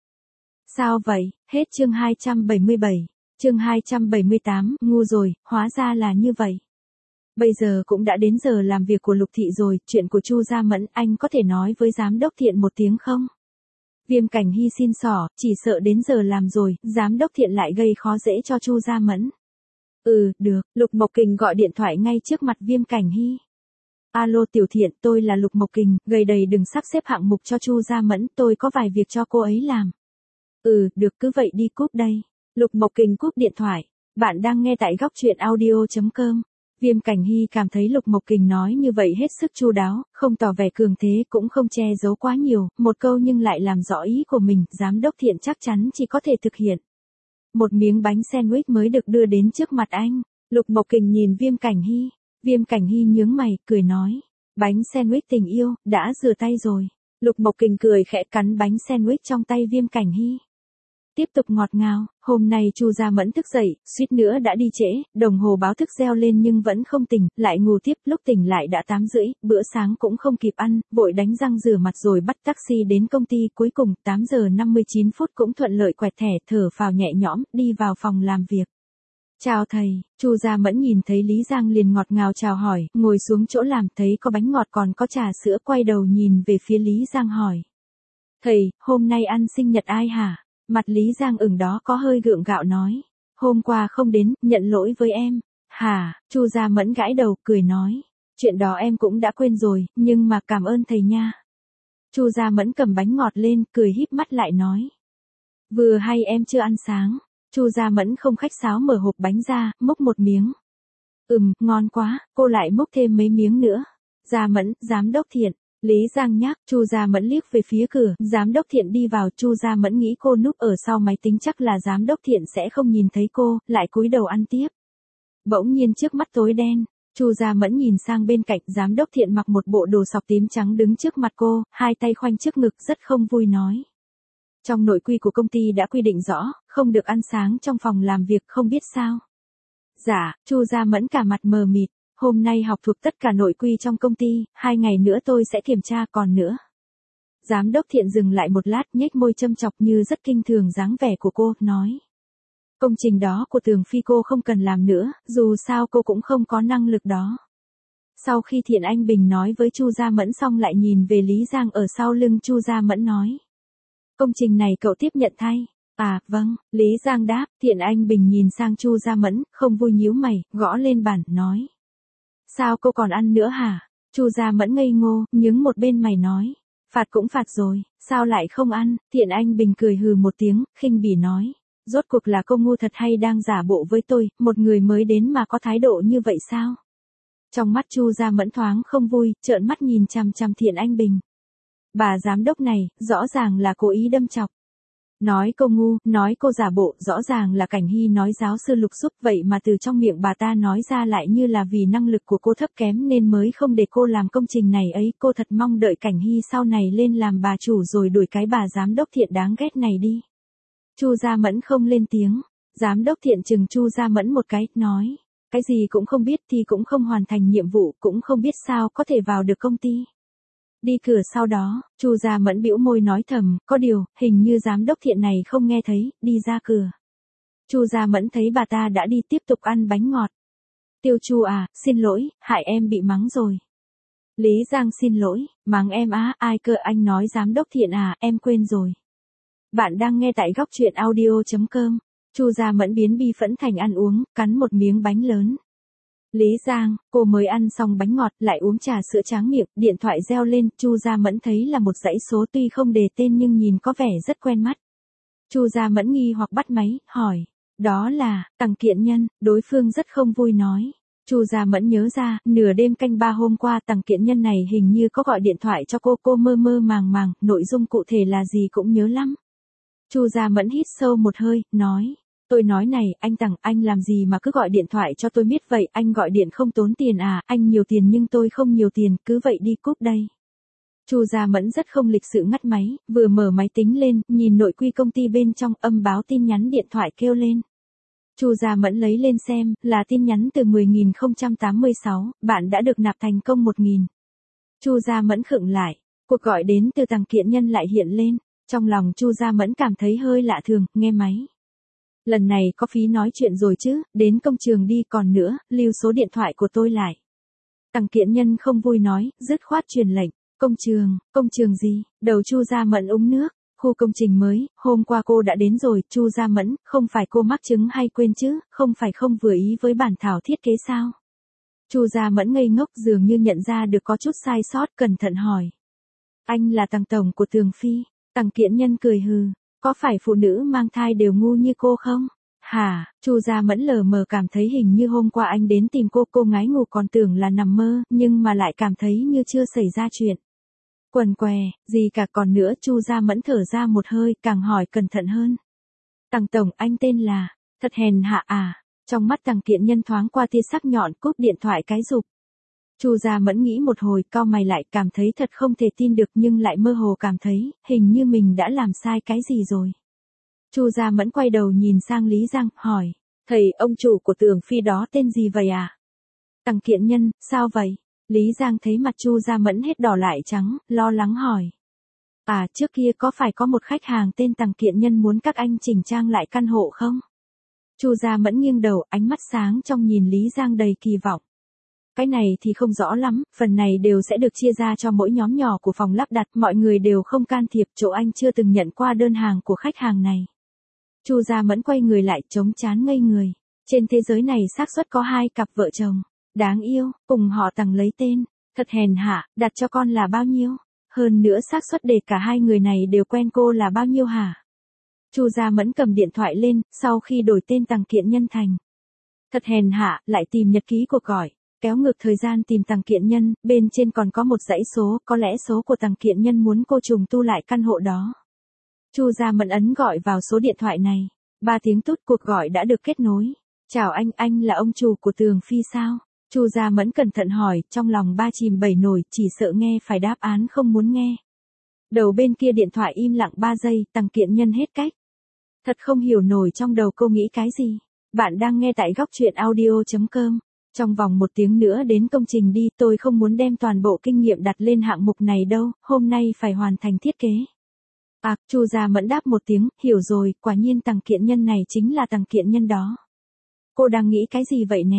Speaker 1: Sao vậy? Hết chương 277. Chương 278, ngu rồi, hóa ra là như vậy. Bây giờ cũng đã đến giờ làm việc của Lục Thị rồi, chuyện của Chu Gia Mẫn, anh có thể nói với giám đốc Thiện một tiếng không? Viêm Cảnh Hy xin xỏ, chỉ sợ đến giờ làm rồi, giám đốc Thiện lại gây khó dễ cho Chu Gia Mẫn. Được, Lục Mộc Kình gọi điện thoại ngay trước mặt Viêm Cảnh Hy. Alo Tiểu Thiện, tôi là Lục Mộc Kình, gầy đầy đừng sắp xếp hạng mục cho Chu Gia Mẫn, tôi có vài việc cho cô ấy làm. Được cứ vậy đi, cúp đây. Lục Mộc Kình cúp điện thoại. Bạn đang nghe tại góc truyện audio.com. Viêm Cảnh Hy cảm thấy Lục Mộc Kình nói như vậy hết sức chu đáo, không tỏ vẻ cường thế cũng không che giấu quá nhiều, một câu nhưng lại làm rõ ý của mình, giám đốc Thiện chắc chắn chỉ có thể thực hiện. Một miếng bánh sandwich mới được đưa đến trước mặt anh. Lục Mộc Kình nhìn Viêm Cảnh Hy. Viêm Cảnh Hy nhướng mày, cười nói. Bánh sandwich tình yêu, đã rửa tay rồi. Lục Mộc Kình cười khẽ cắn bánh sandwich trong tay Viêm Cảnh Hy. Tiếp tục ngọt ngào, hôm nay Chu Gia Mẫn thức dậy, suýt nữa đã đi trễ, đồng hồ báo thức reo lên nhưng vẫn không tỉnh, lại ngủ tiếp, lúc tỉnh lại đã 8:30, bữa sáng cũng không kịp ăn, vội đánh răng rửa mặt rồi bắt taxi đến công ty, cuối cùng 8:59 cũng thuận lợi quẹt thẻ, thở phào nhẹ nhõm, đi vào phòng làm việc. Chào thầy, Chu Gia Mẫn nhìn thấy Lý Giang liền ngọt ngào chào hỏi, ngồi xuống chỗ làm thấy có bánh ngọt còn có trà sữa, quay đầu nhìn về phía Lý Giang hỏi. Thầy, hôm nay ăn sinh nhật ai hả? Mặt Lý Giang ửng đó có hơi gượng gạo nói. Hôm qua không đến, nhận lỗi với em. Hả? Chu Gia Mẫn gãi đầu, cười nói. Chuyện đó em cũng đã quên rồi, nhưng mà cảm ơn thầy nha. Chu Gia Mẫn cầm bánh ngọt lên, cười híp mắt lại nói. Vừa hay em chưa ăn sáng. Chu Gia Mẫn không khách sáo mở hộp bánh ra, múc một miếng. Ngon quá, cô lại múc thêm mấy miếng nữa. Gia Mẫn, giám đốc Thiện. Lý Giang nhắc, Chu Gia Mẫn liếc về phía cửa, giám đốc Thiện đi vào, Chu Gia Mẫn nghĩ cô núp ở sau máy tính chắc là giám đốc Thiện sẽ không nhìn thấy cô, lại cúi đầu ăn tiếp. Bỗng nhiên trước mắt tối đen, Chu Gia Mẫn nhìn sang bên cạnh, giám đốc Thiện mặc một bộ đồ sọc tím trắng đứng trước mặt cô, hai tay khoanh trước ngực rất không vui nói. Trong nội quy của công ty đã quy định rõ, không được ăn sáng trong phòng làm việc, không biết sao. Dạ, Chu Gia Mẫn cả mặt mờ mịt. Hôm nay học thuộc tất cả nội quy trong công ty, 2 ngày nữa tôi sẽ kiểm tra còn nữa. Giám đốc Thiện dừng lại một lát, nhếch môi châm chọc như rất kinh thường dáng vẻ của cô, nói. Công trình đó của Tường Phi cô không cần làm nữa, dù sao cô cũng không có năng lực đó. Sau khi Thiện Anh Bình nói với Chu Gia Mẫn xong lại nhìn về Lý Giang ở sau lưng Chu Gia Mẫn nói. Công trình này cậu tiếp nhận thay. À, vâng, Lý Giang đáp, Thiện Anh Bình nhìn sang Chu Gia Mẫn, không vui nhíu mày, gõ lên bàn, nói. Sao cô còn ăn nữa hả? Chu Gia Mẫn ngây ngô, nhướng một bên mày nói. Phạt cũng phạt rồi, sao lại không ăn? Thiện Anh Bình cười hừ một tiếng, khinh bỉ nói. Rốt cuộc là cô ngu thật hay đang giả bộ với tôi, một người mới đến mà có thái độ như vậy sao? Trong mắt Chu Gia Mẫn thoáng không vui, trợn mắt nhìn chằm chằm Thiện Anh Bình. Bà giám đốc này, rõ ràng là cố ý đâm chọc. Nói cô ngu, nói cô giả bộ, rõ ràng là Cảnh Hy nói giáo sư Lục giúp, vậy mà từ trong miệng bà ta nói ra lại như là vì năng lực của cô thấp kém nên mới không để cô làm công trình này ấy. Cô thật mong đợi Cảnh Hy sau này lên làm bà chủ rồi đuổi cái bà giám đốc Thiện đáng ghét này đi. Chu Gia Mẫn không lên tiếng. Giám đốc Thiện chừng Chu Gia Mẫn một cái, nói. Cái gì cũng không biết thì cũng không hoàn thành nhiệm vụ, cũng không biết sao có thể vào được công ty. Đi cửa sau đó, Chu Gia Mẫn bĩu môi nói thầm, có điều, hình như giám đốc Thiện này không nghe thấy, đi ra cửa. Chu Gia Mẫn thấy bà ta đã đi tiếp tục ăn bánh ngọt. Tiêu Chu à, xin lỗi, hại em bị mắng rồi. Lý Giang xin lỗi, mắng em á, ai cơ, anh nói giám đốc Thiện à, em quên rồi. Bạn đang nghe tại góc truyện audio.com. Chu Gia Mẫn biến bi phẫn thành ăn uống, cắn một miếng bánh lớn. Lý Giang, cô mới ăn xong bánh ngọt, lại uống trà sữa tráng miệng, điện thoại reo lên, Chu Gia Mẫn thấy là một dãy số tuy không đề tên nhưng nhìn có vẻ rất quen mắt. Chu Gia Mẫn nghi hoặc bắt máy, hỏi, đó là, Tằng Kiện Nhân, đối phương rất không vui nói. Chu Gia Mẫn nhớ ra, nửa đêm canh 3 hôm qua Tằng Kiện Nhân này hình như có gọi điện thoại cho cô mơ mơ màng màng, nội dung cụ thể là gì cũng nhớ lắm. Chu Gia Mẫn hít sâu một hơi, nói. Tôi nói này, anh Tằng, anh làm gì mà cứ gọi điện thoại cho tôi miết vậy, anh gọi điện không tốn tiền à, anh nhiều tiền nhưng tôi không nhiều tiền, cứ vậy đi cúp đây. Chu Gia Mẫn rất không lịch sự ngắt máy, vừa mở máy tính lên, nhìn nội quy công ty bên trong, âm báo tin nhắn điện thoại kêu lên. Chu Gia Mẫn lấy lên xem, là tin nhắn từ 10.086, bạn đã được nạp thành công 1.000. Chu Gia Mẫn khựng lại, cuộc gọi đến từ Tằng Kiện Nhân lại hiện lên, trong lòng Chu Gia Mẫn cảm thấy hơi lạ thường, nghe máy. Lần này có phí nói chuyện rồi chứ, đến công trường đi, còn nữa, lưu số điện thoại của tôi lại. Tằng Kiện Nhân không vui nói, dứt khoát truyền lệnh, công trường gì, đầu Chu Gia Mẫn uống nước, khu công trình mới, hôm qua cô đã đến rồi, Chu Gia Mẫn, không phải cô mắc chứng hay quên chứ, không phải không vừa ý với bản thảo thiết kế sao? Chu Gia Mẫn ngây ngốc dường như nhận ra được có chút sai sót, cẩn thận hỏi. Anh là Tằng tổng của Tường Phi, Tằng Kiện Nhân cười hừ. Có phải phụ nữ mang thai đều ngu như cô không? Hả? Chu Gia Mẫn lờ mờ cảm thấy hình như hôm qua anh đến tìm cô ngái ngủ còn tưởng là nằm mơ, nhưng mà lại cảm thấy như chưa xảy ra chuyện. Quần què, gì cả, còn nữa, Chu Gia Mẫn thở ra một hơi, càng hỏi cẩn thận hơn. Tằng tổng, anh tên là, thật hèn hạ à? Trong mắt Tằng Kiện Nhân thoáng qua tia sắc nhọn, cúp điện thoại cái rụp. Chu Gia Mẫn nghĩ một hồi, cau mày lại, cảm thấy thật không thể tin được nhưng lại mơ hồ cảm thấy, hình như mình đã làm sai cái gì rồi. Chu Gia Mẫn quay đầu nhìn sang Lý Giang, hỏi, thầy, ông chủ của Tường Phi đó tên gì vậy à? Tằng Kiện Nhân, sao vậy? Lý Giang thấy mặt Chu Gia Mẫn hết đỏ lại trắng, lo lắng hỏi. À, trước kia có phải có một khách hàng tên Tằng Kiện Nhân muốn các anh chỉnh trang lại căn hộ không? Chu Gia Mẫn nghiêng đầu, ánh mắt sáng trong nhìn Lý Giang đầy kỳ vọng. Cái này thì không rõ lắm, phần này đều sẽ được chia ra cho mỗi nhóm nhỏ của phòng lắp đặt, mọi người đều không can thiệp, chỗ anh chưa từng nhận qua đơn hàng của khách hàng này. Chu Gia Mẫn quay người lại, trống trán ngây người. Trên thế giới này xác suất có 2 cặp vợ chồng, đáng yêu, cùng họ Tằng lấy tên, thật hèn hạ, đặt cho con là bao nhiêu? Hơn nữa xác suất để cả hai người này đều quen cô là bao nhiêu hả? Chu Gia Mẫn cầm điện thoại lên, sau khi đổi tên Tằng Kiện Nhân thành. Thật hèn hạ, lại tìm nhật ký cuộc gọi. Kéo ngược thời gian tìm Tằng Kiện Nhân, bên trên còn có một dãy số, có lẽ số của Tằng Kiện Nhân muốn cô trùng tu lại căn hộ đó. Chu Gia Mẫn ấn gọi vào số điện thoại này. 3 tiếng tút cuộc gọi đã được kết nối. Chào anh là ông chủ của Tường Phi sao? Chu Gia Mẫn cẩn thận hỏi, trong lòng ba chìm bảy nổi, chỉ sợ nghe phải đáp án không muốn nghe. Đầu bên kia điện thoại im lặng 3 giây, Tằng Kiện Nhân hết cách. Thật không hiểu nổi trong đầu cô nghĩ cái gì. Bạn đang nghe tại góc truyện audio.com. Trong vòng 1 tiếng nữa đến công trình đi, tôi không muốn đem toàn bộ kinh nghiệm đặt lên hạng mục này đâu, hôm nay phải hoàn thành thiết kế. À, Chu Gia Mẫn đáp một tiếng, hiểu rồi, quả nhiên Tằng Kiện Nhân này chính là Tằng Kiện Nhân đó. Cô đang nghĩ cái gì vậy nè?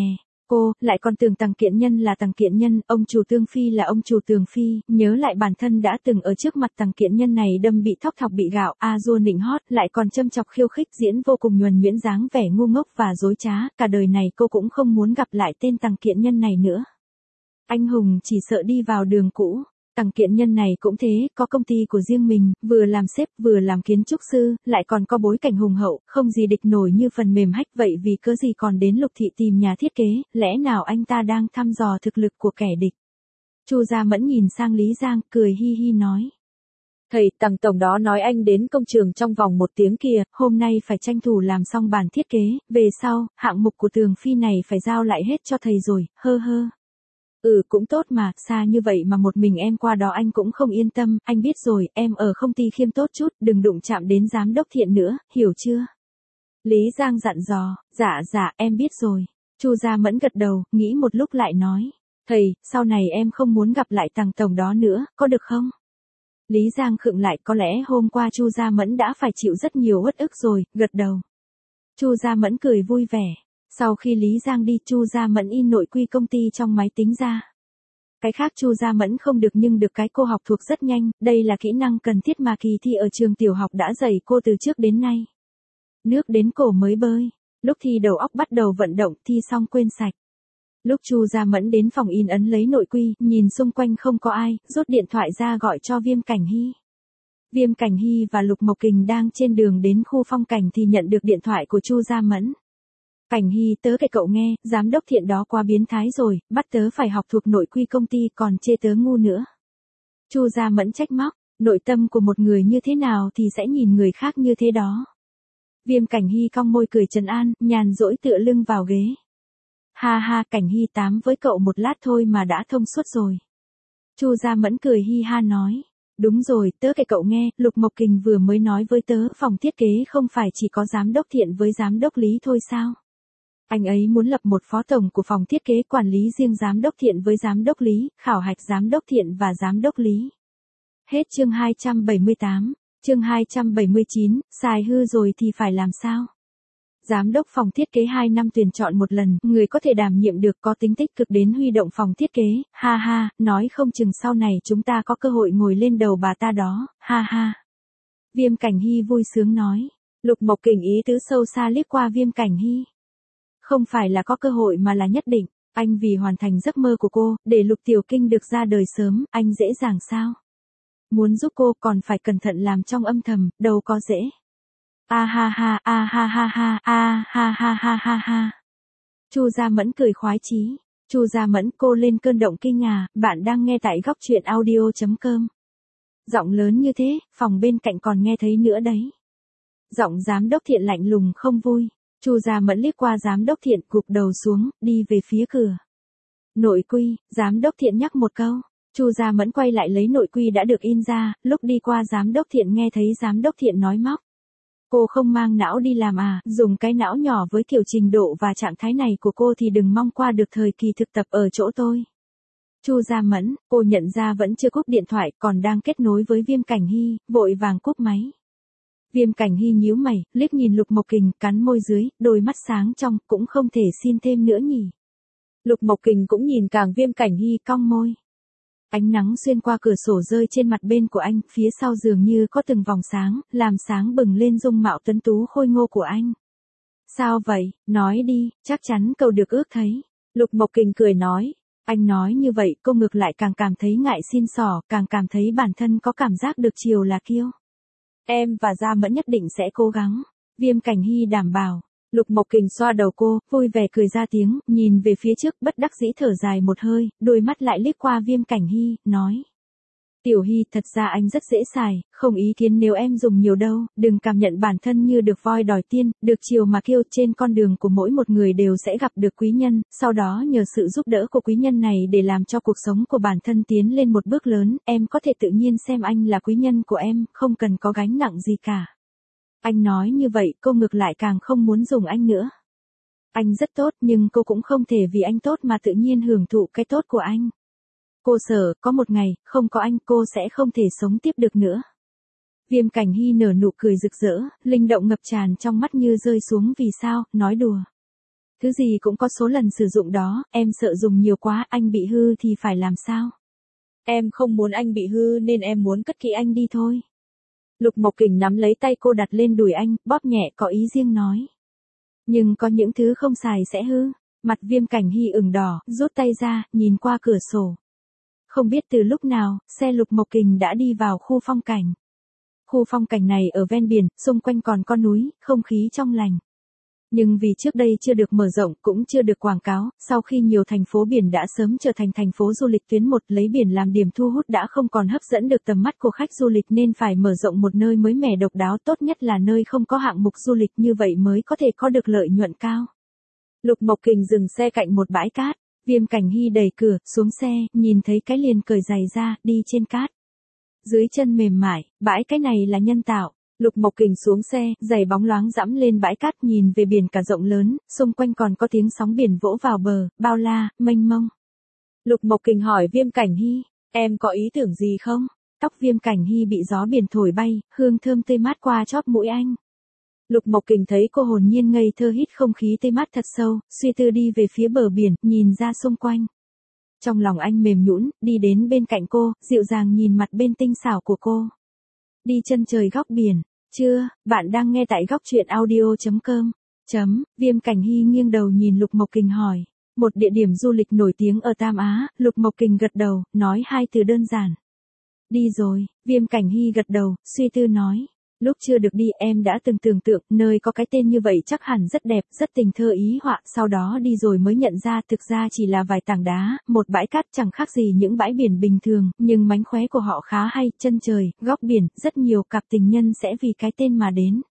Speaker 1: Cô, lại còn tưởng Tằng Kiện Nhân là Tằng Kiện Nhân, ông chủ Tương Phi là ông chủ Tường Phi, nhớ lại bản thân đã từng ở trước mặt Tằng Kiện Nhân này đâm bị thóc thọc bị gạo, dua nịnh hót, lại còn châm chọc khiêu khích diễn vô cùng nhuần nhuyễn dáng vẻ ngu ngốc và dối trá, cả đời này cô cũng không muốn gặp lại tên Tằng Kiện Nhân này nữa. Anh hùng chỉ sợ đi vào đường cũ. Tằng Kiện Nhân này cũng thế, có công ty của riêng mình, vừa làm sếp vừa làm kiến trúc sư, lại còn có bối cảnh hùng hậu, không gì địch nổi như phần mềm hack vậy vì cớ gì còn đến Lục Thị tìm nhà thiết kế, lẽ nào anh ta đang thăm dò thực lực của kẻ địch. Chu Gia Mẫn nhìn sang Lý Giang, cười hi hi nói. Thầy, Tằng tổng đó nói anh đến công trường trong vòng 1 tiếng kìa, hôm nay phải tranh thủ làm xong bản thiết kế, về sau, hạng mục của Tường Phi này phải giao lại hết cho thầy rồi, hơ hơ. Cũng tốt mà, xa như vậy mà một mình em qua đó anh cũng không yên tâm, anh biết rồi, em ở công ty khiêm tốt chút, đừng đụng chạm đến giám đốc Thiện nữa, hiểu chưa? Lý Giang dặn dò, dạ, em biết rồi. Chu Gia Mẫn gật đầu, nghĩ một lúc lại nói, thầy, sau này em không muốn gặp lại Tằng tổng đó nữa, có được không? Lý Giang khựng lại, có lẽ hôm qua Chu Gia Mẫn đã phải chịu rất nhiều uất ức rồi, gật đầu. Chu Gia Mẫn cười vui vẻ. Sau khi Lý Giang đi, Chu Gia Mẫn in nội quy công ty trong máy tính ra. Cái khác Chu Gia Mẫn không được nhưng được cái cô học thuộc rất nhanh, đây là kỹ năng cần thiết mà kỳ thi ở trường tiểu học đã dạy cô từ trước đến nay. Nước đến cổ mới bơi, lúc thi đầu óc bắt đầu vận động, thi xong quên sạch. Lúc Chu Gia Mẫn đến phòng in ấn lấy nội quy, nhìn xung quanh không có ai, rút điện thoại ra gọi cho Viêm Cảnh Hy. Viêm Cảnh Hy và Lục Mộc Kình đang trên đường đến khu phong cảnh thì nhận được điện thoại của Chu Gia Mẫn. Cảnh Hy, tớ kể cậu nghe, giám đốc Thiện đó quá biến thái rồi, bắt tớ phải học thuộc nội quy công ty còn chê tớ ngu nữa. Chu Gia Mẫn trách móc, nội tâm của một người như thế nào thì sẽ nhìn người khác như thế đó. Viêm Cảnh Hy cong môi cười trấn an, nhàn rỗi tựa lưng vào ghế. Ha, Cảnh Hy, tám với cậu một lát thôi mà đã thông suốt rồi. Chu Gia Mẫn cười hi ha nói. Đúng rồi, tớ kể cậu nghe, Lục Mộc Kình vừa mới nói với tớ, phòng thiết kế không phải chỉ có giám đốc Thiện với giám đốc Lý thôi sao? Anh ấy muốn lập một phó tổng của phòng thiết kế quản lý riêng giám đốc Thiện với giám đốc Lý, khảo hạch giám đốc Thiện và giám đốc Lý. Hết chương 278, chương 279, xài hư rồi thì phải làm sao? Giám đốc phòng thiết kế 2 năm tuyển chọn một lần, người có thể đảm nhiệm được có tính tích cực đến huy động phòng thiết kế, ha, nói không chừng sau này chúng ta có cơ hội ngồi lên đầu bà ta đó, ha. Viêm Cảnh Hy vui sướng nói. Lục Mộc Kình ý tứ sâu xa liếc qua Viêm Cảnh Hy. Không phải là có cơ hội mà là nhất định, anh vì hoàn thành giấc mơ của cô, để Lục Tiểu Kinh được ra đời sớm, anh dễ dàng sao? Muốn giúp cô còn phải cẩn thận làm trong âm thầm, đâu có dễ. Ha. Chu Gia Mẫn cười khoái chí. Chu Gia Mẫn, cô lên cơn động kinh à, bạn đang nghe tại góc truyện audio.com. Giọng lớn như thế, phòng bên cạnh còn nghe thấy nữa đấy. Giọng giám đốc Thiện lạnh lùng không vui. Chu Gia Mẫn liếc qua giám đốc Thiện, gục đầu xuống, đi về phía cửa. Nội quy, giám đốc Thiện nhắc một câu. Chu Gia Mẫn quay lại lấy nội quy đã được in ra, lúc đi qua giám đốc Thiện nghe thấy giám đốc Thiện nói móc. Cô không mang não đi làm à, dùng cái não nhỏ với kiểu trình độ và trạng thái này của cô thì đừng mong qua được thời kỳ thực tập ở chỗ tôi. Chu Gia Mẫn, cô nhận ra vẫn chưa cúp điện thoại, còn đang kết nối với Viêm Cảnh Hy, vội vàng cúp máy. Viêm Cảnh Hy nhíu mày, liếc nhìn Lục Mộc Kình, cắn môi dưới, đôi mắt sáng trong, cũng không thể xin thêm nữa nhỉ. Lục Mộc Kình cũng nhìn càng Viêm Cảnh Hy cong môi. Ánh nắng xuyên qua cửa sổ rơi trên mặt bên của anh, phía sau dường như có từng vòng sáng, làm sáng bừng lên dung mạo tuấn tú khôi ngô của anh. Sao vậy, nói đi, chắc chắn cậu được ước thấy. Lục Mộc Kình cười nói. Anh nói như vậy, cô ngược lại càng cảm thấy ngại xin xỏ, càng cảm thấy bản thân có cảm giác được chiều là kiêu. Em và Gia Mẫn nhất định sẽ cố gắng. Viêm Cảnh Hy đảm bảo. Lục Mộc Kình xoa đầu cô, vui vẻ cười ra tiếng, nhìn về phía trước, bất đắc dĩ thở dài một hơi, đôi mắt lại liếc qua Viêm Cảnh Hy, nói. Tiểu Hy, thật ra anh rất dễ xài, không ý kiến nếu em dùng nhiều đâu, đừng cảm nhận bản thân như được voi đòi tiên, được chiều mà kêu. Trên con đường của mỗi một người đều sẽ gặp được quý nhân, sau đó nhờ sự giúp đỡ của quý nhân này để làm cho cuộc sống của bản thân tiến lên một bước lớn, em có thể tự nhiên xem anh là quý nhân của em, không cần có gánh nặng gì cả. Anh nói như vậy, cô ngược lại càng không muốn dùng anh nữa. Anh rất tốt nhưng cô cũng không thể vì anh tốt mà tự nhiên hưởng thụ cái tốt của anh. Cô sợ, có một ngày, không có anh cô sẽ không thể sống tiếp được nữa. Viêm Cảnh Hy nở nụ cười rực rỡ, linh động ngập tràn trong mắt như rơi xuống vì sao, nói đùa. Thứ gì cũng có số lần sử dụng đó, em sợ dùng nhiều quá, anh bị hư thì phải làm sao?
Speaker 2: Em không muốn anh bị hư nên em muốn cất kỹ anh đi thôi.
Speaker 1: Lục Mộc Kình nắm lấy tay cô đặt lên đùi anh, bóp nhẹ có ý riêng nói. Nhưng có những thứ không xài sẽ hư. Mặt Viêm Cảnh Hy ửng đỏ, rút tay ra, nhìn qua cửa sổ. Không biết từ lúc nào, xe Lục Mộc Kình đã đi vào khu phong cảnh. Khu phong cảnh này ở ven biển, xung quanh còn có núi, không khí trong lành. Nhưng vì trước đây chưa được mở rộng, cũng chưa được quảng cáo, sau khi nhiều thành phố biển đã sớm trở thành thành phố du lịch tuyến 1 lấy biển làm điểm thu hút đã không còn hấp dẫn được tầm mắt của khách du lịch nên phải mở rộng một nơi mới mẻ độc đáo, tốt nhất là nơi không có hạng mục du lịch, như vậy mới có thể có được lợi nhuận cao. Lục Mộc Kình dừng xe cạnh một bãi cát, Viêm Cảnh Hy đẩy cửa, xuống xe, nhìn thấy cái liền cởi giày ra, đi trên cát. Dưới chân mềm mại, bãi cái này là nhân tạo. Lục Mộc Kình xuống xe, giày bóng loáng dẫm lên bãi cát, nhìn về biển cả rộng lớn, xung quanh còn có tiếng sóng biển vỗ vào bờ, bao la, mênh mông. Lục Mộc Kình hỏi Viêm Cảnh Hy, em có ý tưởng gì không? Tóc Viêm Cảnh Hy bị gió biển thổi bay, hương thơm tươi mát qua chóp mũi anh. Lục Mộc Kình thấy cô hồn nhiên ngây thơ hít không khí tươi mát thật sâu, suy tư đi về phía bờ biển, nhìn ra xung quanh. Trong lòng anh mềm nhũn, đi đến bên cạnh cô, dịu dàng nhìn mặt bên tinh xảo của cô. Đi chân trời góc biển. Chưa, bạn đang nghe tại góc truyện audio.com. Viêm Cảnh Hy nghiêng đầu nhìn Lục Mộc Kình hỏi. Một địa điểm du lịch nổi tiếng ở Tam Á, Lục Mộc Kình gật đầu, nói hai từ đơn giản. Đi rồi, Viêm Cảnh Hy gật đầu, suy tư nói. Lúc chưa được đi em đã từng tưởng tượng, nơi có cái tên như vậy chắc hẳn rất đẹp, rất tình thơ ý họa, sau đó đi rồi mới nhận ra thực ra chỉ là vài tảng đá, một bãi cát chẳng khác gì những bãi biển bình thường, nhưng mánh khóe của họ khá hay, chân trời, góc biển, rất nhiều cặp tình nhân sẽ vì cái tên mà đến.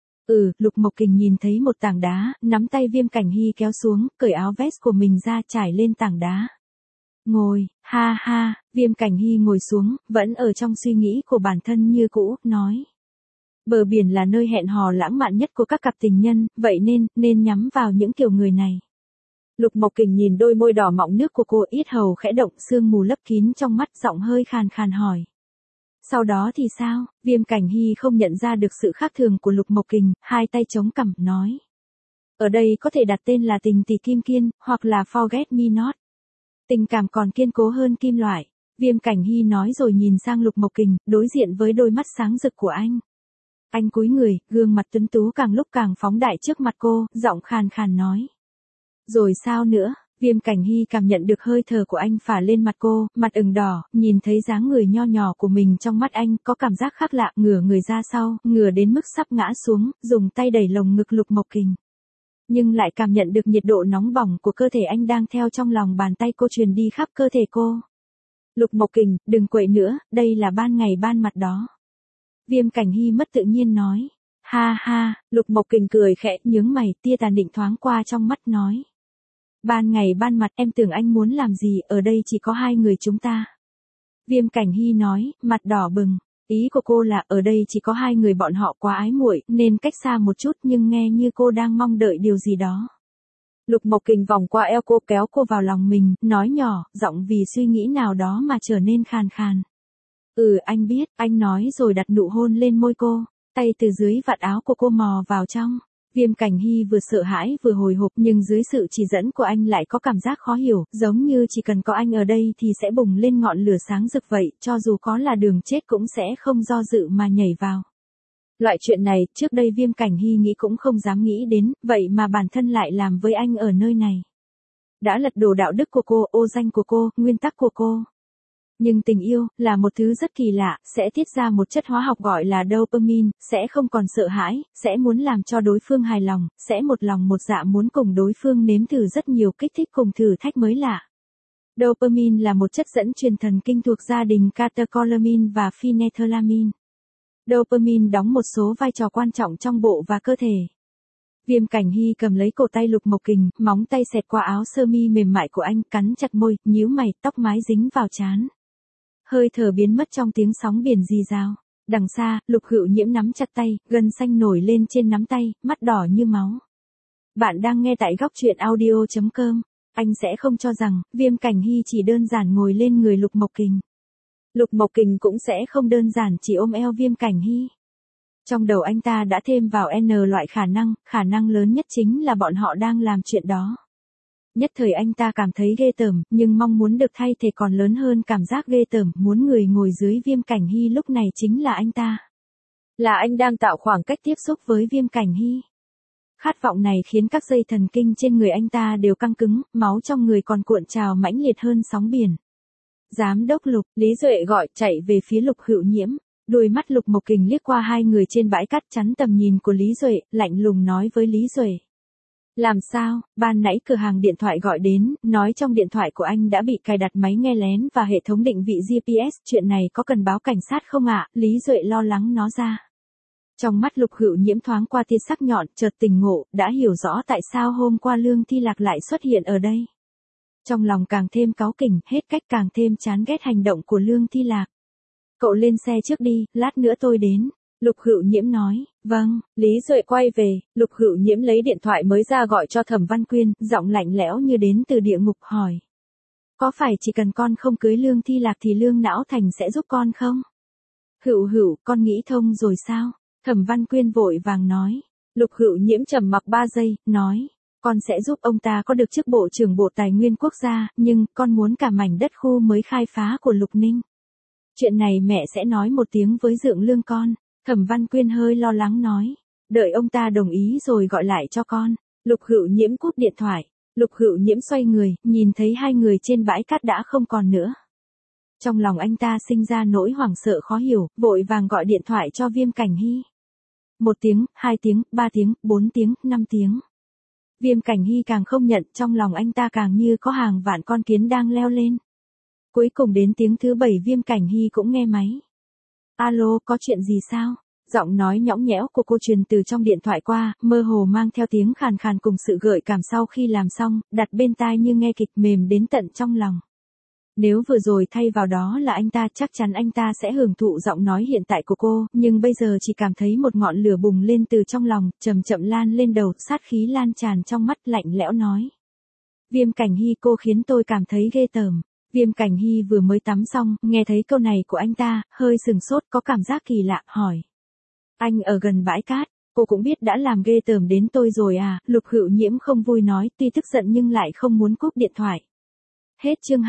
Speaker 1: Lục Mộc Kình nhìn thấy một tảng đá, nắm tay Viêm Cảnh Hy kéo xuống, cởi áo vest của mình ra trải lên tảng đá. Ngồi, ha ha, Viêm Cảnh Hy ngồi xuống, vẫn ở trong suy nghĩ của bản thân như cũ, nói. Bờ biển là nơi hẹn hò lãng mạn nhất của các cặp tình nhân, vậy nên nhắm vào những kiểu người này. Lục Mộc Kình nhìn đôi môi đỏ mọng nước của cô, yết hầu khẽ động, sương mù lấp kín trong mắt, giọng hơi khàn khàn hỏi. Sau đó thì sao? Viêm Cảnh Hy không nhận ra được sự khác thường của Lục Mộc Kình, hai tay chống cằm, nói. Ở đây có thể đặt tên là tình tỷ kim kiên, hoặc là forget me not. Tình cảm còn kiên cố hơn kim loại. Viêm Cảnh Hy nói rồi nhìn sang Lục Mộc Kình, đối diện với đôi mắt sáng rực của anh. Anh cúi người, gương mặt tuấn tú càng lúc càng phóng đại trước mặt cô, giọng khàn khàn nói. Rồi sao nữa? Viêm Cảnh Hy cảm nhận được hơi thở của anh phả lên mặt cô, mặt ửng đỏ, nhìn thấy dáng người nho nhỏ của mình trong mắt anh, có cảm giác khác lạ, ngửa người ra sau, ngửa đến mức sắp ngã xuống, dùng tay đẩy lồng ngực Lục Mộc Kình. Nhưng lại cảm nhận được nhiệt độ nóng bỏng của cơ thể anh đang theo trong lòng bàn tay cô truyền đi khắp cơ thể cô. Lục Mộc Kình, đừng quậy nữa, đây là ban ngày ban mặt đó. Viêm Cảnh Hy mất tự nhiên nói. Ha ha, Lục Mộc Kình cười khẽ, nhướng mày, tia tàn định thoáng qua trong mắt, nói. Ban ngày ban mặt, em tưởng anh muốn làm gì, ở đây chỉ có hai người chúng ta. Viêm Cảnh Hy nói, mặt đỏ bừng. Ý của cô là ở đây chỉ có hai người bọn họ quá ái muội, nên cách xa một chút, nhưng nghe như cô đang mong đợi điều gì đó. Lục Mộc Kình vòng qua eo cô, kéo cô vào lòng mình, nói nhỏ, giọng vì suy nghĩ nào đó mà trở nên khàn khàn. Anh biết, anh nói rồi đặt nụ hôn lên môi cô, tay từ dưới vạt áo của cô mò vào trong. Viêm Cảnh Hy vừa sợ hãi vừa hồi hộp, nhưng dưới sự chỉ dẫn của anh lại có cảm giác khó hiểu, giống như chỉ cần có anh ở đây thì sẽ bùng lên ngọn lửa sáng rực vậy, cho dù có là đường chết cũng sẽ không do dự mà nhảy vào. Loại chuyện này, trước đây Viêm Cảnh Hy nghĩ cũng không dám nghĩ đến, vậy mà bản thân lại làm với anh ở nơi này. Đã lật đổ đạo đức của cô, ô danh của cô, nguyên tắc của cô. Nhưng tình yêu, là một thứ rất kỳ lạ, sẽ tiết ra một chất hóa học gọi là dopamine, sẽ không còn sợ hãi, sẽ muốn làm cho đối phương hài lòng, sẽ một lòng một dạ muốn cùng đối phương nếm thử rất nhiều kích thích cùng thử thách mới lạ. Dopamine là một chất dẫn truyền thần kinh thuộc gia đình catecholamine và phenethylamine. Dopamine đóng một số vai trò quan trọng trong bộ và cơ thể. Viêm Cảnh Hy cầm lấy cổ tay Lục Mộc Kình, móng tay xẹt qua áo sơ mi mềm mại của anh, cắn chặt môi, nhíu mày, tóc mái dính vào trán. Hơi thở biến mất trong tiếng sóng biển rì rào. Đằng xa, Lục Hữu Nhiễm nắm chặt tay, gân xanh nổi lên trên nắm tay, mắt đỏ như máu. Bạn đang nghe tại góc truyện audio.com. Anh sẽ không cho rằng, Viêm Cảnh Hy chỉ đơn giản ngồi lên người Lục Mộc Kình. Lục Mộc Kình cũng sẽ không đơn giản chỉ ôm eo Viêm Cảnh Hy. Trong đầu anh ta đã thêm vào N loại khả năng lớn nhất chính là bọn họ đang làm chuyện đó. Nhất thời anh ta cảm thấy ghê tởm, nhưng mong muốn được thay thế còn lớn hơn cảm giác ghê tởm, muốn người ngồi dưới Viêm Cảnh Hy lúc này chính là anh ta. Là anh đang tạo khoảng cách tiếp xúc với Viêm Cảnh Hy. Khát vọng này khiến các dây thần kinh trên người anh ta đều căng cứng, máu trong người còn cuộn trào mãnh liệt hơn sóng biển. Giám đốc Lục, Lý Duệ gọi, chạy về phía Lục Hữu Nhiễm. Đôi mắt Lục Mộc Kình liếc qua hai người trên bãi cát chắn tầm nhìn của Lý Duệ, lạnh lùng nói với Lý Duệ. Làm sao, ban nãy cửa hàng điện thoại gọi đến, nói trong điện thoại của anh đã bị cài đặt máy nghe lén và hệ thống định vị GPS, chuyện này có cần báo cảnh sát không ạ? Lý Duệ lo lắng nói ra. Trong mắt Lục Hữu Nhiễm thoáng qua tia sắc nhọn, chợt tỉnh ngộ, đã hiểu rõ tại sao hôm qua Lương Thi Lạc lại xuất hiện ở đây. Trong lòng càng thêm cáu kỉnh, hết cách càng thêm chán ghét hành động của Lương Thi Lạc. Cậu lên xe trước đi, lát nữa tôi đến. Lục Hữu Nhiễm nói, vâng. Lý Duệ quay về, Lục Hữu Nhiễm lấy điện thoại mới ra gọi cho Thẩm Văn Quyên, giọng lạnh lẽo như đến từ địa ngục hỏi. Có phải chỉ cần con không cưới Lương Thi Lạc thì Lương Não Thành sẽ giúp con không? Hữu, con nghĩ thông rồi sao? Thẩm Văn Quyên vội vàng nói. Lục Hữu Nhiễm trầm mặc 3 giây, nói. Con sẽ giúp ông ta có được chức Bộ trưởng Bộ Tài nguyên Quốc gia, nhưng con muốn cả mảnh đất khu mới khai phá của Lục Ninh. Chuyện này mẹ sẽ nói một tiếng với Dượng Lương con. Thẩm Văn Quyên hơi lo lắng nói. Đợi ông ta đồng ý rồi gọi lại cho con. Lục Hữu Nhiễm cúp điện thoại. Lục Hữu Nhiễm xoay người, nhìn thấy hai người trên bãi cát đã không còn nữa. Trong lòng anh ta sinh ra nỗi hoảng sợ khó hiểu, vội vàng gọi điện thoại cho Viêm Cảnh Hy. 1 tiếng, 2 tiếng, 3 tiếng, 4 tiếng, 5 tiếng. Viêm Cảnh Hy càng không nhận, trong lòng anh ta càng như có hàng vạn con kiến đang leo lên. Cuối cùng đến tiếng thứ 7 Viêm Cảnh Hy cũng nghe máy. Alo, có chuyện gì sao? Giọng nói nhõng nhẽo của cô truyền từ trong điện thoại qua, mơ hồ mang theo tiếng khàn khàn cùng sự gợi cảm sau khi làm xong, đặt bên tai như nghe kịch mềm đến tận trong lòng. Nếu vừa rồi thay vào đó là anh ta, chắc chắn anh ta sẽ hưởng thụ giọng nói hiện tại của cô, nhưng bây giờ chỉ cảm thấy một ngọn lửa bùng lên từ trong lòng, chậm chậm lan lên đầu, sát khí lan tràn trong mắt, lạnh lẽo nói. Viêm Cảnh Hy, cô khiến tôi cảm thấy ghê tởm. Viêm Cảnh Hy vừa mới tắm xong, nghe thấy câu này của anh ta, hơi sừng sốt, có cảm giác kỳ lạ, hỏi. Anh ở gần bãi cát, cô cũng biết đã làm ghê tởm đến tôi rồi à? Lục Hữu Nhiễm không vui nói, tuy tức giận nhưng lại không muốn cúp điện thoại. Hết chương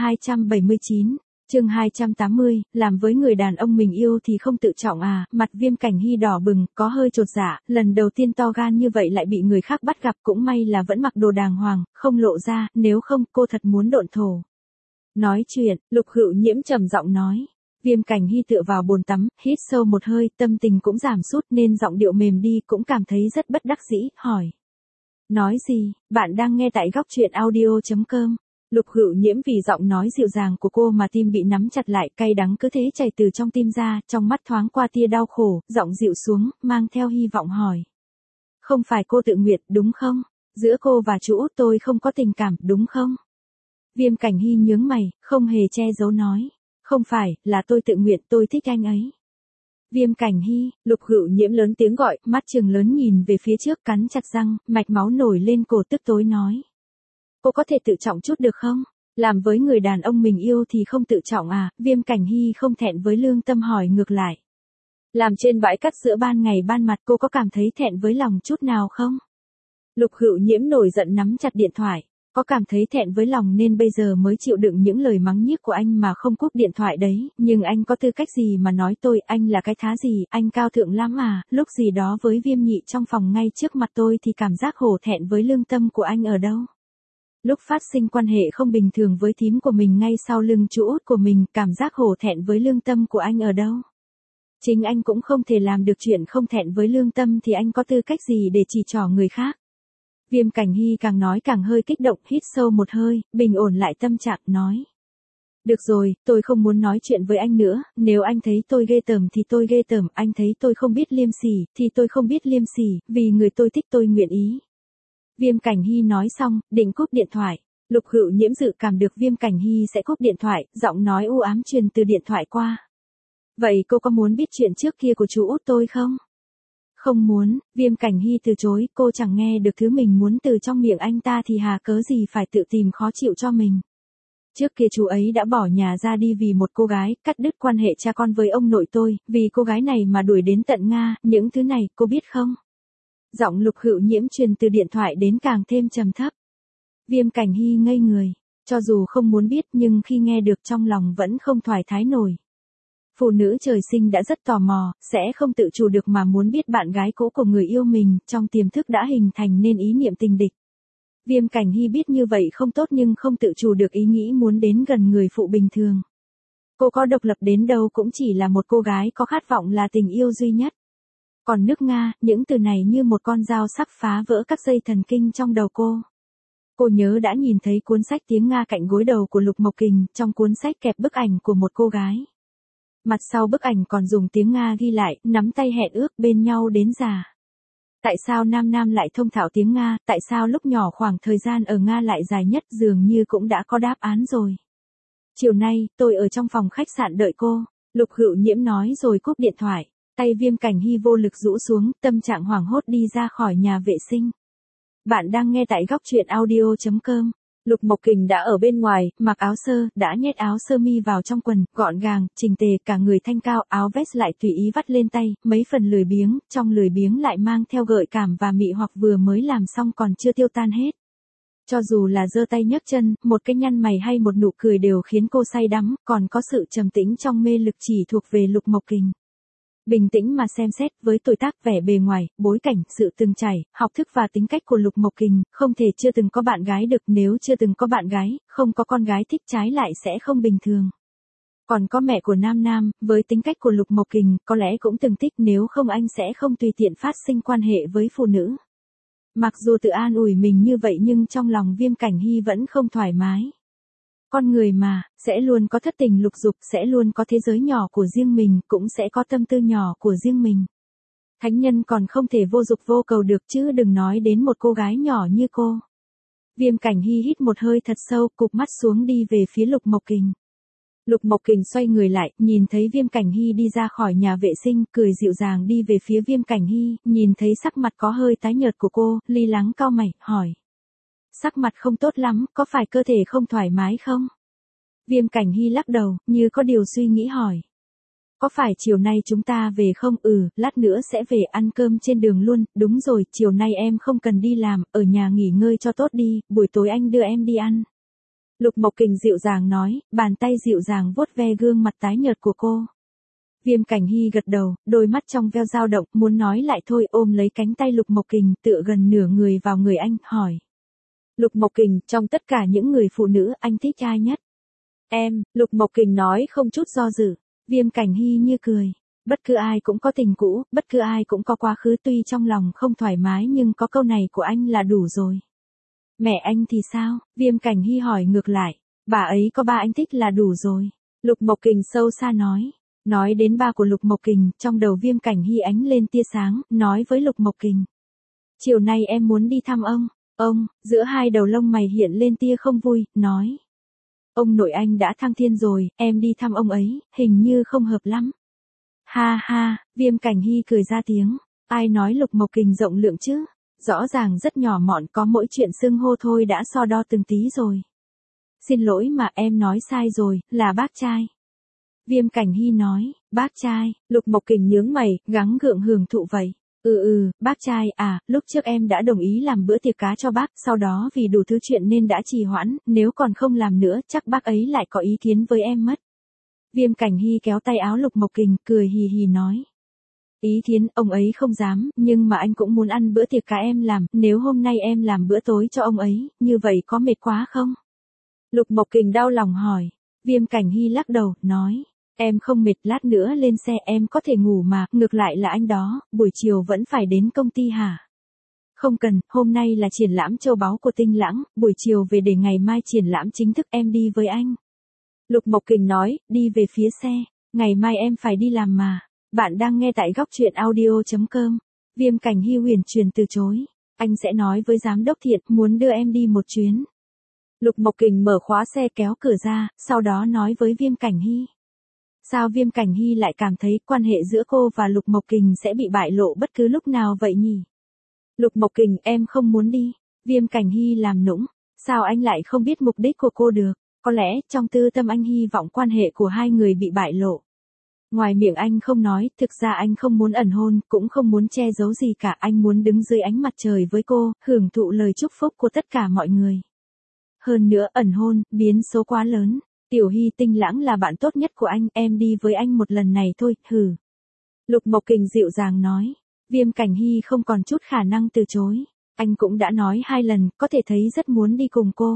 Speaker 1: 279, chương 280, làm với người đàn ông mình yêu thì không tự trọng à? Mặt Viêm Cảnh Hy đỏ bừng, có hơi chột dạ, lần đầu tiên to gan như vậy lại bị người khác bắt gặp, cũng may là vẫn mặc đồ đàng hoàng, không lộ ra, nếu không cô thật muốn độn thổ. Nói chuyện, Lục Hữu Nhiễm trầm giọng nói. Viêm Cảnh Hy tựa vào bồn tắm, hít sâu một hơi, tâm tình cũng giảm sút nên giọng điệu mềm đi, cũng cảm thấy rất bất đắc dĩ, hỏi. Nói gì? Bạn đang nghe tại góc truyện audio.com. Lục Hữu Nhiễm vì giọng nói dịu dàng của cô mà tim bị nắm chặt lại, cay đắng cứ thế chảy từ trong tim ra, trong mắt thoáng qua tia đau khổ, giọng dịu xuống, mang theo hy vọng hỏi. Không phải cô tự nguyện, đúng không? Giữa cô và chú Út tôi không có tình cảm, đúng không? Viêm Cảnh Hy nhướng mày, không hề che giấu nói. Không phải, là tôi tự nguyện, tôi thích anh ấy. Viêm Cảnh Hy, Lục Hữu Nhiễm lớn tiếng gọi, mắt trừng lớn nhìn về phía trước, cắn chặt răng, mạch máu nổi lên cổ, tức tối nói. Cô có thể tự trọng chút được không? Làm với người đàn ông mình yêu thì không tự trọng à? Viêm Cảnh Hy không thẹn với lương tâm hỏi ngược lại. Làm trên bãi cát giữa ban ngày ban mặt, cô có cảm thấy thẹn với lòng chút nào không? Lục Hữu Nhiễm nổi giận nắm chặt điện thoại. Có cảm thấy thẹn với lòng nên bây giờ mới chịu đựng những lời mắng nhiếc của anh mà không cúp điện thoại đấy, nhưng anh có tư cách gì mà nói tôi, anh là cái thá gì, anh cao thượng lắm à? Lúc gì đó với Viêm Nhị trong phòng ngay trước mặt tôi thì cảm giác hổ thẹn với lương tâm của anh ở đâu? Lúc phát sinh quan hệ không bình thường với thím của mình ngay sau lưng chú Út của mình, cảm giác hổ thẹn với lương tâm của anh ở đâu? Chính anh cũng không thể làm được chuyện không thẹn với lương tâm thì anh có tư cách gì để chỉ trỏ người khác? Viêm Cảnh Hy càng nói càng hơi kích động, hít sâu một hơi, bình ổn lại tâm trạng, nói. Được rồi, tôi không muốn nói chuyện với anh nữa, nếu anh thấy tôi ghê tởm thì tôi ghê tởm, anh thấy tôi không biết liêm sỉ, thì tôi không biết liêm sỉ, vì người tôi thích tôi nguyện ý. Viêm Cảnh Hy nói xong, định cúp điện thoại. Lục Hữu Nhiễm dự cảm được Viêm Cảnh Hy sẽ cúp điện thoại, giọng nói u ám truyền từ điện thoại qua. Vậy cô có muốn biết chuyện trước kia của chú Út tôi không? Không muốn, Viêm Cảnh Hy từ chối, cô chẳng nghe được thứ mình muốn từ trong miệng anh ta thì hà cớ gì phải tự tìm khó chịu cho mình. Trước kia chú ấy đã bỏ nhà ra đi vì một cô gái, cắt đứt quan hệ cha con với ông nội tôi, vì cô gái này mà đuổi đến tận Nga, những thứ này cô biết không? Giọng Lục Hữu Nhiễm truyền từ điện thoại đến càng thêm trầm thấp. Viêm Cảnh Hy ngây người, cho dù không muốn biết nhưng khi nghe được trong lòng vẫn không thoải thái nổi. Phụ nữ trời sinh đã rất tò mò, sẽ không tự chủ được mà muốn biết bạn gái cũ của người yêu mình, trong tiềm thức đã hình thành nên ý niệm tình địch. Viêm Cảnh Hy biết như vậy không tốt nhưng không tự chủ được ý nghĩ muốn đến gần người phụ bình thường. Cô có độc lập đến đâu cũng chỉ là một cô gái có khát vọng là tình yêu duy nhất. Còn nước Nga, những từ này như một con dao sắc phá vỡ các dây thần kinh trong đầu cô. Cô nhớ đã nhìn thấy cuốn sách tiếng Nga cạnh gối đầu của Lục Mộc Kình, trong cuốn sách kẹp bức ảnh của một cô gái. Mặt sau bức ảnh còn dùng tiếng Nga ghi lại, nắm tay hẹn ước bên nhau đến già. Tại sao Nam Nam lại thông thạo tiếng Nga, tại sao lúc nhỏ khoảng thời gian ở Nga lại dài nhất, dường như cũng đã có đáp án rồi. Chiều nay, tôi ở trong phòng khách sạn đợi cô, Lục Hữu Nhiễm nói rồi cúp điện thoại. Tay Viêm Cảnh Hy vô lực rũ xuống, tâm trạng hoảng hốt đi ra khỏi nhà vệ sinh. Bạn đang nghe tại góc truyện audio.com. Lục Mộc Kình đã ở bên ngoài, mặc áo sơ, đã nhét áo sơ mi vào trong quần, gọn gàng, chỉnh tề, cả người thanh cao, áo vest lại tùy ý vắt lên tay, mấy phần lười biếng, trong lười biếng lại mang theo gợi cảm và mị hoặc vừa mới làm xong còn chưa tiêu tan hết. Cho dù là giơ tay nhấc chân, một cái nhăn mày hay một nụ cười đều khiến cô say đắm, còn có sự trầm tĩnh trong mê lực chỉ thuộc về Lục Mộc Kình. Bình tĩnh mà xem xét, với tuổi tác, vẻ bề ngoài, bối cảnh, sự từng trải, học thức và tính cách của Lục Mộc Kình, không thể chưa từng có bạn gái được, nếu chưa từng có bạn gái, không có con gái thích trái lại sẽ không bình thường. Còn có mẹ của Nam Nam, với tính cách của Lục Mộc Kình, có lẽ cũng từng thích, nếu không anh sẽ không tùy tiện phát sinh quan hệ với phụ nữ. Mặc dù tự an ủi mình như vậy nhưng trong lòng Viêm Cảnh Hy vẫn không thoải mái. Con người mà, sẽ luôn có thất tình lục dục, sẽ luôn có thế giới nhỏ của riêng mình, cũng sẽ có tâm tư nhỏ của riêng mình. Thánh nhân còn không thể vô dục vô cầu được chứ đừng nói đến một cô gái nhỏ như cô. Viêm Cảnh Hy hít một hơi thật sâu, cụp mắt xuống đi về phía Lục Mộc Kình. Lục Mộc Kình xoay người lại, nhìn thấy Viêm Cảnh Hy đi ra khỏi nhà vệ sinh, cười dịu dàng đi về phía Viêm Cảnh Hy, nhìn thấy sắc mặt có hơi tái nhợt của cô, Ly Lắng cau mày, hỏi. Sắc mặt không tốt lắm, có phải cơ thể không thoải mái không? Viêm Cảnh Hy lắc đầu, như có điều suy nghĩ hỏi. Có phải chiều nay chúng ta về không? Lát nữa sẽ về ăn cơm trên đường luôn, đúng rồi, chiều nay em không cần đi làm, ở nhà nghỉ ngơi cho tốt đi, buổi tối anh đưa em đi ăn. Lục Mộc Kình dịu dàng nói, bàn tay dịu dàng vuốt ve gương mặt tái nhợt của cô. Viêm Cảnh Hy gật đầu, đôi mắt trong veo dao động, muốn nói lại thôi, ôm lấy cánh tay Lục Mộc Kình, tựa gần nửa người vào người anh, hỏi. Lục Mộc Kình, trong tất cả những người phụ nữ, anh thích ai nhất? Em, Lục Mộc Kình nói không chút do dự. Viêm Cảnh Hy như cười. Bất cứ ai cũng có tình cũ, bất cứ ai cũng có quá khứ, tuy trong lòng không thoải mái nhưng có câu này của anh là đủ rồi. Mẹ anh thì sao? Viêm Cảnh Hy hỏi ngược lại. Bà ấy có ba anh thích là đủ rồi. Lục Mộc Kình sâu xa nói. Nói đến ba của Lục Mộc Kình, trong đầu Viêm Cảnh Hy ánh lên tia sáng, nói với Lục Mộc Kình. Chiều nay em muốn đi thăm ông. Ông, giữa hai đầu lông mày hiện lên tia không vui, nói. Ông nội anh đã thăng thiên rồi, em đi thăm ông ấy, hình như không hợp lắm. Ha ha, Viêm Cảnh Hy cười ra tiếng. Ai nói Lục Mộc Kình rộng lượng chứ? Rõ ràng rất nhỏ mọn, có mỗi chuyện xưng hô thôi đã so đo từng tí rồi. Xin lỗi mà em nói sai rồi, là bác trai. Viêm Cảnh Hy nói, bác trai, Lục Mộc Kình nhướng mày, gắng gượng hưởng thụ vậy. Bác trai à, lúc trước em đã đồng ý làm bữa tiệc cá cho bác, sau đó vì đủ thứ chuyện nên đã trì hoãn, nếu còn không làm nữa chắc bác ấy lại có ý kiến với em mất. Viêm Cảnh Hy kéo tay áo Lục Mộc Kình, cười hì hì nói. Ý kiến, ông ấy không dám, nhưng mà anh cũng muốn ăn bữa tiệc cá em làm, nếu hôm nay em làm bữa tối cho ông ấy, như vậy có mệt quá không? Lục Mộc Kình đau lòng hỏi. Viêm Cảnh Hy lắc đầu, nói. Em không mệt, lát nữa lên xe em có thể ngủ mà, ngược lại là anh đó, buổi chiều vẫn phải đến công ty hả? Không cần, hôm nay là triển lãm châu báu của Tinh Lãng, buổi chiều về để ngày mai triển lãm chính thức, em đi với anh. Lục Mộc Kình nói, đi về phía xe, ngày mai em phải đi làm mà. Bạn đang nghe tại góc truyện audio.com. Viêm Cảnh Hy huyền truyền từ chối. Anh sẽ nói với giám đốc Thiện, muốn đưa em đi một chuyến. Lục Mộc Kình mở khóa xe kéo cửa ra, sau đó nói với Viêm Cảnh Hy. Sao Viêm Cảnh Hy lại cảm thấy quan hệ giữa cô và Lục Mộc Kình sẽ bị bại lộ bất cứ lúc nào vậy nhỉ? Lục Mộc Kình, em không muốn đi. Viêm Cảnh Hy làm nũng. Sao anh lại không biết mục đích của cô được? Có lẽ trong tư tâm anh hy vọng quan hệ của hai người bị bại lộ. Ngoài miệng anh không nói, thực ra anh không muốn ẩn hôn, cũng không muốn che giấu gì cả, anh muốn đứng dưới ánh mặt trời với cô, hưởng thụ lời chúc phúc của tất cả mọi người. Hơn nữa ẩn hôn, biến số quá lớn. Tiểu Hy Tinh Lãng là bạn tốt nhất của anh, em đi với anh một lần này thôi, hừ. Lục Mộc Kình dịu dàng nói. Viêm Cảnh Hy không còn chút khả năng từ chối. Anh cũng đã nói 2 lần, có thể thấy rất muốn đi cùng cô.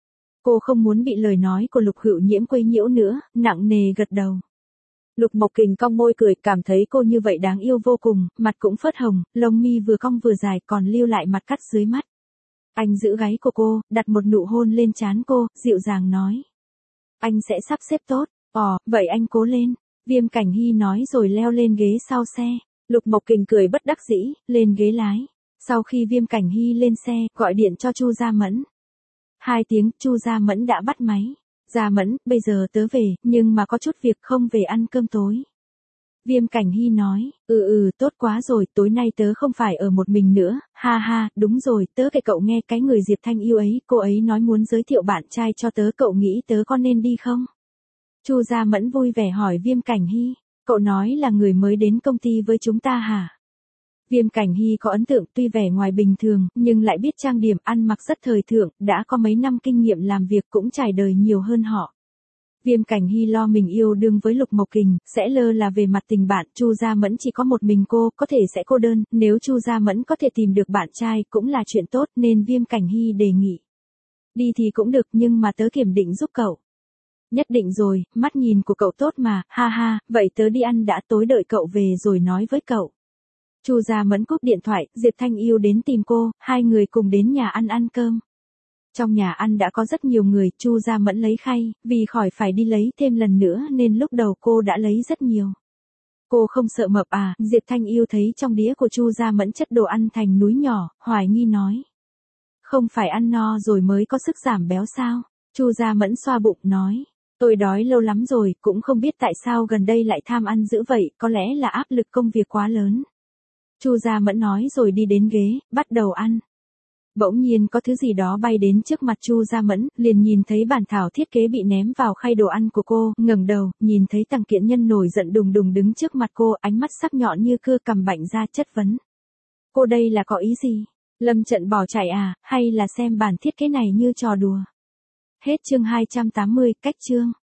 Speaker 1: Cô không muốn bị lời nói của Lục Hữu Nhiễm quấy nhiễu nữa, nặng nề gật đầu. Lục Mộc Kình cong môi cười, cảm thấy cô như vậy đáng yêu vô cùng, mặt cũng phớt hồng, lông mi vừa cong vừa dài còn lưu lại mặt cắt dưới mắt. Anh giữ gáy của cô, đặt một nụ hôn lên trán cô, dịu dàng nói. Anh sẽ sắp xếp tốt, vậy anh cố lên. Viêm Cảnh Hy nói rồi leo lên ghế sau xe. Lục Mộc Kình cười bất đắc dĩ, lên ghế lái. Sau khi Viêm Cảnh Hy lên xe, gọi điện cho Chu Gia Mẫn. 2 tiếng, Chu Gia Mẫn đã bắt máy. Gia Mẫn, bây giờ tớ về, nhưng mà có chút việc không về ăn cơm tối. Viêm Cảnh Hy nói, tốt quá rồi, tối nay tớ không phải ở một mình nữa, ha ha, đúng rồi, tớ kể cậu nghe cái người Diệp Thanh yêu ấy, cô ấy nói muốn giới thiệu bạn trai cho tớ, cậu nghĩ tớ có nên đi không? Chu Gia Mẫn vui vẻ hỏi Viêm Cảnh Hy, cậu nói là người mới đến công ty với chúng ta hả? Viêm Cảnh Hy có ấn tượng, tuy vẻ ngoài bình thường, nhưng lại biết trang điểm, ăn mặc rất thời thượng, đã có mấy năm kinh nghiệm làm việc, cũng trải đời nhiều hơn họ. Viêm Cảnh Hy lo mình yêu đương với Lục Mộc Kình, sẽ lơ là về mặt tình bạn, Chu Gia Mẫn chỉ có một mình cô, có thể sẽ cô đơn, nếu Chu Gia Mẫn có thể tìm được bạn trai cũng là chuyện tốt, nên Viêm Cảnh Hy đề nghị. Đi thì cũng được, nhưng mà tớ kiểm định giúp cậu. Nhất định rồi, mắt nhìn của cậu tốt mà, ha ha, vậy tớ đi ăn đã, tối đợi cậu về rồi nói với cậu. Chu Gia Mẫn cúp điện thoại, Diệp Thanh Yêu đến tìm cô, 2 người cùng đến nhà ăn cơm. Trong nhà ăn đã có rất nhiều người, Chu Gia Mẫn lấy khay, vì khỏi phải đi lấy thêm lần nữa nên lúc đầu cô đã lấy rất nhiều. Cô không sợ mập à? Diệp Thanh Yêu thấy trong đĩa của Chu Gia Mẫn chất đồ ăn thành núi nhỏ, hoài nghi nói. Không phải ăn no rồi mới có sức giảm béo sao? Chu Gia Mẫn xoa bụng nói. Tôi đói lâu lắm rồi, cũng không biết tại sao gần đây lại tham ăn dữ vậy, có lẽ là áp lực công việc quá lớn. Chu Gia Mẫn nói rồi đi đến ghế, bắt đầu ăn. Bỗng nhiên có thứ gì đó bay đến trước mặt Chu Gia Mẫn, liền nhìn thấy bản thảo thiết kế bị ném vào khay đồ ăn của cô, ngẩng đầu, nhìn thấy Tằng Kiện Nhân nổi giận đùng đùng đứng trước mặt cô, ánh mắt sắc nhọn như cưa cằm bạnh ra chất vấn. Cô đây là có ý gì? Lâm trận bỏ chạy à, hay là xem bản thiết kế này như trò đùa? Hết chương 280, cách chương.